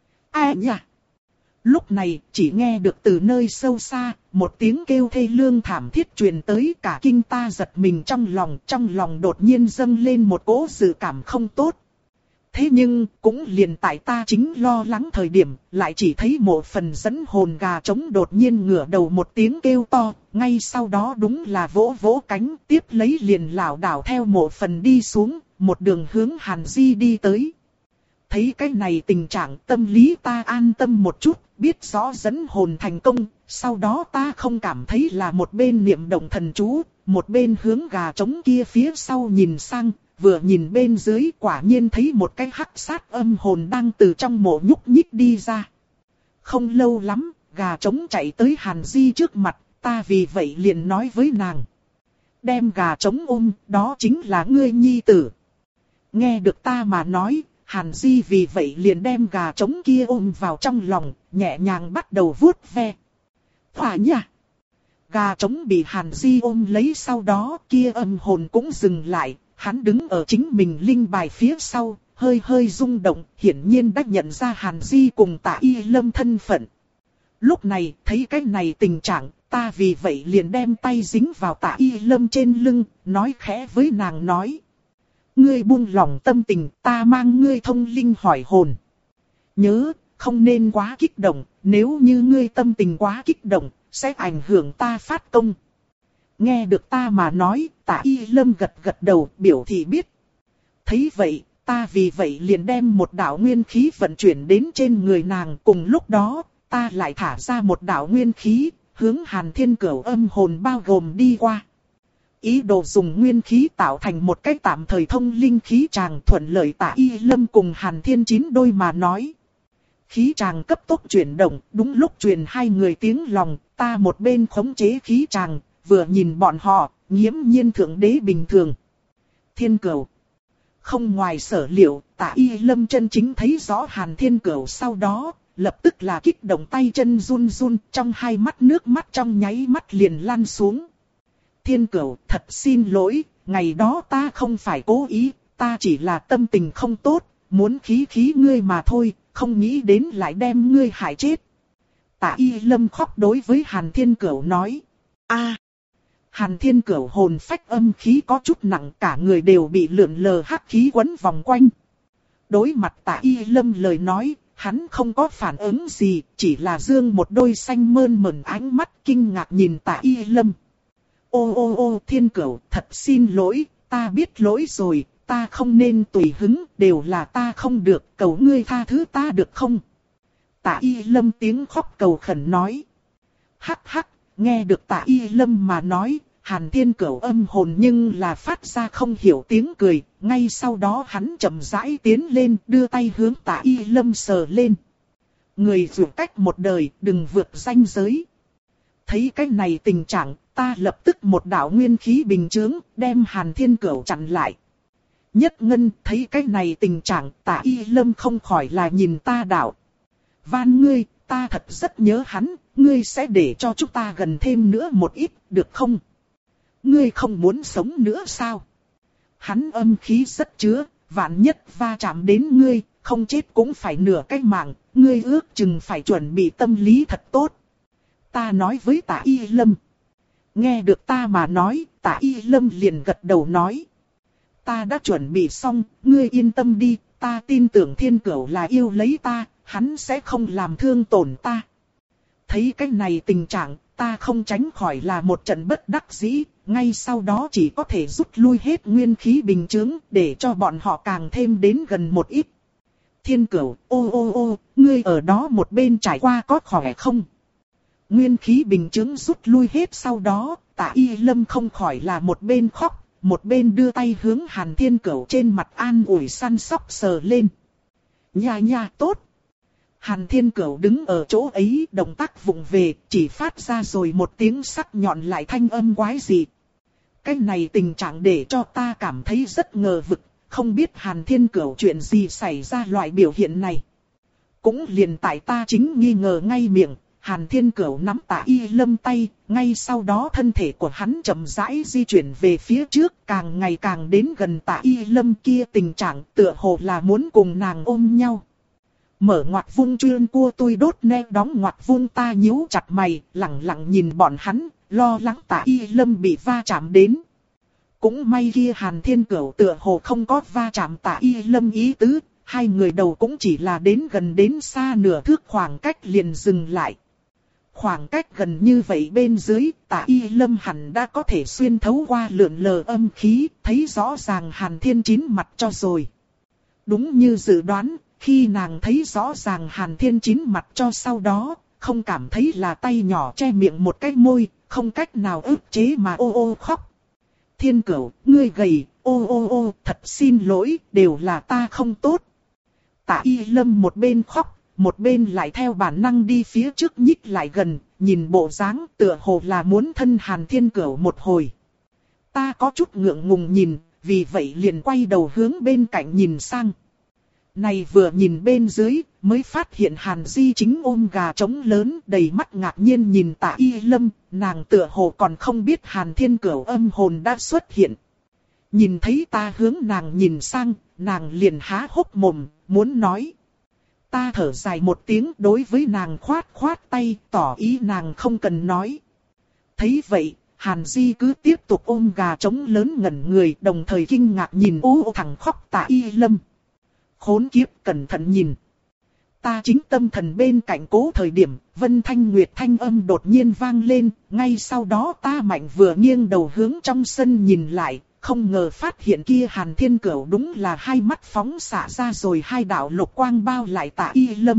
Ai nhỉ? Lúc này, chỉ nghe được từ nơi sâu xa, một tiếng kêu thê lương thảm thiết truyền tới, cả kinh ta giật mình trong lòng, trong lòng đột nhiên dâng lên một cỗ dự cảm không tốt. Thế nhưng, cũng liền tại ta chính lo lắng thời điểm, lại chỉ thấy một phần dẫn hồn gà trống đột nhiên ngửa đầu một tiếng kêu to, ngay sau đó đúng là vỗ vỗ cánh, tiếp lấy liền lảo đảo theo một phần đi xuống, một đường hướng Hàn Di đi tới. Thấy cái này tình trạng, tâm lý ta an tâm một chút, biết rõ dẫn hồn thành công, sau đó ta không cảm thấy là một bên niệm động thần chú, một bên hướng gà trống kia phía sau nhìn sang, vừa nhìn bên dưới quả nhiên thấy một cái hắc sát âm hồn đang từ trong mộ nhúc nhích đi ra. Không lâu lắm, gà trống chạy tới Hàn Di trước mặt, ta vì vậy liền nói với nàng. Đem gà trống ôm, đó chính là ngươi nhi tử. Nghe được ta mà nói, Hàn Di vì vậy liền đem gà trống kia ôm vào trong lòng, nhẹ nhàng bắt đầu vuốt ve. Hỏa nha! Gà trống bị Hàn Di ôm lấy, sau đó kia âm hồn cũng dừng lại, hắn đứng ở chính mình linh bài phía sau, hơi hơi rung động, hiển nhiên đã nhận ra Hàn Di cùng Tạ Y Lâm thân phận. Lúc này, thấy cái này tình trạng, ta vì vậy liền đem tay dính vào Tạ Y Lâm trên lưng, nói khẽ với nàng nói. Ngươi buông lòng tâm tình, ta mang ngươi thông linh hỏi hồn. Nhớ, không nên quá kích động, nếu như ngươi tâm tình quá kích động, sẽ ảnh hưởng ta phát công. Nghe được ta mà nói, Tạ Y Lâm gật gật đầu, biểu thị biết. Thấy vậy, ta vì vậy liền đem một đạo nguyên khí vận chuyển đến trên người nàng. Cùng lúc đó, ta lại thả ra một đạo nguyên khí, hướng Hàn Thiên Cửu âm hồn bao gồm đi qua. Ý đồ dùng nguyên khí tạo thành một cách tạm thời thông linh khí tràng, thuận lợi Tạ Y Lâm cùng Hàn Thiên chín đôi mà nói. Khí tràng cấp tốc chuyển động, đúng lúc truyền hai người tiếng lòng, ta một bên khống chế khí tràng, vừa nhìn bọn họ, nghiễm nhiên thượng đế bình thường. Thiên Cửu. Không ngoài sở liệu, Tạ Y Lâm chân chính thấy rõ Hàn Thiên Cửu sau đó, lập tức là kích động tay chân run run, trong hai mắt nước mắt trong nháy mắt liền lăn xuống. Thiên Cửu, thật xin lỗi, ngày đó ta không phải cố ý, ta chỉ là tâm tình không tốt, muốn khí khí ngươi mà thôi, không nghĩ đến lại đem ngươi hại chết. Tạ Y Lâm khóc đối với Hàn Thiên Cửu nói. A. Hàn Thiên Cửu hồn phách âm khí có chút nặng, cả người đều bị lượn lờ hắc khí quấn vòng quanh. Đối mặt Tạ Y Lâm lời nói, hắn không có phản ứng gì, chỉ là dương một đôi xanh mơn mởn ánh mắt kinh ngạc nhìn Tạ Y Lâm. Ô ô ô Thiên Cửu, thật xin lỗi, ta biết lỗi rồi, ta không nên tùy hứng, đều là ta không được, cầu ngươi tha thứ ta được không? Tạ Y Lâm tiếng khóc cầu khẩn nói. Hắc hắc, nghe được Tạ Y Lâm mà nói, Hàn Thiên Cửu âm hồn nhưng là phát ra không hiểu tiếng cười, ngay sau đó hắn chậm rãi tiến lên, đưa tay hướng Tạ Y Lâm sờ lên. Người dù cách một đời, đừng vượt ranh giới. Thấy cái này tình trạng, ta lập tức một đạo nguyên khí bình chướng, đem Hàn Thiên Cửu chặn lại. Nhất Ngân thấy cái này tình trạng, Tạ Y Lâm không khỏi là nhìn ta đạo. Van ngươi, ta thật rất nhớ hắn, ngươi sẽ để cho chúng ta gần thêm nữa một ít, được không? Ngươi không muốn sống nữa sao? Hắn âm khí rất chứa, vạn nhất va chạm đến ngươi, không chết cũng phải nửa cái mạng, ngươi ước chừng phải chuẩn bị tâm lý thật tốt. Ta nói với Tạ Y Lâm. Nghe được ta mà nói, Tạ Y Lâm liền gật đầu nói. Ta đã chuẩn bị xong, ngươi yên tâm đi, ta tin tưởng Thiên Cửu là yêu lấy ta, hắn sẽ không làm thương tổn ta. Thấy cái này tình trạng, ta không tránh khỏi là một trận bất đắc dĩ, ngay sau đó chỉ có thể rút lui hết nguyên khí bình chướng, để cho bọn họ càng thêm đến gần một ít. Thiên Cửu, ô ô ô, ngươi ở đó một bên trải qua có khỏe không? Nguyên khí bình chướng rút lui hết sau đó, Tạ Y Lâm không khỏi là một bên khóc, một bên đưa tay hướng Hàn Thiên Cửu trên mặt an ủi săn sóc sờ lên. Nha nha tốt. Hàn Thiên Cửu đứng ở chỗ ấy, động tác vụng về, chỉ phát ra rồi một tiếng sắc nhọn lại thanh âm quái dị. Cái này tình trạng để cho ta cảm thấy rất ngờ vực, không biết Hàn Thiên Cửu chuyện gì xảy ra loại biểu hiện này. Cũng liền tại ta chính nghi ngờ ngay miệng, Hàn Thiên Cửu nắm Tạ Y Lâm tay, ngay sau đó thân thể của hắn chậm rãi di chuyển về phía trước, càng ngày càng đến gần Tạ Y Lâm kia, tình trạng tựa hồ là muốn cùng nàng ôm nhau. Mở ngoặt vung chuyên cua tôi đốt ne đóng ngoặt vung ta nhíu chặt mày, lặng lặng nhìn bọn hắn, lo lắng Tạ Y Lâm bị va chạm đến. Cũng may kia Hàn Thiên Cửu tựa hồ không có va chạm Tạ Y Lâm ý tứ, hai người đầu cũng chỉ là đến gần đến xa nửa thước khoảng cách liền dừng lại. Khoảng cách gần như vậy bên dưới, Tạ Y Lâm hẳn đã có thể xuyên thấu qua lượn lờ âm khí, thấy rõ ràng Hàn Thiên chín mặt cho rồi. Đúng như dự đoán, khi nàng thấy rõ ràng Hàn Thiên chín mặt cho sau đó, không cảm thấy là tay nhỏ che miệng một cái môi, không cách nào ức chế mà ô ô khóc. Thiên Cửu, ngươi gầy, ô ô ô, thật xin lỗi, đều là ta không tốt. Tạ Y Lâm một bên khóc, một bên lại theo bản năng đi phía trước nhích lại gần, nhìn bộ dáng tựa hồ là muốn thân Hàn Thiên Cửu một hồi. Ta có chút ngượng ngùng nhìn, vì vậy liền quay đầu hướng bên cạnh nhìn sang. Này vừa nhìn bên dưới, mới phát hiện Hàn Di chính ôm gà trống lớn, đầy mắt ngạc nhiên nhìn Tạ Y Lâm, nàng tựa hồ còn không biết Hàn Thiên Cửu âm hồn đã xuất hiện. Nhìn thấy ta hướng nàng nhìn sang, nàng liền há hốc mồm, muốn nói. Ta thở dài một tiếng đối với nàng khoát khoát tay, tỏ ý nàng không cần nói. Thấy vậy, Hàn Di cứ tiếp tục ôm gà trống lớn ngẩn người, đồng thời kinh ngạc nhìn ô thẳng khóc Tạ Y Lâm. Khốn kiếp, cẩn thận nhìn. Ta chính tâm thần bên cạnh cố thời điểm, Vân Thanh Nguyệt thanh âm đột nhiên vang lên, ngay sau đó ta mạnh vừa nghiêng đầu hướng trong sân nhìn lại, không ngờ phát hiện kia Hàn Thiên Cửu đúng là hai mắt phóng xạ ra rồi hai đạo lục quang bao lại Tạ Y Lâm.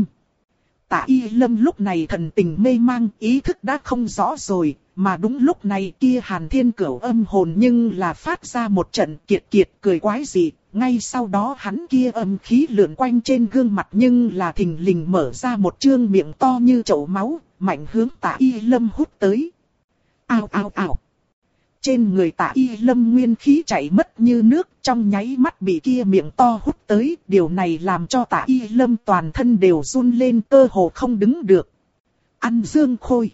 Tạ Y Lâm lúc này thần tình mê mang, ý thức đã không rõ rồi, mà đúng lúc này kia Hàn Thiên Cửu âm hồn nhưng là phát ra một trận kiệt kiệt cười quái dị. Ngay sau đó hắn kia âm khí lượn quanh trên gương mặt nhưng là thình lình mở ra một trương miệng to như chậu máu, mạnh hướng Tạ Y Lâm hút tới. Ao ao ao. Trên người Tạ Y Lâm nguyên khí chảy mất như nước, trong nháy mắt bị kia miệng to hút tới, điều này làm cho Tạ Y Lâm toàn thân đều run lên, cơ hồ không đứng được. Ăn dương khôi.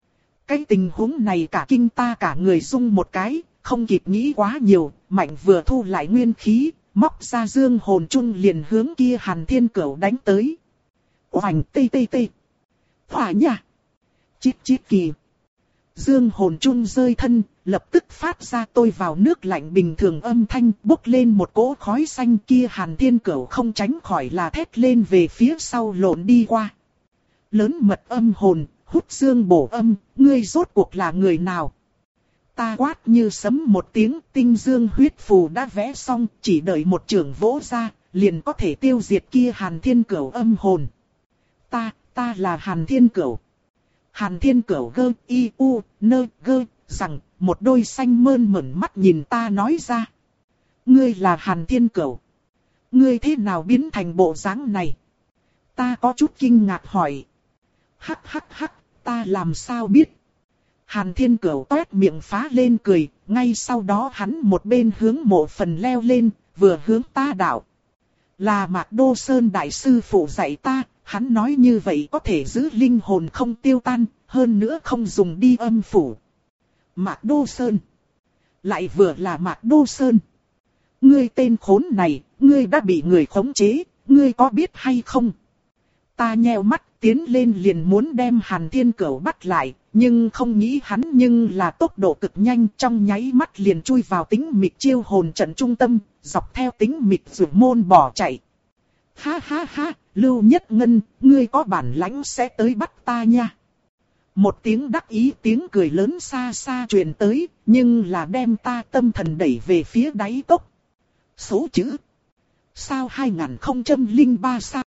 Cái tình huống này cả kinh ta cả người rung một cái, không kịp nghĩ quá nhiều, mạnh vừa thu lại nguyên khí, móc ra dương hồn chung liền hướng kia Hàn Thiên Cửu đánh tới. Oành tê tê tê. Hỏa nha. Chít chít kỳ. Dương hồn chung rơi thân, lập tức phát ra tôi vào nước lạnh bình thường âm thanh, bốc lên một cỗ khói xanh kia. Hàn Thiên Cửu không tránh khỏi là thét lên về phía sau lộn đi qua. Lớn mật âm hồn, hút dương bổ âm, ngươi rốt cuộc là người nào? Ta quát như sấm một tiếng, tinh dương huyết phù đã vẽ xong, chỉ đợi một chưởng vỗ ra, liền có thể tiêu diệt kia Hàn Thiên Cửu âm hồn. Ta, ta là Hàn Thiên Cửu. Hàn Thiên Cửu gơ, y, u, nơ, gơ, rằng, một đôi xanh mơn mởn mắt nhìn ta nói ra. Ngươi là Hàn Thiên Cửu. Ngươi thế nào biến thành bộ dáng này? Ta có chút kinh ngạc hỏi. Hắc hắc hắc, ta làm sao biết? Hàn Thiên Cửu toét miệng phá lên cười, ngay sau đó hắn một bên hướng mộ phần leo lên, vừa hướng ta đạo. Là Mạc Đô Sơn đại sư phụ dạy ta, hắn nói như vậy có thể giữ linh hồn không tiêu tan, hơn nữa không dùng đi âm phủ. Mạc Đô Sơn. Lại vừa là Mạc Đô Sơn. Ngươi tên khốn này, ngươi đã bị người khống chế, ngươi có biết hay không? Ta nheo mắt tiến lên liền muốn đem Hàn Thiên Cửu bắt lại, nhưng không nghĩ hắn nhưng là tốc độ cực nhanh, trong nháy mắt liền chui vào tính mịch chiêu hồn trận trung tâm, dọc theo tính mịch rủi môn bỏ chạy. Ha ha ha, Lưu Nhất Ngân, ngươi có bản lãnh sẽ tới bắt ta nha. Một tiếng đắc ý tiếng cười lớn xa xa truyền tới, nhưng là đem ta tâm thần đẩy về phía đáy cốc. Số chữ. Sao hai không không ba sao?